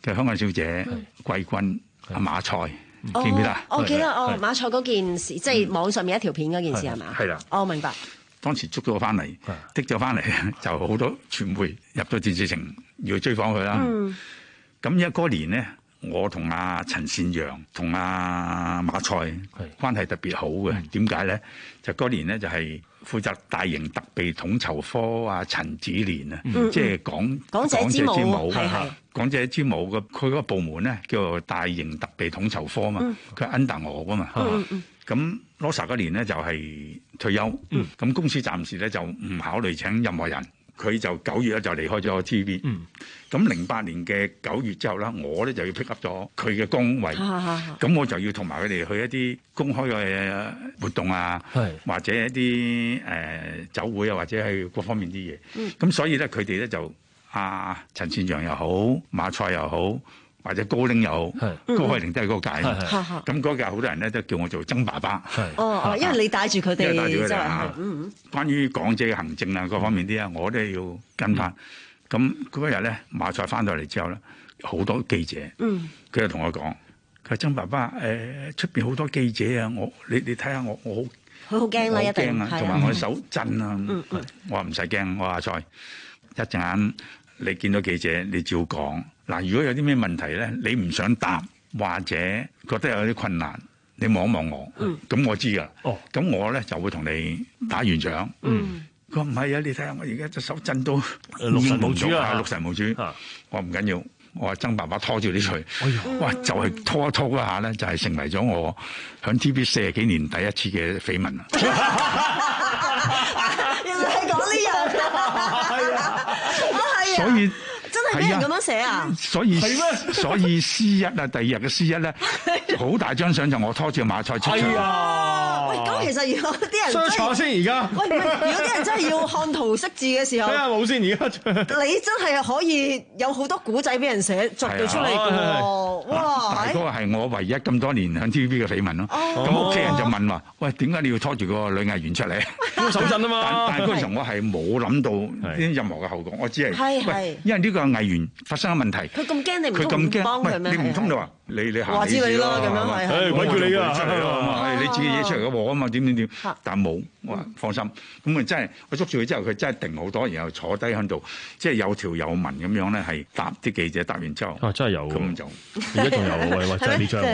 嘅香港小姐季軍阿馬賽，記唔記得？ 我記得哦，馬賽嗰件事，即係網上面一條片嗰件事係嘛？ 係啦， 我明白。 當時捉咗我翻嚟，滴咗翻嚟，就好多傳媒入咗電視城要追訪佢啦。咁因為嗰年咧，我同阿陳善陽同阿馬賽關係特別好嘅。點解咧？就嗰年咧就係負責大型特備統籌科啊，陳子蓮啊，即係港港姐之母，係係港姐之母嘅佢嗰個部門咧叫做大型特備統籌科啊嘛，佢係 under 我噶嘛。咁 Losa 嗰年咧就係退休，咁、嗯、公司暫時咧就唔考慮請任何人，佢就九月咧就離開咗 T V B。咁零八年嘅九月之後咧，我咧就要 pick up 咗佢嘅崗位，咁我就要同埋佢哋去一啲公開嘅活動啊，或者一啲誒、呃、酒會啊，或者係各方面啲嘢。咁、嗯、所以咧佢哋咧就阿陳善陽又好，馬賽又好。或者高拎又好，高海寧都係嗰屆。咁嗰屆好多人咧都叫我做曾爸爸。 哦哦，因為你帶住佢哋， 帶住佢哋啊。 嗯嗯。關於港姐嘅行政啊，各方面啲啊，我都要跟翻。咁嗰日咧，馬賽翻到嚟之後咧，好多記者。嗯。佢就同我講：佢話曾爸爸，誒出邊好多記者啊，我你你睇下我我好。 佢好驚啦，一定。 驚啊！同埋我手震啊。嗯嗯。我話唔使驚，我話賽一陣間你見到記者，你照講。嗱，如果有啲咩問題咧，你唔想答或者覺得有啲困難，你望一望我，咁、嗯、我知噶。哦，咁我咧就會同你打完掌。嗯，佢話唔係啊，你睇下我而家隻手震到六神無主啊，六神無主。啊、我話唔緊要，我話曾爸爸拖住你去。哎呀，哇，就係、是、拖一拖一下咧，就係、是、成為咗我響 T V B 四十幾年第一次嘅緋聞啊！ 原來係講呢樣啊！係啊，係啊， 所以。 真係俾人咁樣寫啊！ 所以所以 C 一啊，第二日嘅 C 一咧，好大張相就我拖住馬賽出場。係啊！ 喂，咁其實如果啲人相錯先而家。 喂，如果啲人真係要看圖識字嘅時候， 睇下冇先而家。 你真係可以有好多古仔俾人寫作到出嚟嘅喎！哇！ 大哥係我唯一咁多年喺 T V B 嘅緋聞咯。咁屋企人就問話：喂，點解你要拖住個女藝員出嚟？ 手震啊嘛！ 但係嗰陣時我係冇諗到啲任何嘅後果，我只係喂，因為呢個藝員發生咗問題， 佢咁驚你唔通唔幫佢咩？ 你唔通就話你你行話知你咯咁樣係， 誒鬼叫你㗎，出嚟咯，你自己嘢出嚟嘅喎啊嘛，點點點，但冇，我話放心，咁啊真係我捉住佢之後，佢真係定好多，然後坐低喺度，即係有條有文咁樣咧，係答啲記者答完之後， 啊真係有， 咁就而家仲有喎，或者呢張。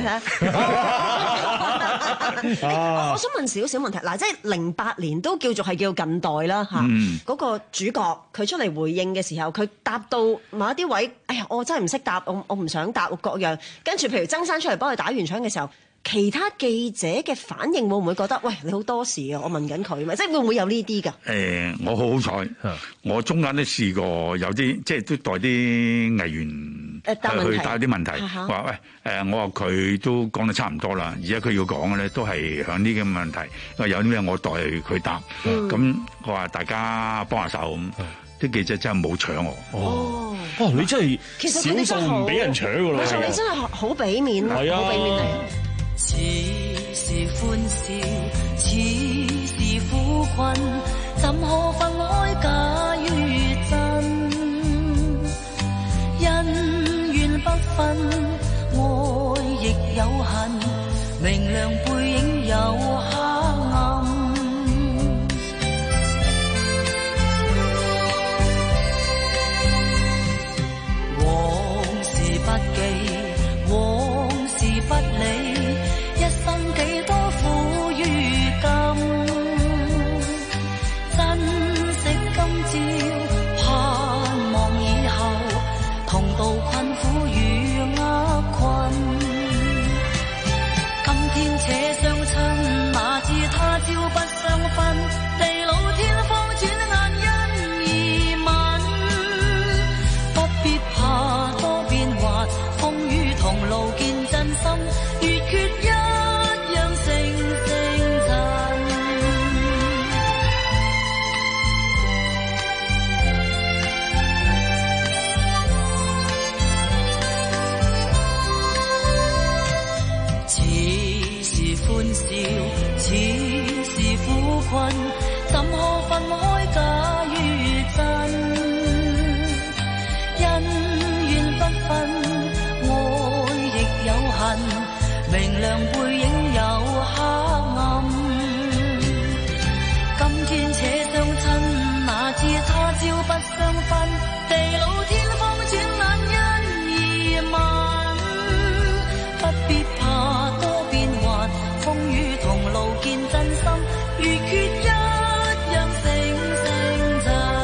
我想問少少問題，嗱，即係零八年都叫做係叫近代啦嚇，嗰個主角佢出嚟回應嘅時候，佢答到某一啲位，哎呀，我真係唔識答，我我唔想答各樣，跟住譬如曾生出嚟幫佢打完槍嘅時候，其他記者嘅反應會唔會覺得，喂，你好多事啊？我問緊佢嘛，即係會唔會有呢啲㗎？ 誒，我好好彩，我中間都試過有啲，即係都代啲藝員去答啲問題，話喂誒，我話佢都講得差唔多啦，而家佢要講嘅咧都係響呢啲咁嘅問題，因為有啲咩我代佢答，咁我話大家幫下手咁。啲記者真係冇搶我。 哦，哦，你真係少數唔俾人搶㗎啦。 其實你真係好俾面，好俾面你。 似是歡笑，似是苦困，怎可分開假與真？恩怨不分，愛亦有恨，明亮背影有黑暗。不記往事不理，一生幾多苦與甘，珍惜今朝，盼望以後，同渡困苦與厄困。今天且相親，哪知他朝不相分，地老天荒轉眼因而泯，不必怕多變幻，風雨同路見真心，月缺一樣成成塵。似是歡笑，似是苦困，怎可分開假與真？恩怨不分， 不相分，地老天荒轉眼一二萬，不必怕多變幻，風雨同路見真心，如缺一樣成成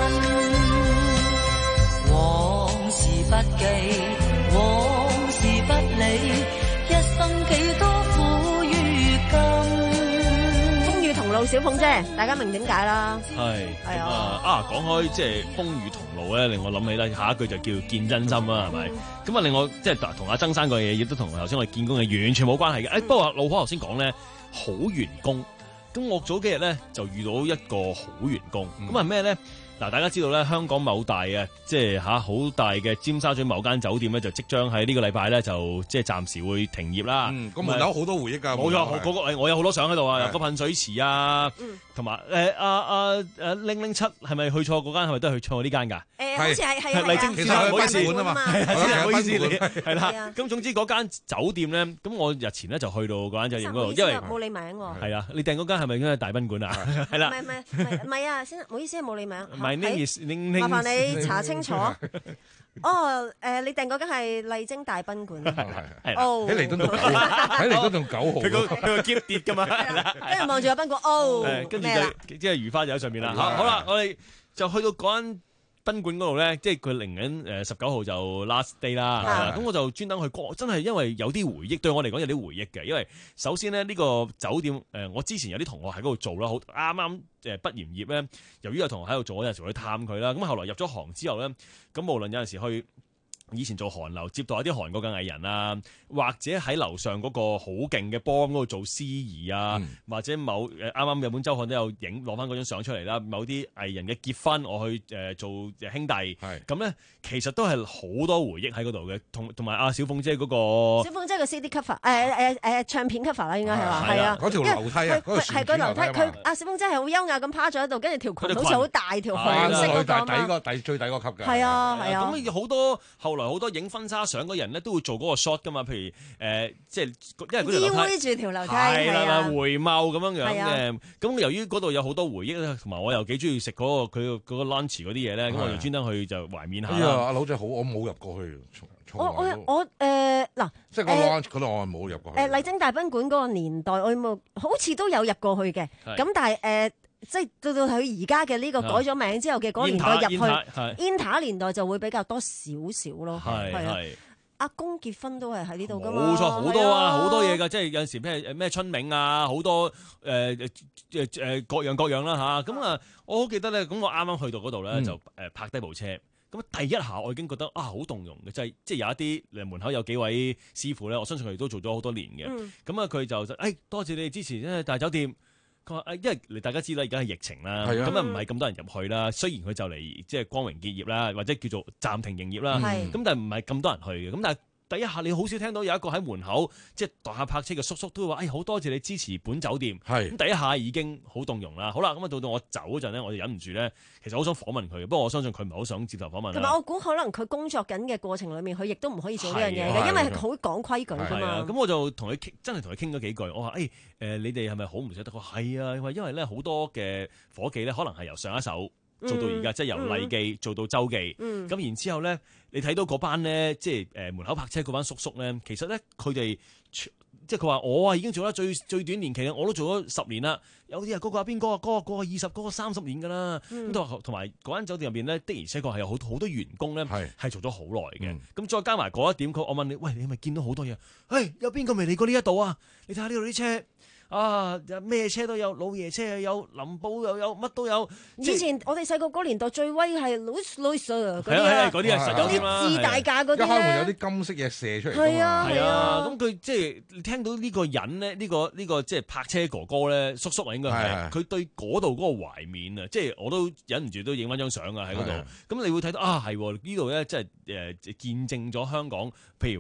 塵。往事不記，往事不理，一生幾多苦與甘。 路小鳳姐，大家明點解啦？ 係係啊啊！講開即係風雨同路咧，令我諗起咧下一句就叫見真心啦，係咪？咁啊，令我即係同阿曾生個嘢，亦都同頭先我哋見工嘅完全冇關係嘅。誒、嗯，不過老婆頭先講咧，好員工，咁我早幾日咧就遇到一個好員工，咁係咩咧？嗱，大家知道咧，香港某大嘅即係嚇好大嘅尖沙咀某間酒店咧，就即將喺呢個禮拜咧就即係暫時會停業啦。嗯， 咁門口好多回憶㗎。冇錯，嗰個我有好多相喺度啊，有個噴水池啊，同埋誒阿阿誒零零七係咪去錯嗰間？係咪都係去錯呢間㗎？ 誒，好似係係麗晶，其實唔好意思啊嘛， 係係唔好意思你係啦。咁總之嗰間酒店咧，咁我日前咧就去到嗰間酒店嗰度，因為冇你名喎。 係啊，你訂嗰間係咪應該係大賓館啊？係啦。 唔係唔係唔係啊，先唔好意思，冇你名。 My name is 麻煩你查清楚。哦，誒，你訂嗰間係麗晶大賓館。 係哦， 喺彌敦道九，喺彌敦道九號。 佢個佢個 keep 跌㗎嘛。 跟住望住個賓館，哦， 跟住佢即係如花就喺上面啦。好啦，我哋就去到嗰間賓館嗰度咧，即係佢嚟緊誒十九號就 last day 啦。咁我就專登去過，真係因為有啲回憶，對我嚟講有啲回憶嘅。因為首先咧，呢個酒店誒，我之前有啲同學喺嗰度做啦，好啱啱誒畢業業咧。由於有同學喺度做，我有陣時去探佢啦。咁後來入咗行之後咧，咁無論有陣時去以前做韓流接待一啲韓國嘅藝人啊，或者喺樓上嗰個好勁嘅幫嗰度做司儀啊，嗯、或者某誒啱啱日本週刊都有影攞翻嗰張相出嚟啦。某啲藝人嘅結婚，我去誒、呃、做兄弟，咁咧其實都係好多回憶喺嗰度嘅。同同埋阿小鳳姐嗰、那個小鳳姐嘅 C D cover， 誒誒誒唱片 cover 啦，應該係話係啊。 嗰條樓梯啊，嗰係個樓梯。佢阿小鳳姐係好優雅咁趴咗喺度，跟住條裙好似好大條紅色嗰個啊嘛。 底個底最底個級㗎。 係啊係啊。 咁好多後來好多影婚紗相嘅人咧，都會做嗰個 shot 㗎嘛。譬如誒、呃，即係因為嗰條樓梯依偎住條樓梯， 係啦、 啊， 回眸咁樣樣嘅。咁由於嗰度有好多回憶咧，同埋我又幾中意食嗰個佢嗰個 lunch 嗰啲嘢咧，咁我就專登去就懷緬下。 哎呀，阿佬真係好，我冇入過去。 我我我誒嗱， 即係個 lunch 嗰度我係冇入過去。 誒麗晶大賓館嗰個年代，我冇好似都有入過去嘅。咁但係誒。呃即係到到佢而家嘅呢個改咗名之後嘅嗰個年代入去 Inter 年代就會比較多少少咯，係啊。阿公結婚都係喺呢度㗎嘛， 冇錯，好多啊，好多嘢㗎，即係有陣時咩咩春茗啊，好多誒誒誒各樣各樣啦嚇。咁啊，我好記得咧，咁我啱啱去到嗰度咧就誒泊低部車，咁第一下我已經覺得啊好動容嘅，即係即係有一啲誒門口有幾位師傅咧，我相信佢哋都做咗好多年嘅，咁啊佢就誒多謝你哋支持咧大酒店。佢話誒，因為大家知啦，而家係疫情啦，咁啊唔係咁多人入去啦。雖然佢就嚟即係光榮結業啦，或者叫做暫停營業啦，咁但係唔係咁多人去嘅。咁但係第一下你好少聽到有一個喺門口即係代客泊車嘅叔叔都會話：誒好多謝你支持本酒店。咁第一下已經好動容啦。好啦，咁啊到到我走嗰陣咧，我就忍唔住咧，其實好想訪問佢，不過我相信佢唔係好想接受訪問。同埋我估可能佢工作緊嘅過程裏面，佢亦都唔可以做呢樣嘢嘅，因為好講規矩㗎嘛。 咁我就同佢傾，真係同佢傾咗幾句。我話誒誒，你哋係咪好唔捨得？佢話係啊，因為咧好多嘅夥計咧，可能係由上一手做到而家，嗯、即係由麗記、嗯、做到周記。咁、嗯、然之後咧，你睇到嗰班咧，即係誒門口泊車嗰班叔叔咧，其實咧佢哋即係佢話我啊已經做得最最短年期啦，我都做咗十年啦。有啲啊嗰個邊個啊，嗰個嗰個二十，嗰個三十年㗎啦。咁同同埋嗰間酒店入邊咧，的而且確係有好好多員工咧係做咗好耐嘅。咁、嗯、再加埋嗰一點，佢我問你，喂，你係咪見到好多嘢？誒、hey, 有邊個未嚟過呢一度啊？你睇下呢度啲車。啊！咩車都有，老爺車又有，林寶又有，乜都有。 以前我哋細個嗰年代最威係 Louis Louis 嗰啲啊，嗰啲係實有啲自大架嗰啲咧。 一開門有啲金色嘢射出嚟。 係啊係啊， 咁佢即係聽到呢個人咧，呢、呢個呢、呢個即係泊車哥哥咧，叔叔啊應該係，佢對嗰度嗰個懷緬啊，即係我都忍唔住都影翻張相啊喺嗰度。咁你會睇到啊係呢度咧，即係誒見證咗香港，譬如話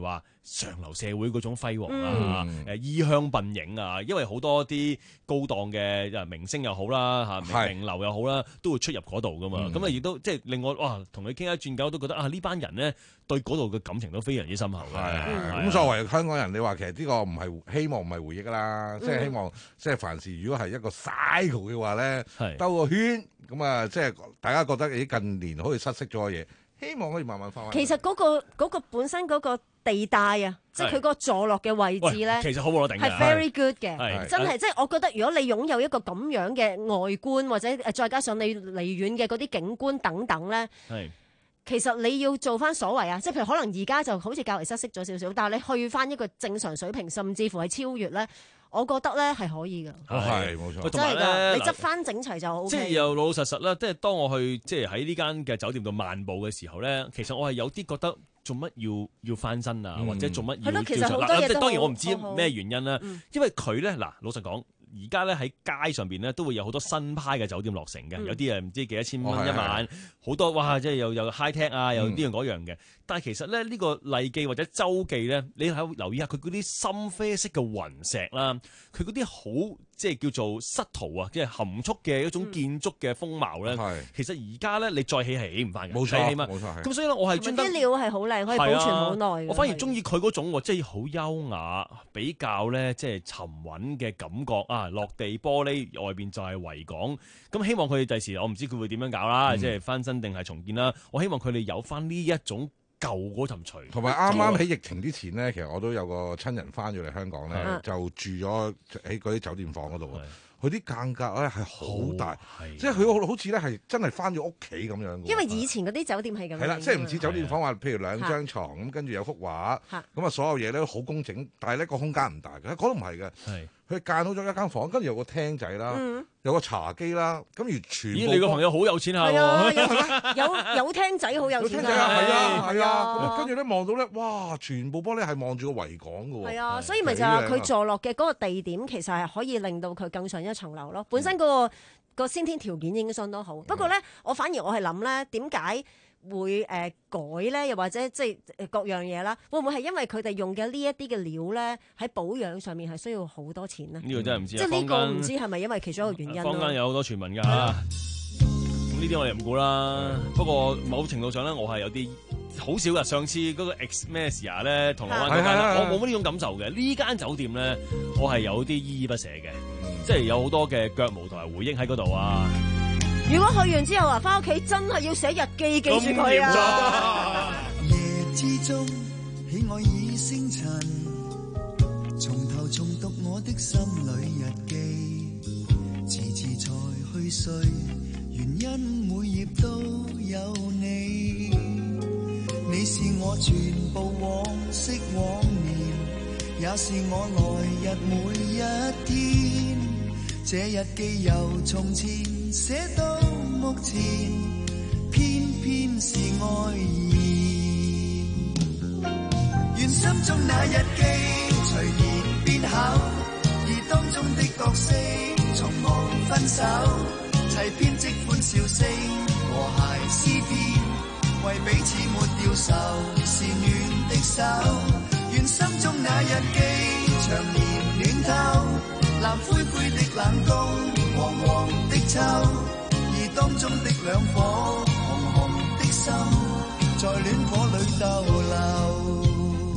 上流社會嗰種輝煌啊，誒衣香鬢影啊，因為好多啲高檔嘅明星又好啦嚇，名流又好啦，都會出入嗰度噶嘛。咁啊亦都即係令我哇同佢傾一轉偈，我都覺得啊呢班人咧對嗰度嘅感情都非常之深厚嘅。 咁作為香港人，你話其實呢個唔係希望唔係回憶啦，即係希望即係凡事如果係一個 cycle 嘅話咧，兜個圈咁啊，即係大家覺得咦近年好似失色咗嘅嘢。希望可以慢慢翻。 其實嗰、嗰個嗰個本身嗰個地帶啊，即係佢個坐落嘅位置咧， 其實好冇得頂嘅， 係 very good 嘅，真係即係我覺得，如果你擁有一個咁樣嘅外觀，或者誒再加上你離遠嘅嗰啲景觀等等咧，其實你要做翻所謂啊，即係譬如可能而家就好似較為失色咗少少，但係你去翻一個正常水平，甚至乎係超越咧。我覺得咧係可以㗎， 係冇錯， 真係㗎，你執翻整齊就 O K。 即係又老老實實啦，即係當我去即係喺呢間嘅酒店度漫步嘅時候咧，其實我係有啲覺得做乜要要翻身啊，嗯、或者做乜要叫做嗱，即係當然我唔知咩原因啦，嗯、因為佢咧嗱，老實講。而家咧喺街上邊咧都會有好多新派嘅酒店落成嘅，嗯、有啲誒唔知幾多千蚊一晚，好、哦、多哇！即係又有 high tech 啊，又呢樣嗰樣嘅。但係其實咧呢、呢個麗記或者洲記咧，你喺留意下佢嗰啲深啡色嘅雲石啦，佢嗰啲好即係叫做濕圖啊，即係含蓄嘅一種建築嘅風貌咧。嗯、其實而家咧你再起係起唔翻嘅，冇錯，冇錯。咁所以咧我係專登啲料係好靚，可以保存好耐。 我反而中意佢嗰種即係好優雅，比較咧即係沉穩嘅感覺啊！落地玻璃外邊就係維港，咁希望佢哋第時我唔知佢會點樣搞啦，嗯、即係翻新定係重建啦。我希望佢哋有翻呢一種舊嗰陣除。同埋啱啱喺疫情之前咧，其實我都有個親人翻咗嚟香港咧，的就住咗喺嗰啲酒店房嗰度。佢啲間隔咧係好大，即係佢好似咧係真係翻咗屋企咁樣。 因為以前嗰啲酒店係咁樣。係啦， 即係唔似酒店房話，譬如兩張床咁，跟住有幅畫，咁啊所有嘢咧都好工整，但係咧個空間唔大嘅。嗰度唔係嘅，佢間好咗一間房，跟住有個廳仔啦，有個茶幾啦，咁而全部。咦， 你個朋友好有錢下喎！ 有有廳仔好有錢啊！ 係啊係啊，跟住咧望到咧，哇！全部玻璃係望住個維港嘅喎。 係啊，所以咪就係佢坐落嘅嗰個地點，其實係可以令到佢更上一層樓咯。本身嗰個個先天條件已經相當好，不過咧，我反而我係諗咧，點解會誒改咧？又或者即係各樣嘢啦，會唔會係因為佢哋用嘅呢一啲嘅料咧，喺保養上面係需要好多錢咧？ 呢個真係唔知。 即係呢個唔知係咪因為其中一個原因？ 坊間有好多傳聞㗎嚇，咁呢啲我哋唔估啦。不過某程度上咧，我係有啲好少㗎。上次嗰個 Exmesia 咧，銅鑼灣嗰間，我冇乜呢種感受嘅。呢間酒店咧，我係有啲依依不捨嘅，即係有好多嘅腳毛同埋回憶喺嗰度啊。 如果去完之後啊，翻屋企真係要寫日記記住佢啊！ 夜之中，喜愛已星塵，從頭重讀我的心裏日記，遲遲才去睡，原因每頁都有你。你是我全部往昔往年，也是我來日每一天。這日記由從前寫到目前，偏偏是愛意。願心中那日記隨年變厚，而當中的角色從無分手，齊編織歡笑聲和諧詩篇，為彼此沒掉愁，是暖的手。願心中那日記長年暖透，藍灰灰的冷冬，黃黃的秋，而當中的兩顆紅紅的心，在戀火裏逗留。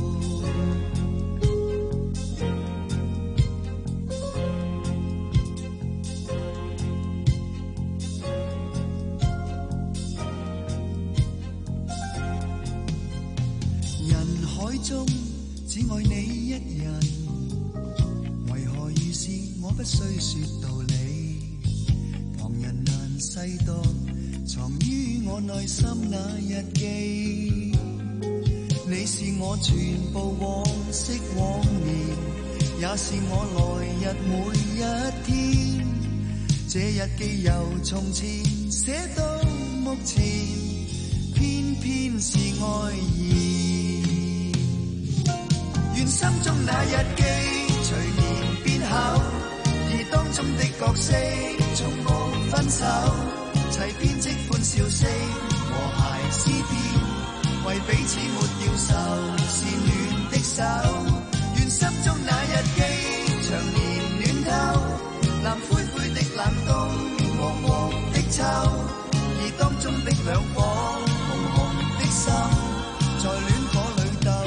人海中只愛你一人，為何遇事我不需說道理？旁人難細讀，藏於我內心那日記。你是我全部往昔往年，也是我來日每一天。這日記由從前寫到目前，偏偏是愛意。願心中那日記隨年變厚，而當中的角色從無分手，齊編織歡笑聲和諧詩篇，為彼此沒掉愁，是暖的手。 手，願心中那日記長年暖透，藍灰灰的冷冬，黃黃的秋，而當中的兩顆紅紅的心，在戀火裏逗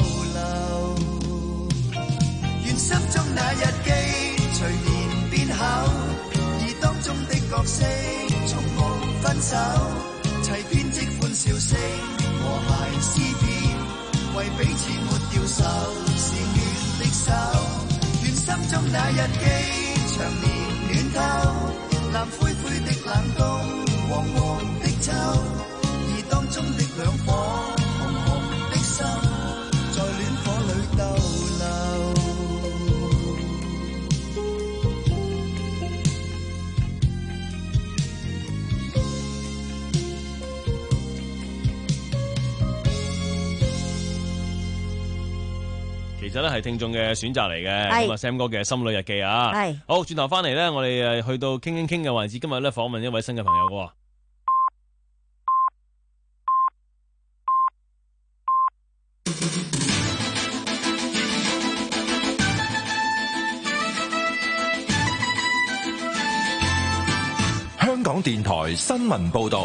留。願心中那日記隨年變厚，而當中的角色從無分手，齊編織歡笑聲和諧詩篇，為彼此沒掉愁，是暖的手。願心中那日記長年暖透，藍灰灰的冷冬，黃黃的秋，而當中的兩顆紅紅的心，在戀火裏逗留。 其實咧係聽眾嘅選擇嚟嘅，咁啊 Sam 哥嘅《心裏日記》啊，係好轉頭翻嚟咧，我哋誒去到傾傾傾嘅環節，今日咧訪問一位新嘅朋友嘅。 香港電台新聞報導，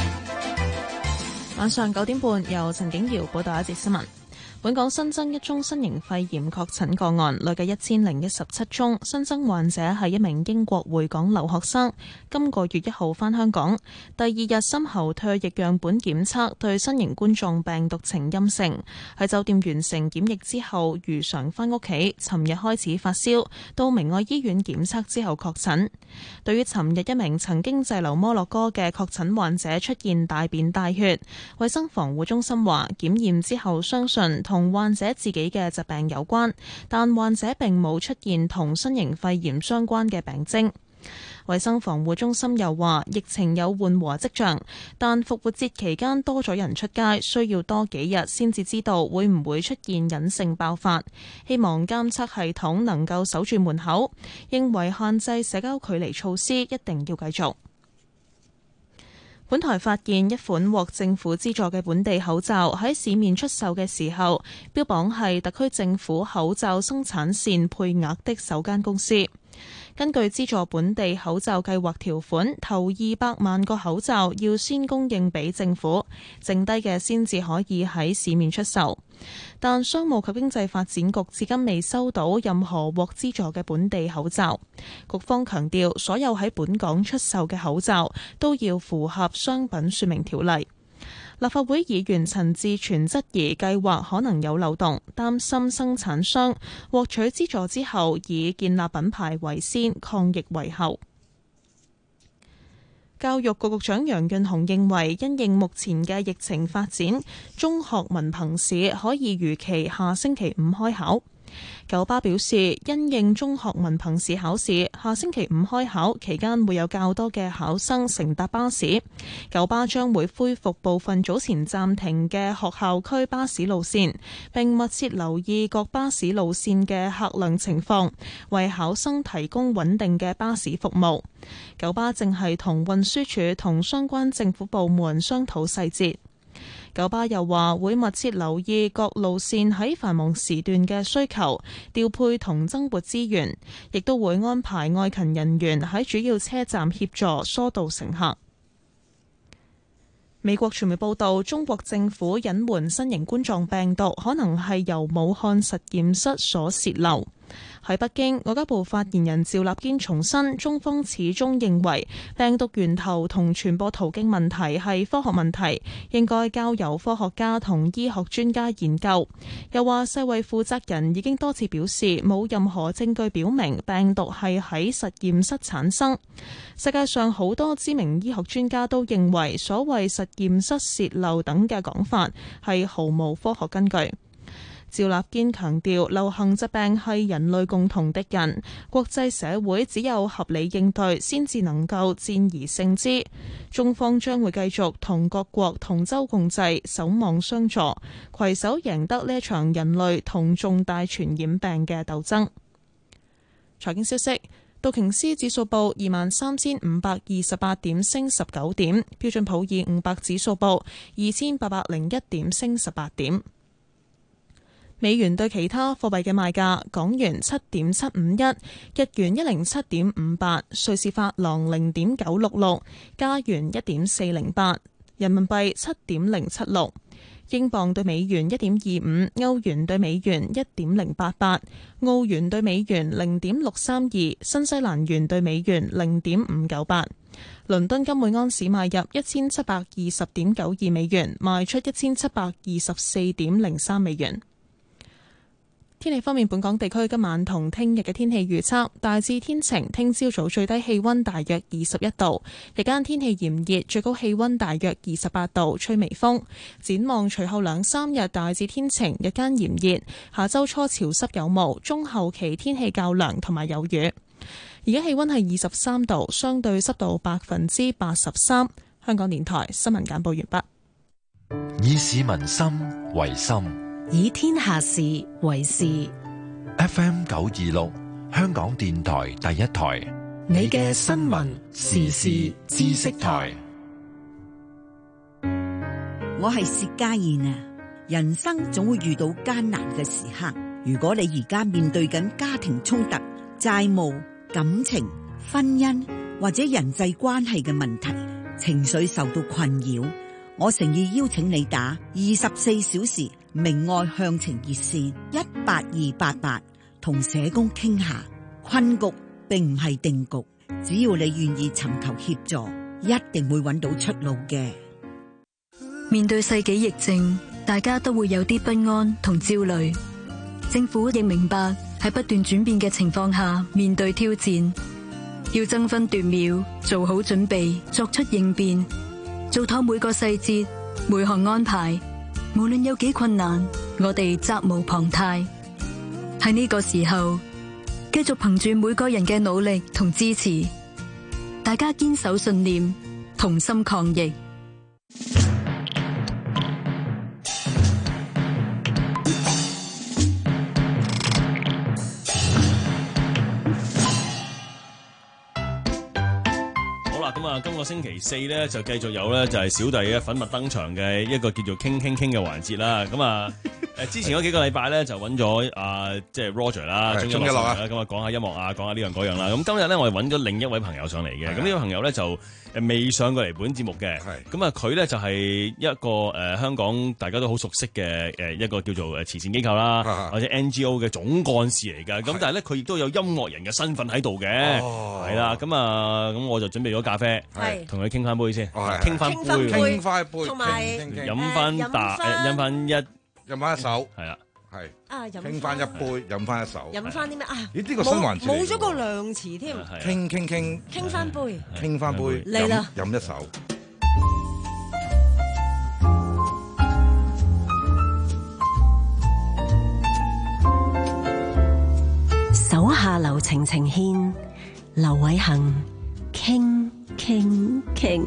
晚上九點半由陳景瑤報道一節新聞。本港新增一宗新型肺炎確診個案，累計一千零一十七宗。新增患者係一名英國回港留學生，今個月一號返香港。第二日深喉唾液樣本檢測對新型冠狀病毒呈陰性，喺酒店完成檢疫之後如常返屋企。尋日開始發燒，到明愛醫院檢測之後確診。對於尋日一名曾經滯留摩洛哥嘅確診患者出現大便帶血，衛生防護中心話檢驗之後相信同患者自己嘅疾病有關，但患者並冇出現同新型肺炎相關嘅病徵。衛生防護中心又話，疫情有緩和跡象，但復活節期間多咗人出街，需要多幾日先至知道會唔會出現隱性爆發。希望監測系統能夠守住門口，認為限制社交距離措施一定要繼續。本台發現一款獲政府資助嘅本地口罩喺市面出售嘅時候，標榜係特區政府口罩生產線配額的首間公司。根據資助本地口罩計劃條款，頭二百萬個口罩要先供應俾政府，剩低嘅先至可以喺市面出售。但商務及經濟發展局至今未收到任何獲資助嘅本地口罩。局方強調，所有喺本港出售嘅口罩都要符合商品說明條例。立法會議員陳志全質疑計劃可能有漏洞，擔心生產商獲取資助之後以建立品牌為先，抗疫為後。教育局局長楊潤雄認為，因應目前嘅疫情發展，中學文憑試可以如期下星期五開考。九巴表示，因應中學文憑試考試下星期五開考，期間會有較多嘅考生乘搭巴士。九巴將會恢復部分早前暫停嘅學校區巴士路線，並密切留意各巴士路線嘅客量情況，為考生提供穩定嘅巴士服務。九巴正係同運輸署同相關政府部門商討細節。九巴又話會密切留意各路線喺繁忙時段嘅需求，調配同增撥資源，亦都會安排外勤人員喺主要車站協助疏導乘客。美國傳媒報道，中國政府隱瞞新型冠狀病毒可能係由武漢實驗室所洩漏。喺北京，外交部發言人趙立堅重申，中方始終認為病毒源頭同傳播途徑問題係科學問題，應該交由科學家同醫學專家研究。又話世衛負責人已經多次表示，冇任何證據表明病毒係喺實驗室產生。世界上好多知名醫學專家都認為，所謂實驗室洩漏等嘅講法係毫無科學根據。趙立堅強調，流行疾病係人類共同敵人，國際社會只有合理應對，先至能夠戰而勝之。中方將會繼續同各國同舟共濟，守望相助，攜手贏得呢場人類同重大傳染病嘅鬥爭。財經消息，道瓊斯指數報二萬三千五百二十八點，升十九點；標準普爾五百指數報二千八百零一點，升十八點。 美元對其他貨幣嘅賣價：港元七點七五一，日元一零七點五八，瑞士法郎零點九六六，加元一點四零八，人民幣七點零七六。英鎊對美元一點二五，歐元對美元一點零八八，澳元對美元零點六三二，新西蘭元對美元零點五九八。倫敦金每安士買入一千七百二十點九二美元，賣出一千七百二十四點零三美元。天氣方面，本港地區今晚同聽日嘅天氣預測大致天晴，聽朝早最低氣溫大約二十一度，日間天氣炎熱，最高氣溫大約二十八度，吹微風。展望隨後兩三日大致天晴，日間炎熱，下周初潮濕有霧，中後期天氣較涼同埋有雨。而家氣溫係二十三度，相對濕度百分之八十三。香港電台新聞簡報完畢。以市民心為心， 以天下事為事。 F M 九二六，香港電台第一台， 你嘅新聞時事知識台。 我係薛家燕啊！人生總會遇到艱難嘅時刻，如果你而家面對緊家庭衝突、債務、感情、婚姻或者人際關係嘅問題，情緒受到困擾，我誠意邀請你打二十四小時明愛向晴熱線一八二八八，同社工傾下。困局並唔係定局，只要你願意尋求協助，一定會揾到出路嘅。 面對世紀疫症，大家都會有啲不安同焦慮。政府亦明白喺不斷轉變嘅情況下面對挑戰，要爭分奪秒做好準備，作出應變，做妥每個細節每項安排。無論有幾困難，我哋責無旁貸。喺呢個時候，繼續憑住每個人嘅努力同支持，大家堅守信念，同心抗疫。 今個星期四咧就繼續有咧就係小弟嘅粉墨登場嘅一個叫做傾傾傾嘅環節啦。咁啊誒之前嗰幾個禮拜咧就揾咗啊即係 Roger 啦，鍾一樂啦，咁啊講下音樂啊，講下呢樣嗰樣啦。咁今日咧我哋揾咗另一位朋友上嚟嘅。咁呢位朋友咧就誒未上過嚟本節目嘅。咁啊佢咧就係一個誒香港大家都好熟悉嘅誒一個叫做誒慈善機構啦，或者 N G O 嘅總幹事嚟㗎。咁但係咧佢亦都有音樂人嘅身份喺度嘅。係啦，咁啊咁我就準備咗咖啡。係，同佢傾翻杯先，傾翻杯， 傾翻杯， 同埋飲翻啖，飲翻一， 飲翻一手， 係啊， 係， 啊， 傾翻一杯，飲翻一手， 飲翻啲咩啊？ 咦，呢個新環節冇咗個量詞添， 傾傾傾， 傾翻杯， 傾翻杯， 嚟啦， 飲一手。 手下留情情牽，劉偉恒。傾傾傾，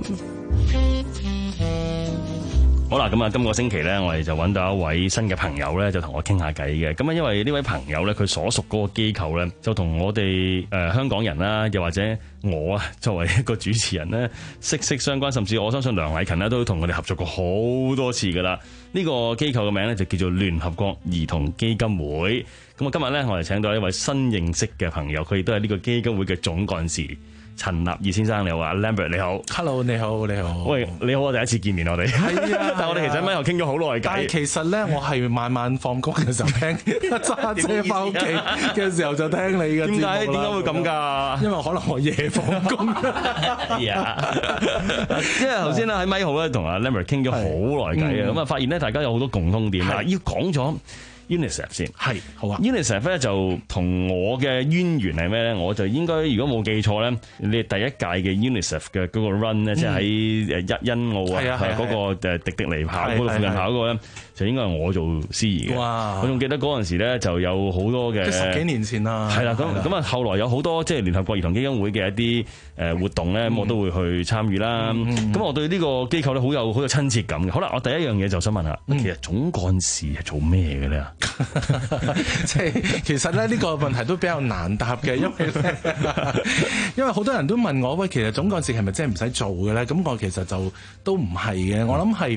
好啦，咁啊，今個星期咧，我哋就揾到一位新嘅朋友咧，就同我傾下偈嘅。咁啊，因為呢位朋友咧，佢所屬嗰個機構咧，就同我哋誒、呃、香港人啦，又或者我啊，作為一個主持人咧，息息相關。甚至我相信梁禮勤咧，都同我哋合作過好多次噶啦。呢、這個機構嘅名咧就叫做聯合國兒童基金會。咁啊，今日咧，我哋請到一位新認識嘅朋友，佢亦都係呢個基金會嘅總幹事。陳立義先生，你好啊 ，Lambert 你好 ，Hello 你好你好， 喂你好，我第一次見面我哋，係啊，但係我哋其實喺咪又傾咗好耐偈。 但係其實咧，我係晚晚放工嘅時候聽，揸車翻屋企嘅時候就聽你嘅節目啦。點解點解會咁㗎？因為可能我夜放工。 係啊，因為頭先咧喺咪號咧同阿 Lambert 傾咗好耐偈啊，咁啊發現咧大家有好多共通點啊，要講咗。UNICEF 先係好啊 ，UNICEF 咧就同我嘅淵源係咩咧？我就應該如果冇記錯咧，你第一屆嘅 UNICEF 嘅嗰個 run 咧，即係喺誒一欣澳啊，係嗰個誒迪迪尼跑嗰度附近跑嗰個咧，就應該係我做司儀嘅。哇！我仲記得嗰陣時咧，就有好多嘅十幾年前啦。係啦， 咁咁啊，後來有好多即係聯合國兒童基金會嘅一啲誒活動咧，我都會去參與啦。咁我對呢個機構咧好有好有親切感嘅。好啦，我第一樣嘢就想問下，其實總幹事係做咩嘅咧？ 即係其實咧呢個問題都比較難答嘅，因為因為好多人都問我喂，其實總幹事係咪真係唔使做嘅咧？咁我其實就都唔係嘅，我諗係。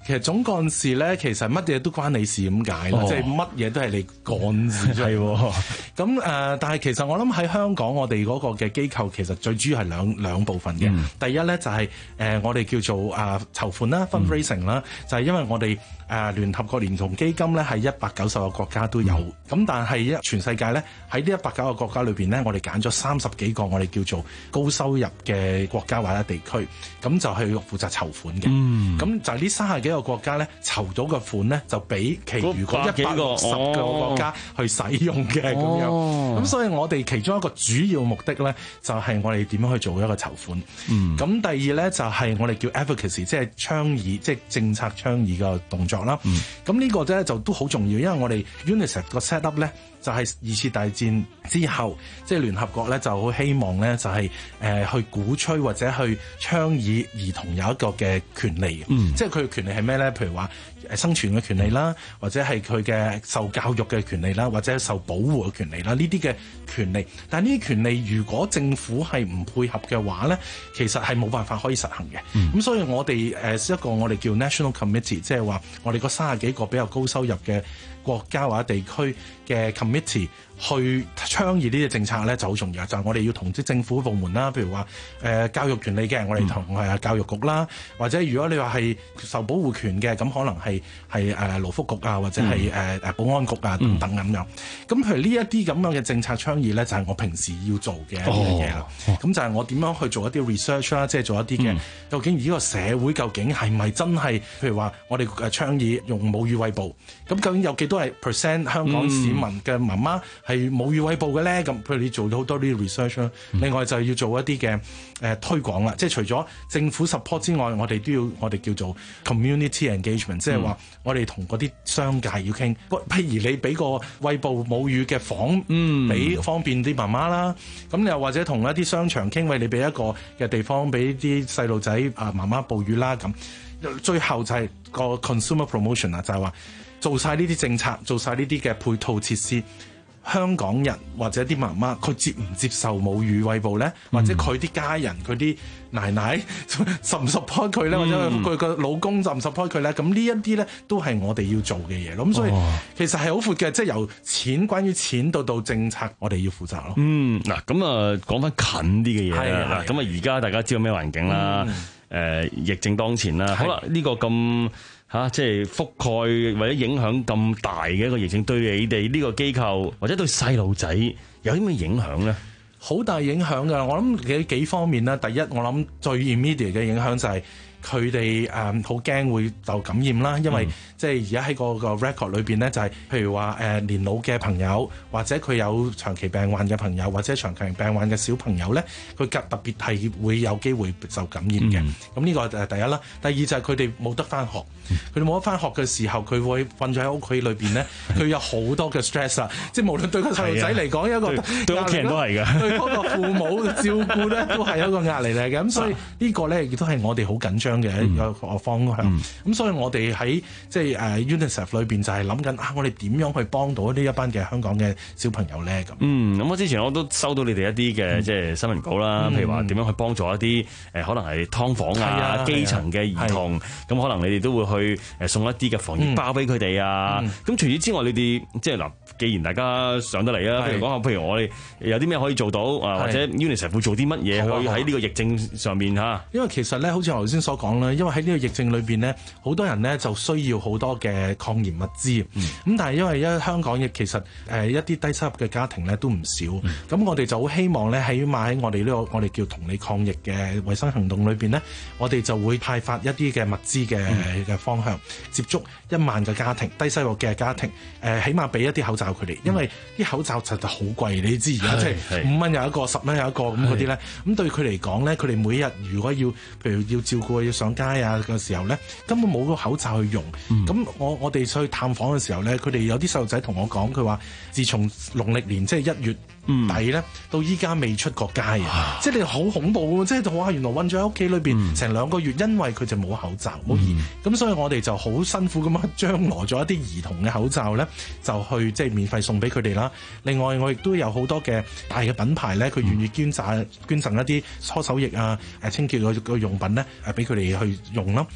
其實總幹事咧，其實乜嘢都關你事咁解啦，即係乜嘢都係你幹事出嚟。咁誒、呃，但係其實我諗喺香港，我哋嗰個嘅機構其實最主要係兩兩部分嘅。嗯、第一咧就係、是、誒、呃、我哋叫做啊籌款啦 fundraising 啦，就係因為我哋誒聯合國兒童基金咧係一百九十個國家都有，咁、嗯、但係一全世界咧喺呢一百九個國家裏邊咧，我哋揀咗三十幾個我哋叫做高收入嘅國家或者地區，咁就去負責籌款嘅。咁、嗯、就係呢三十幾個國家咧籌到嘅款咧，就俾其餘嗰一百六十個國家去使用嘅咁、哦、樣。咁所以我哋其中一個主要目的咧，就係、是、我哋點樣去做一個籌款。咁、嗯、第二咧就係、是、我哋叫 advocacy， 即係倡議，即係政策倡議嘅動作啦。咁、嗯、呢個咧就都好重要，因為我哋 UNICEF 個 set up 咧就係二次大戰之後，即係聯合國咧就好希望咧就係、是、誒、呃、去鼓吹或者去倡議兒童有一個嘅權利。嗯，即係佢嘅權利係咩咧？譬如話誒生存嘅權利啦，或者係佢嘅受教育嘅權利啦，或者受保護嘅權利啦，呢啲嘅權利。但係呢啲權利如果政府係唔配合嘅話咧，其實係冇辦法可以實行嘅。咁、嗯、所以我哋誒一個我哋叫 National Committee， 即係話我哋嗰三十幾個比較高收入嘅國家或者地區嘅 committee 去倡議呢啲政策咧就好重要，就係、是、我哋要同啲政府部門啦，譬如話誒、呃、教育權利嘅，我哋同誒教育局啦，或者如果你話係受保護權嘅，咁可能係係誒勞福局啊，或者係誒誒保安局啊等等咁樣。咁、嗯、譬如呢一啲咁樣嘅政策倡議咧，就係、是、我平時要做嘅一樣嘢啦。咁、哦、就係我點樣去做一啲 research 啦，即係做一啲嘅、嗯，究竟呢個社會究竟係咪真係，譬如話我哋誒倡議用母乳餵哺，咁究竟有幾多係 percent 香港市民嘅媽媽係母乳餵哺嘅咧？咁譬如你做咗好多啲 research 啦、嗯，另外就要做一啲嘅誒推廣啦，即係除咗政府 support 之外，我哋都要我哋叫做 community engagement，、嗯、即係話我哋同嗰啲商界要傾，譬如你俾個餵哺母乳嘅房俾、嗯、方便啲媽媽啦，咁你又或者同一啲商場傾，為你俾一個嘅地方俾啲細路仔啊媽媽哺乳啦，咁最後就係個 consumer promotion 啊，就係話做晒呢啲政策，做晒呢啲嘅配套設施。香港人或者啲媽媽佢接唔接受母乳餵哺咧？或者佢啲家人佢啲奶奶 support 唔 support 佢咧？或者佢個老公就唔 support 佢咧？咁呢一啲咧都係我哋要做嘅嘢咯。咁所以其實係好闊嘅，即係由錢關於錢到到政策，我哋要負責咯。嗯，嗱咁啊，講翻近啲嘅嘢啦。咁啊，而家大家知道咩環境啦？誒、嗯呃，疫症當前啦。好啦，呢、呢個咁。嚇、啊，即係覆蓋或者影響咁大嘅一個疫情，對你哋呢個機構或者對細路仔有啲咩影響咧？好大影響㗎，我諗幾幾方面啦。第一，我諗最 immediate 嘅影響就係佢哋誒好驚會受感染啦，因為、嗯、即係而家喺個個 record 裏邊咧，就係、是、譬如話誒、呃、年老嘅朋友，或者佢有長期病患嘅朋友，或者長期病患嘅小朋友咧，佢特特別係會有機會受感染嘅。咁、嗯、呢個係第一啦。第二就係佢哋冇得翻學。佢哋冇得翻學嘅時候，佢會瞓咗喺屋企裏邊咧，佢有好多嘅 stress 啊！即係無論對個細路仔嚟講，一個對屋企人都係嘅，對嗰個父母嘅照顧咧，都係一個壓力嚟嘅。咁所以呢個咧，亦都係我哋好緊張嘅一個方向。咁、嗯、所以我哋喺即係誒 UNICEF 裏邊就係諗緊啊，我哋點樣去幫到呢一班嘅香港嘅小朋友咧？咁嗯，咁我之前我都收到你哋一啲嘅即係新聞稿啦，譬如話點樣去幫助一啲誒可能係劏房啊、啊基層嘅兒童，咁可能你哋都會去。去誒送一啲嘅防疫包俾佢哋啊！咁、嗯、除此之外，你哋即係嗱，既然大家上得嚟啊，譬如講下，譬如我哋有啲咩可以做到啊，或者 UNICEF 會做啲乜嘢去喺呢個疫症上面嚇？因為其實咧，好似我頭先所講啦，因為喺呢個疫症裏邊咧，好多人咧就需要好多嘅抗炎物資。咁、嗯、但係因為因香港亦其實誒一啲低收入嘅家庭咧都唔少。咁、嗯、我哋就好希望咧，起碼喺我哋呢、這個我哋叫同理抗疫嘅衞生行動裏邊咧，我哋就會派發一啲嘅物資嘅嘅、嗯、方向，接觸一萬個家庭低收入嘅家庭，誒、呃、起碼俾一啲口罩佢哋，因為啲口罩實在好貴，你知而家即係五蚊有一個，十蚊有一個咁嗰啲咧，咁對佢嚟講咧，佢哋每日如果要譬如要照顧要上街啊嘅時候咧，根本冇個口罩去用。咁、嗯、我我哋去探訪嘅時候咧，佢哋有啲細路仔同我講，佢話自從農曆年即係一月底咧、嗯，到依家未出過街啊！即係你好恐怖，即係哇！原來韞咗喺屋企裏邊成兩個月，因為佢就冇口罩冇耳，咁、嗯、所以我哋就好辛苦咁樣張羅咗一啲兒童嘅口罩咧，就去即係免費送俾佢哋啦。另外我亦都有好多嘅大嘅品牌咧，佢願意捐贈、嗯、捐贈一啲搓手液啊、誒清潔嘅用品咧，誒俾佢哋去用啦。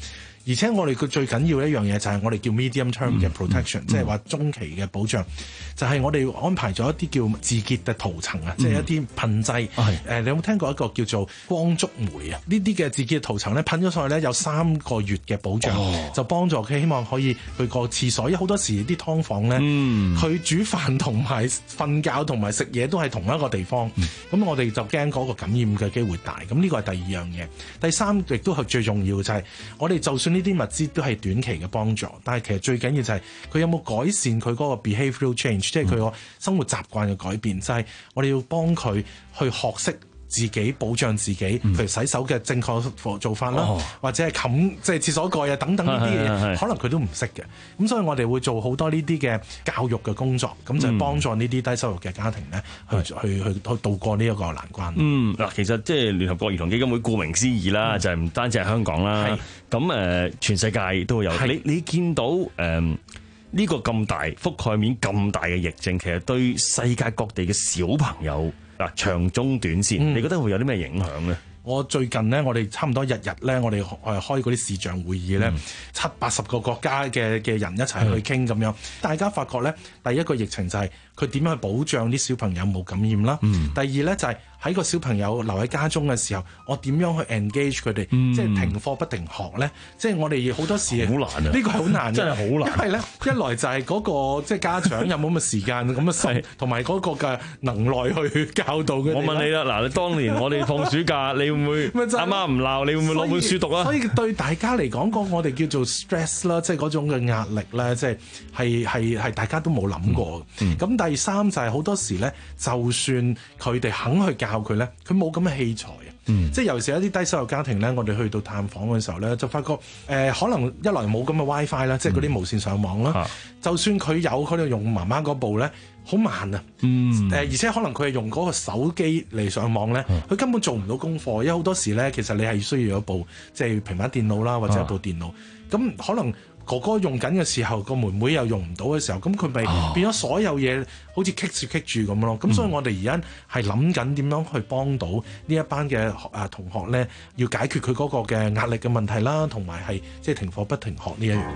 而且我哋佢最緊要一樣嘢就係我哋叫 medium term 嘅 protection，、嗯、即係話中期嘅保障，就係、是、我哋安排咗一啲叫自潔嘅塗層啊，嗯、即係一啲噴劑。誒、呃，你有冇聽過一個叫做光觸媒啊？呢啲嘅自潔塗層咧噴咗上去咧有三個月嘅保障，哦、就幫助佢希望可以去個廁所，因為好多時啲劏房咧，佢、嗯、煮飯同埋瞓覺同埋食嘢都係同一個地方，咁、嗯、我哋就驚嗰個感染嘅機會大。咁呢個係第二樣嘢。第三亦都係最重要嘅就係、是、我哋就算呢啲物資都係短期嘅幫助，但係其實最緊要就係佢有冇改善佢嗰個 behavioral change，、嗯、即係佢個生活習慣嘅改變，就係、是、我哋要幫佢去學識自己保障自己，譬如洗手嘅正確做法啦、哦，或者係冚即係廁所蓋啊等等呢啲嘢，可能佢都唔識嘅。咁所以我哋會做好多呢啲嘅教育嘅工作，咁就係幫助呢啲低收入嘅家庭咧、嗯，去去去去渡過呢一個難關。嗯， 嗱，其實即係聯合國兒童基金會顧名思義啦、嗯，就係、是、唔單止係香港啦，咁誒全世界都會有。你你見到誒呢、呃這個咁大覆蓋面咁大嘅疫症，其實對世界各地嘅小朋友。嗱，長中短線、嗯，你覺得會有啲咩影響咧？ 我最近咧，我哋差唔多日日咧，我哋誒開嗰啲視像會議咧、嗯，七八十個國家嘅嘅人一齊去傾咁樣，大家發覺咧，第一個疫情就係佢點樣去保障啲小朋友冇感染啦、嗯。第二咧就係、是。喺個小朋友留喺家中嘅時候，我點樣去 engage 佢哋、嗯？即係停課不停學咧？即係我哋好多時好難啊！呢、呢個係好難嘅，真係好難。因為咧，一來就係嗰、嗰個即係家長有冇咁嘅時間、咁嘅心，同埋嗰個嘅能耐去教導佢哋。我問你啦，嗱，你當年我哋放暑假，你會唔會阿媽唔鬧？你會唔會攞本書讀啊？所以對大家嚟講，嗰個我哋叫做 stress 啦，即係嗰種嘅壓力咧，即係係係係大家都冇諗過。咁、嗯嗯、第三就係好多時咧，就算佢哋肯去教佢咧，佢冇咁嘅器材啊、嗯，即係尤其是一啲低收入家庭咧，我哋去到探訪嘅時候咧，就發覺誒、呃、可能一來冇咁嘅 WiFi 啦，即係嗰啲無線上網啦、嗯，就算佢有，佢哋用媽媽嗰部咧，好慢啊，誒、嗯呃、而且可能佢係用嗰個手機嚟上網咧，佢、嗯、根本做唔到功課，因為好多時咧，其實你係需要有一部即係平板電腦啦，或者一部電腦，咁、嗯、可能。哥哥用緊嘅時候，個妹妹又用唔到嘅時候，咁佢咪變咗所有嘢好似棘住棘住咁咯。咁、嗯、所以我哋而家係諗緊點樣去幫到呢一班嘅誒同學咧，要解決佢嗰個嘅壓力嘅問題啦，同埋係即係停課不停學呢一樣。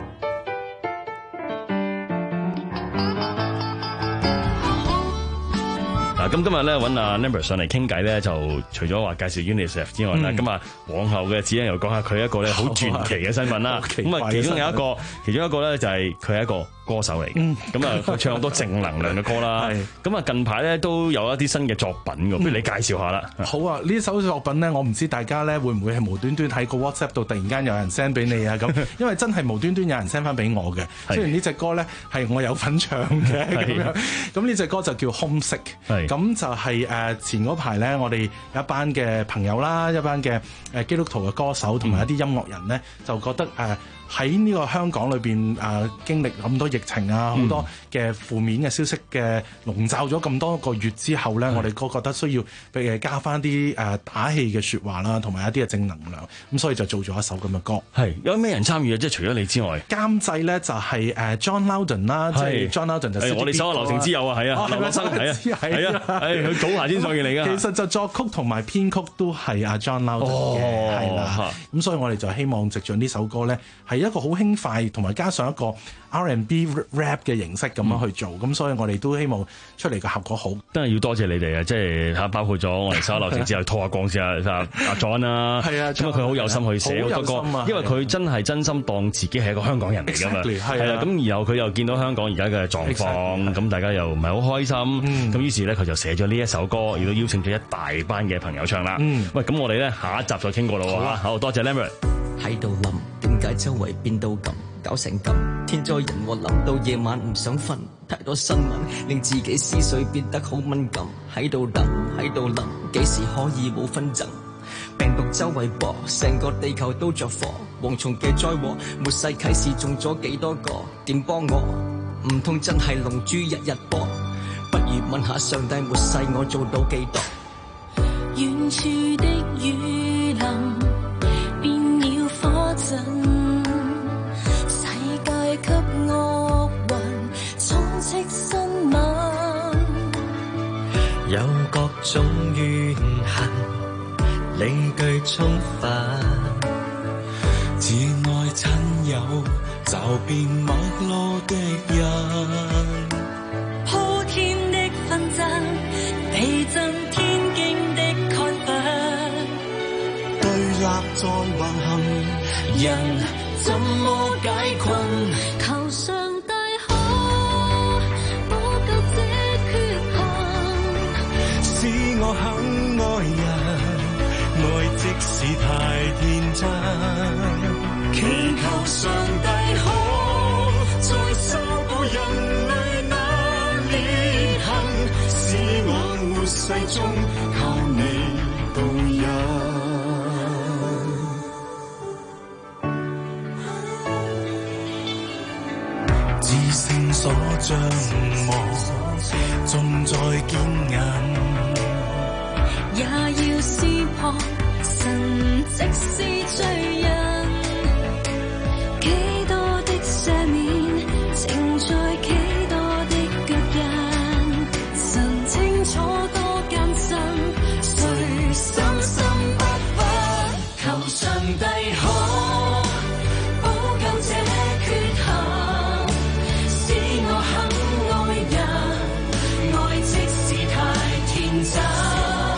嗱，咁今日咧揾阿 Lambert 上嚟傾偈咧，就除咗話介紹 UNICEF 之外咧，咁、嗯、啊往後嘅指引又講下佢一個咧好傳奇嘅身份啦。咁啊，其中有一個，其中一個咧就係佢係一個歌手嚟嘅，咁、嗯、啊佢唱好多正能量嘅歌啦。咁啊近排咧都有一啲新嘅作品㗎，不如你介紹下啦、嗯。 好啊，呢首作品咧，我唔知大家咧會唔會係無端端喺個 WhatsApp 度突然間有人 send 俾你啊咁，因為真係無端端有人 send 翻俾我嘅。雖然呢隻歌咧係我有份唱嘅咁樣，咁呢隻歌就叫 Homesick。咁就係誒前嗰排咧，我哋有一班嘅朋友啦，一班嘅誒基督徒嘅歌手同埋一啲音樂人咧，就覺得誒喺呢個香港裏邊誒經歷咁多疫情啊，好、嗯、多嘅負面嘅消息嘅籠罩咗咁多個月之後咧，我哋都覺得需要俾誒加翻啲誒打氣嘅説話啦，同埋一啲嘅正能量，咁所以就做咗一首咁嘅歌。係有咩人參與啊？即係除咗你之外，監製咧就係誒 John Loudon 啦，即係 John Loudon 就係我哋手下留情之友啊，係啊，劉德生係啊，係啊，係佢早排先上嘢嚟㗎。其實就作曲同埋編曲都係阿 John Loudon 嘅，係啦。咁所以我哋就希望藉著呢首歌咧，係一個好輕快，同埋加上一個 R and B rap 嘅形式咁樣去做，咁、嗯、所以我哋都希望出嚟嘅效果好。真係要多謝你哋啊！即係嚇，包括咗我哋手下留情之後拖下光先啊，阿 John 啊，係啊，咁啊佢好有心去寫好多歌，因為佢真係真心當自己係一個香港人嚟㗎嘛，係啦。咁然後佢又見到香港而家嘅狀況，咁大家又唔係好開心，咁、嗯、於是咧佢就寫咗呢一首歌，亦都邀請咗一大班嘅朋友唱啦、嗯。喂，咁我哋咧下一集再傾過啦喎。好，好多謝 Lambert。 喺度諗點解周圍變到咁，搞成咁天災人禍，諗到夜晚唔想瞓，太多新聞令自己思緒變得好敏感。喺度等，喺度諗幾時可以冇紛爭，病毒周圍播，成個地球都着火，蝗蟲嘅災禍，末世啟示中咗幾多個，點幫我？唔通真係龍珠日日播？不如問下上帝，末世我做到幾多？ 遠處的雨林火陣，世界給惡運充斥新聞， 有各種怨恨，理據充分，自愛親找遍陌路的人。 鋪天的紛爭，地震天經的慨憤， 對立在橫行，人怎麼解困？ 求上帝可補救這缺陷， 使我肯愛人，愛即使太天真。祈求上帝可再修補人類那裂痕，使我活世中靠你度日。至聖所將我種在堅韌， 也要撕破神即是罪人。幾多的赦免，正在幾多的腳印，神清楚多艱辛，誰深深不忿？求上帝可補救這缺陷，使我肯愛人，愛即使太天真。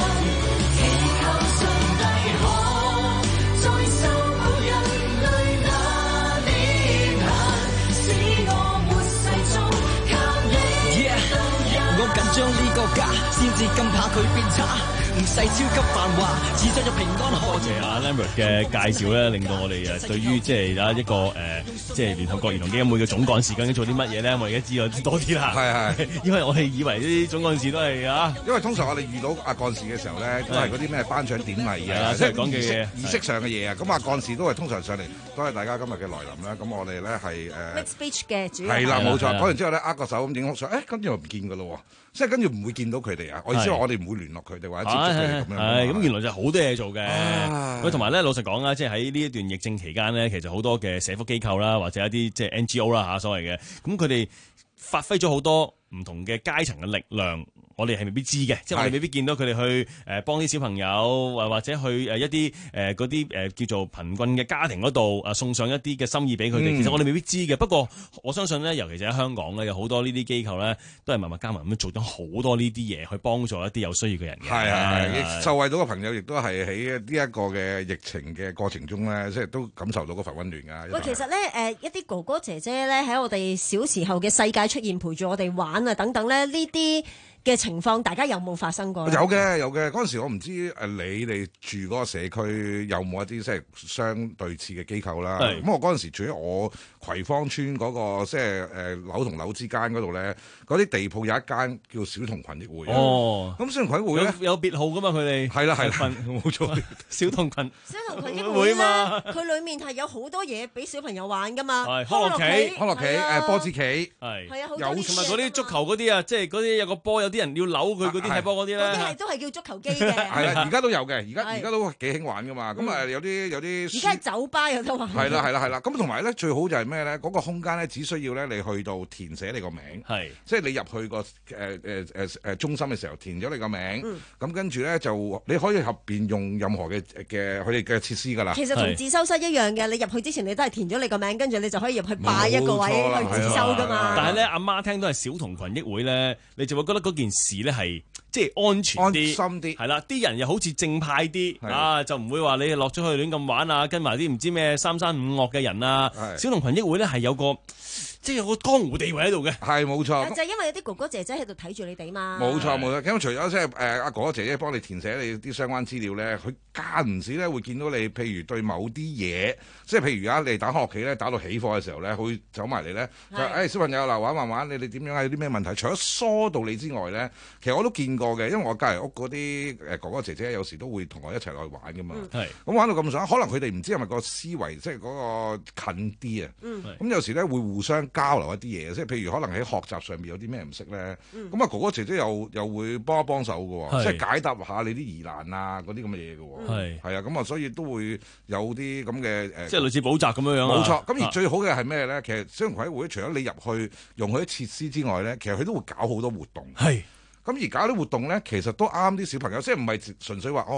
將呢個家先至咁怕佢變差，唔使超級繁華，只想有平安可。 多謝阿 Lambert 嘅介紹咧，令到我哋誒對於即係有一個誒、呃、即係聯合國兒童基金會嘅總幹事究竟做啲乜嘢咧？我而家知道多啲啦。係係，因為我哋以為呢啲總幹事都係啊， 因為通常我哋遇到阿幹事嘅時候咧，都係嗰啲咩頒獎典禮啊， 即係講嘅嘢、 儀式上嘅嘢啊。咁阿幹事都係通常上嚟，多謝大家今日嘅來臨啦。咁我哋咧係誒 make speech 嘅主係啦，冇錯。講完之後咧，握個手咁影幅相，誒跟住又唔見㗎咯喎。即係跟住唔會見到佢哋啊！我意思話我哋唔會聯絡佢哋或者接觸佢哋咁樣。 係咁，原來就好多嘢做嘅。咁同埋咧，老實講啦，即係喺呢一段疫症期間咧，其實好多嘅社福機構啦，或者一啲即係 N G O 啦嚇所謂嘅，咁佢哋發揮咗好多唔同嘅階層嘅力量。我哋係未必知嘅，即係我哋未必見到佢哋去誒幫啲小朋友，或或者去誒一啲誒嗰啲誒叫做貧困嘅家庭嗰度啊，送上一啲嘅心意俾佢哋。嗯、其實我哋未必知嘅。不過我相信咧，尤其是喺香港咧，有好多呢啲機構咧，都係默默加埋咁樣做咗好多呢啲嘢，去幫助一啲有需要嘅人嘅。 係係係，受惠到嘅朋友亦都係喺呢一個嘅疫情嘅過程中咧，即係都感受到嗰份溫暖㗎。 喂，其實咧誒一啲哥哥姐姐咧喺我哋小時候嘅世界出現，陪住我哋玩啊等等咧，呢啲嘅情況，大家有冇發生過？ 有嘅，有嘅。嗰陣時我唔知誒你哋住嗰個社區有冇一啲即係相對似嘅機構啦。咁我嗰陣時住喺我葵芳村嗰、嗰個即係誒樓同樓之間嗰度咧，嗰啲地鋪有一間叫小童群益會。哦，咁小童群益會咧有別號噶嘛？佢哋係啦係啦，冇錯。小童群小童群益會嘛，佢裡面係有好多嘢俾小朋友玩噶嘛。 係康樂棋、 康樂棋、誒波子棋， 係係啊，有同埋嗰啲足球嗰啲啊，即係嗰啲有個波有。啲人要扭佢嗰啲踢波嗰啲咧， 嗰啲係都係叫足球機嘅。 係啦，而家都有嘅，而家而家都幾興玩噶嘛。咁啊，有啲有啲。 而家係酒吧有得玩。 係啦係啦係啦，咁同埋咧最好就係咩咧？嗰個空間咧只需要咧你去到填寫你個名，係即係你入去個誒誒誒誒中心嘅時候填咗你個名，咁跟住咧就你可以入邊用任何嘅嘅佢哋嘅設施㗎啦。 其實同自修室一樣嘅，你入去之前你都係填咗你個名，跟住你就可以入去擺一個位去自修㗎嘛。 但係咧，阿媽聽到係小童群益會咧，你就會覺得嗰件事咧係即係安全啲、安心啲， 係啦，啲人又好似正派啲啊，就唔會話你落咗去亂咁玩啊，跟埋啲唔知咩三山五岳嘅人啊。小童群益會咧係有個即係有個江湖地位喺度嘅， 係冇錯。 就係因為有啲哥哥姐姐喺度睇住你哋嘛。 冇錯冇錯，咁除咗即係誒阿哥哥姐姐幫你填寫你啲相關資料咧，佢間唔時咧會見到你，譬如對某啲嘢，即係譬如而家你打開學棋咧，打到起課嘅時候咧，佢會走埋嚟咧，就誒、哎、小朋友嗱玩玩玩，你哋點樣啊？有啲咩問題？除咗疏導你之外咧，其實我都見過嘅，因為我隔離屋嗰啲誒哥哥姐姐有時都會同我一齊落去玩噶嘛。係、嗯，咁玩到咁上下，可能佢哋唔知係咪個思維即係嗰個近啲啊。咁、嗯、有時咧會互相交流一啲嘢，即係譬如可能喺學習上面有啲咩唔識咧，咁、嗯、啊哥哥姐姐又又會幫一幫手嘅喎，即係解答下你啲疑難啊嗰啲咁嘅嘢嘅喎。係，係啊，咁啊所以都會有啲咁嘅誒， 即係類似補習咁樣樣。 冇錯，咁而最好嘅係咩咧？其實小童群益會除咗你入去用佢啲設施之外咧，其實佢都會搞好多活動。係。咁而搞啲活動咧，其實都啱啲小朋友，即係唔係純粹話哦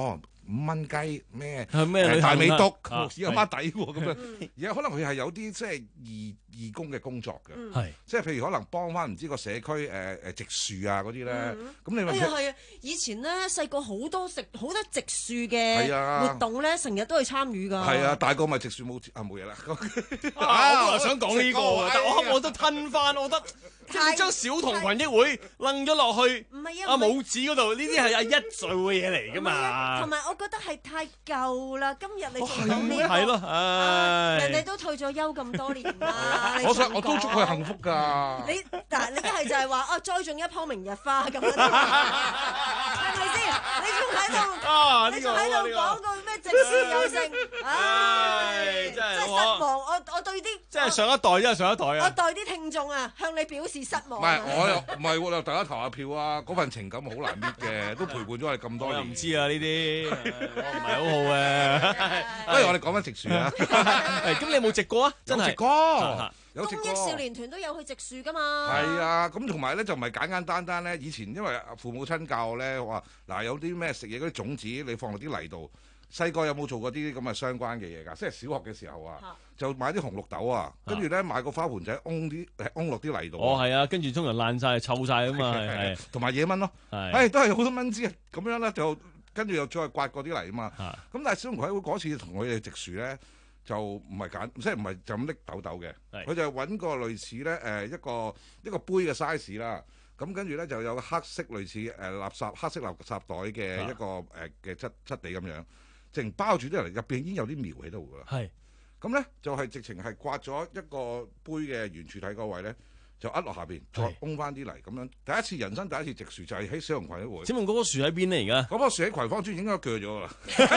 五蚊雞咩咩大美督啊有孖底喎咁樣，而家可能佢係有啲即係義義工嘅工作嘅， 係即係譬如可能幫翻唔知個社區誒誒植樹啊嗰啲咧，咁你咪係啊係啊！以前咧細個好多植好多植樹嘅係啊活動咧，成日都去參與㗎。 係啊，大個咪植樹冇啊冇嘢啦。 啊，我都係想講呢個啊啊，但我我都吞翻，我覺得即係你將小童群益會掕咗落去唔係啊阿拇指嗰度，呢啲係阿一做嘅嘢嚟㗎嘛。 同埋我覺得係太舊啦，今日你仲講呢個係咯，唉， 人哋都退咗休咁多年啦。 我想我都祝佢幸福㗎。 你嗱，你一係就係話哦，栽種一棵明日花咁樣，係咪先？你仲喺度，你仲喺度講個咩植樹有成？唉，真係失望。我我對啲即係上一代，真係上一代啊！ 我代啲聽眾啊，向你表示失望。 唔係，我又唔係喎，大家投下票啊！嗰份情感好難搣嘅，都陪伴咗我哋咁多年。 唔知啊呢啲，我唔係好好嘅。 不如我哋講翻植樹啊！ 咁你有冇植過啊？真係植過，有植過。 公益少年團都有去植樹㗎嘛。 係啊，咁同埋咧就唔係簡簡單單咧。以前因為父母親教我咧話，嗱有啲咩食嘢嗰啲種子，你放落啲泥度。細個有冇做過啲咁嘅相關嘅嘢㗎？即係小學嘅時候啊，就買啲紅綠豆啊，跟住咧買個花盆仔，擁啲誒擁落啲泥度。 哦，係啊，跟住通常爛晒、臭晒啊嘛，係同埋野蚊咯，係都係好多蚊枝啊，咁樣咧就跟住又再刮嗰啲泥啊嘛。咁但係小紅葵會嗰次同佢哋植樹咧，就唔係揀，即係唔係就咁拎豆豆嘅，佢就揾個類似咧誒一個一個杯嘅 size 啦。咁跟住咧就有個黑色類似誒垃圾黑色垃圾袋嘅一個誒嘅質質地咁樣。淨包住啲嚟，入邊已經有啲苗喺度㗎啦。 係， 咁咧就係、是、直情係刮咗一個杯嘅圓柱體嗰位咧，就壓落下邊，再掹翻啲泥咁樣。第一次人生第一次植樹就係喺小紅葵一會。 請問嗰棵樹喺邊咧？而家嗰棵樹喺葵芳村應該鋸咗啦。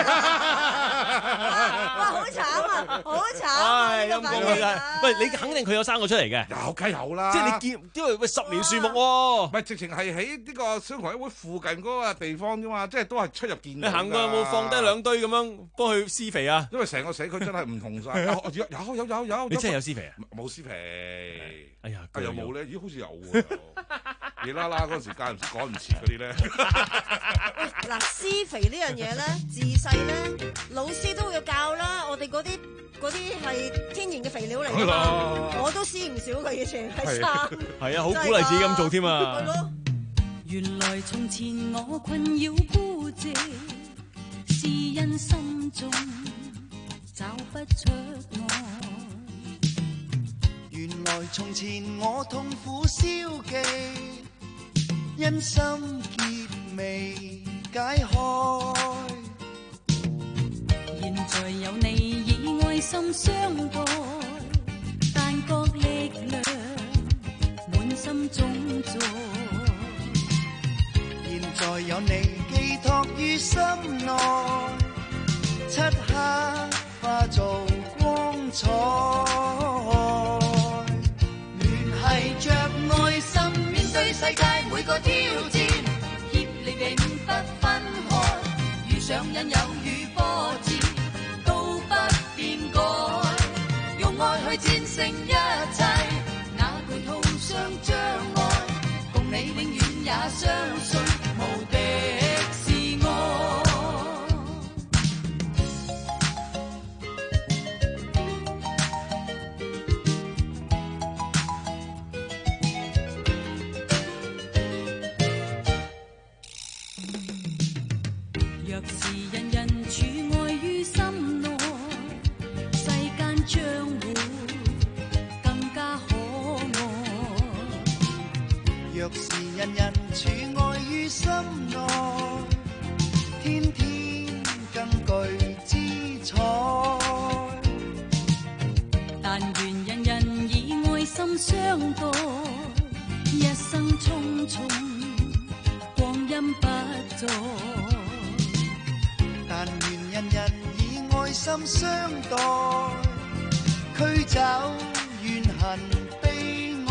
哇！好慘啊，好慘啊！呢個反應啊！ 喂，你肯定佢有生過出嚟嘅？ 有梗有啦。 即係你見，因為喂十年樹木喎。 唔係直情係喺呢個小紅葵一會附近嗰個地方啫嘛，即係都係出入見到。 你行過有冇放低兩堆咁樣幫佢施肥啊？ 因為成個社區真係唔同晒。有有有有有。 你真係有施肥啊？ 冇施肥。 哎呀， 又冇咧？咦，好似有喎。夜啦啦嗰陣時間唔趕唔切嗰啲咧。 嗱，施肥呢樣嘢咧，自細咧老師都會教啦。我哋嗰啲嗰啲係天然嘅肥料嚟㗎嘛，我都施唔少嘅，以前係生。 係啊，好鼓勵自己咁做添啊。 係咯。原來從前我困擾孤寂，是因心中找不出愛。 原來從前我痛苦消極，因心結未解開。 現在有你以愛心相待，但覺力量滿心中在。 現在有你寄託於心內，漆黑化做光彩。 繫着愛心面對世界每個挑戰，協力並不分開，遇上引誘與波折都不變改，用愛去戰勝一切，哪懼途上障礙，共你永遠也相信無敵是愛。若是人人儲愛於心內，世間將會更加可愛。 若是人人儲愛於心內，天天更具姿彩。 但願人人以愛心相待，一生匆匆，光陰不再。 但願人人以愛心相待，驅走怨恨悲哀。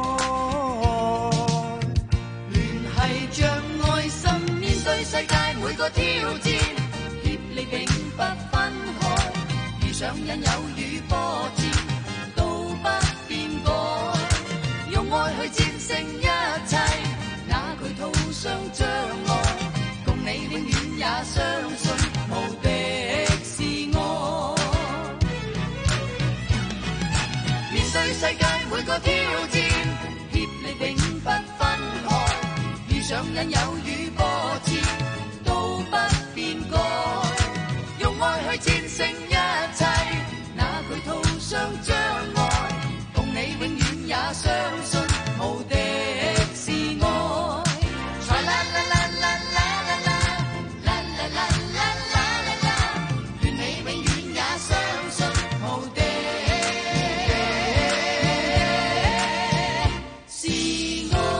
聯繫着愛心面對世界每個挑戰，協力並不分開，遇上引誘與波折都不變改，用愛去戰勝一切，哪懼途上障礙，共你永遠也相信對世界每個挑戰，協力永不分開。遇上引誘與波折，都不變改。用愛去戰勝一切，哪懼途上障礙。共你永遠也相信無敵是愛。才啦啦啦啦啦啦啦啦啦啦啦啦啦，願你永遠也相信無敵是愛。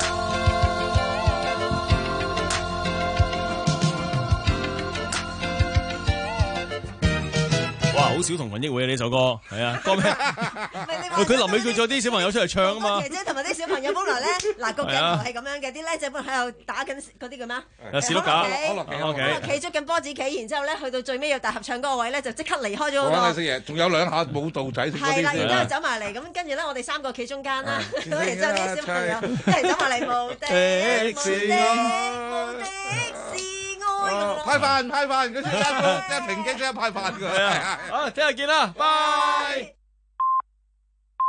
哇！好少同群益會啊呢首歌，係啊，歌咩？喂，佢臨尾佢再啲小朋友出嚟唱啊嘛。 姐姐同埋啲小朋友本來咧，嗱個鏡頭係咁樣嘅，啲叻仔本來喺度打緊嗰啲叫咩？ 有士碌架， 可樂棋，企捉緊波子棋，然之後咧去到最尾要大合唱嗰個位咧，就即刻離開咗嗰個。 講你識嘢，仲有兩下舞蹈仔。 係啦，然之後走埋嚟，咁跟住咧，我哋三個企中間啦，咁然之後啲小朋友一齊走埋嚟，無敵無敵無敵是愛。 派飯派飯，嗰時一一停機即刻派飯㗎。 好，聽日見啦，拜。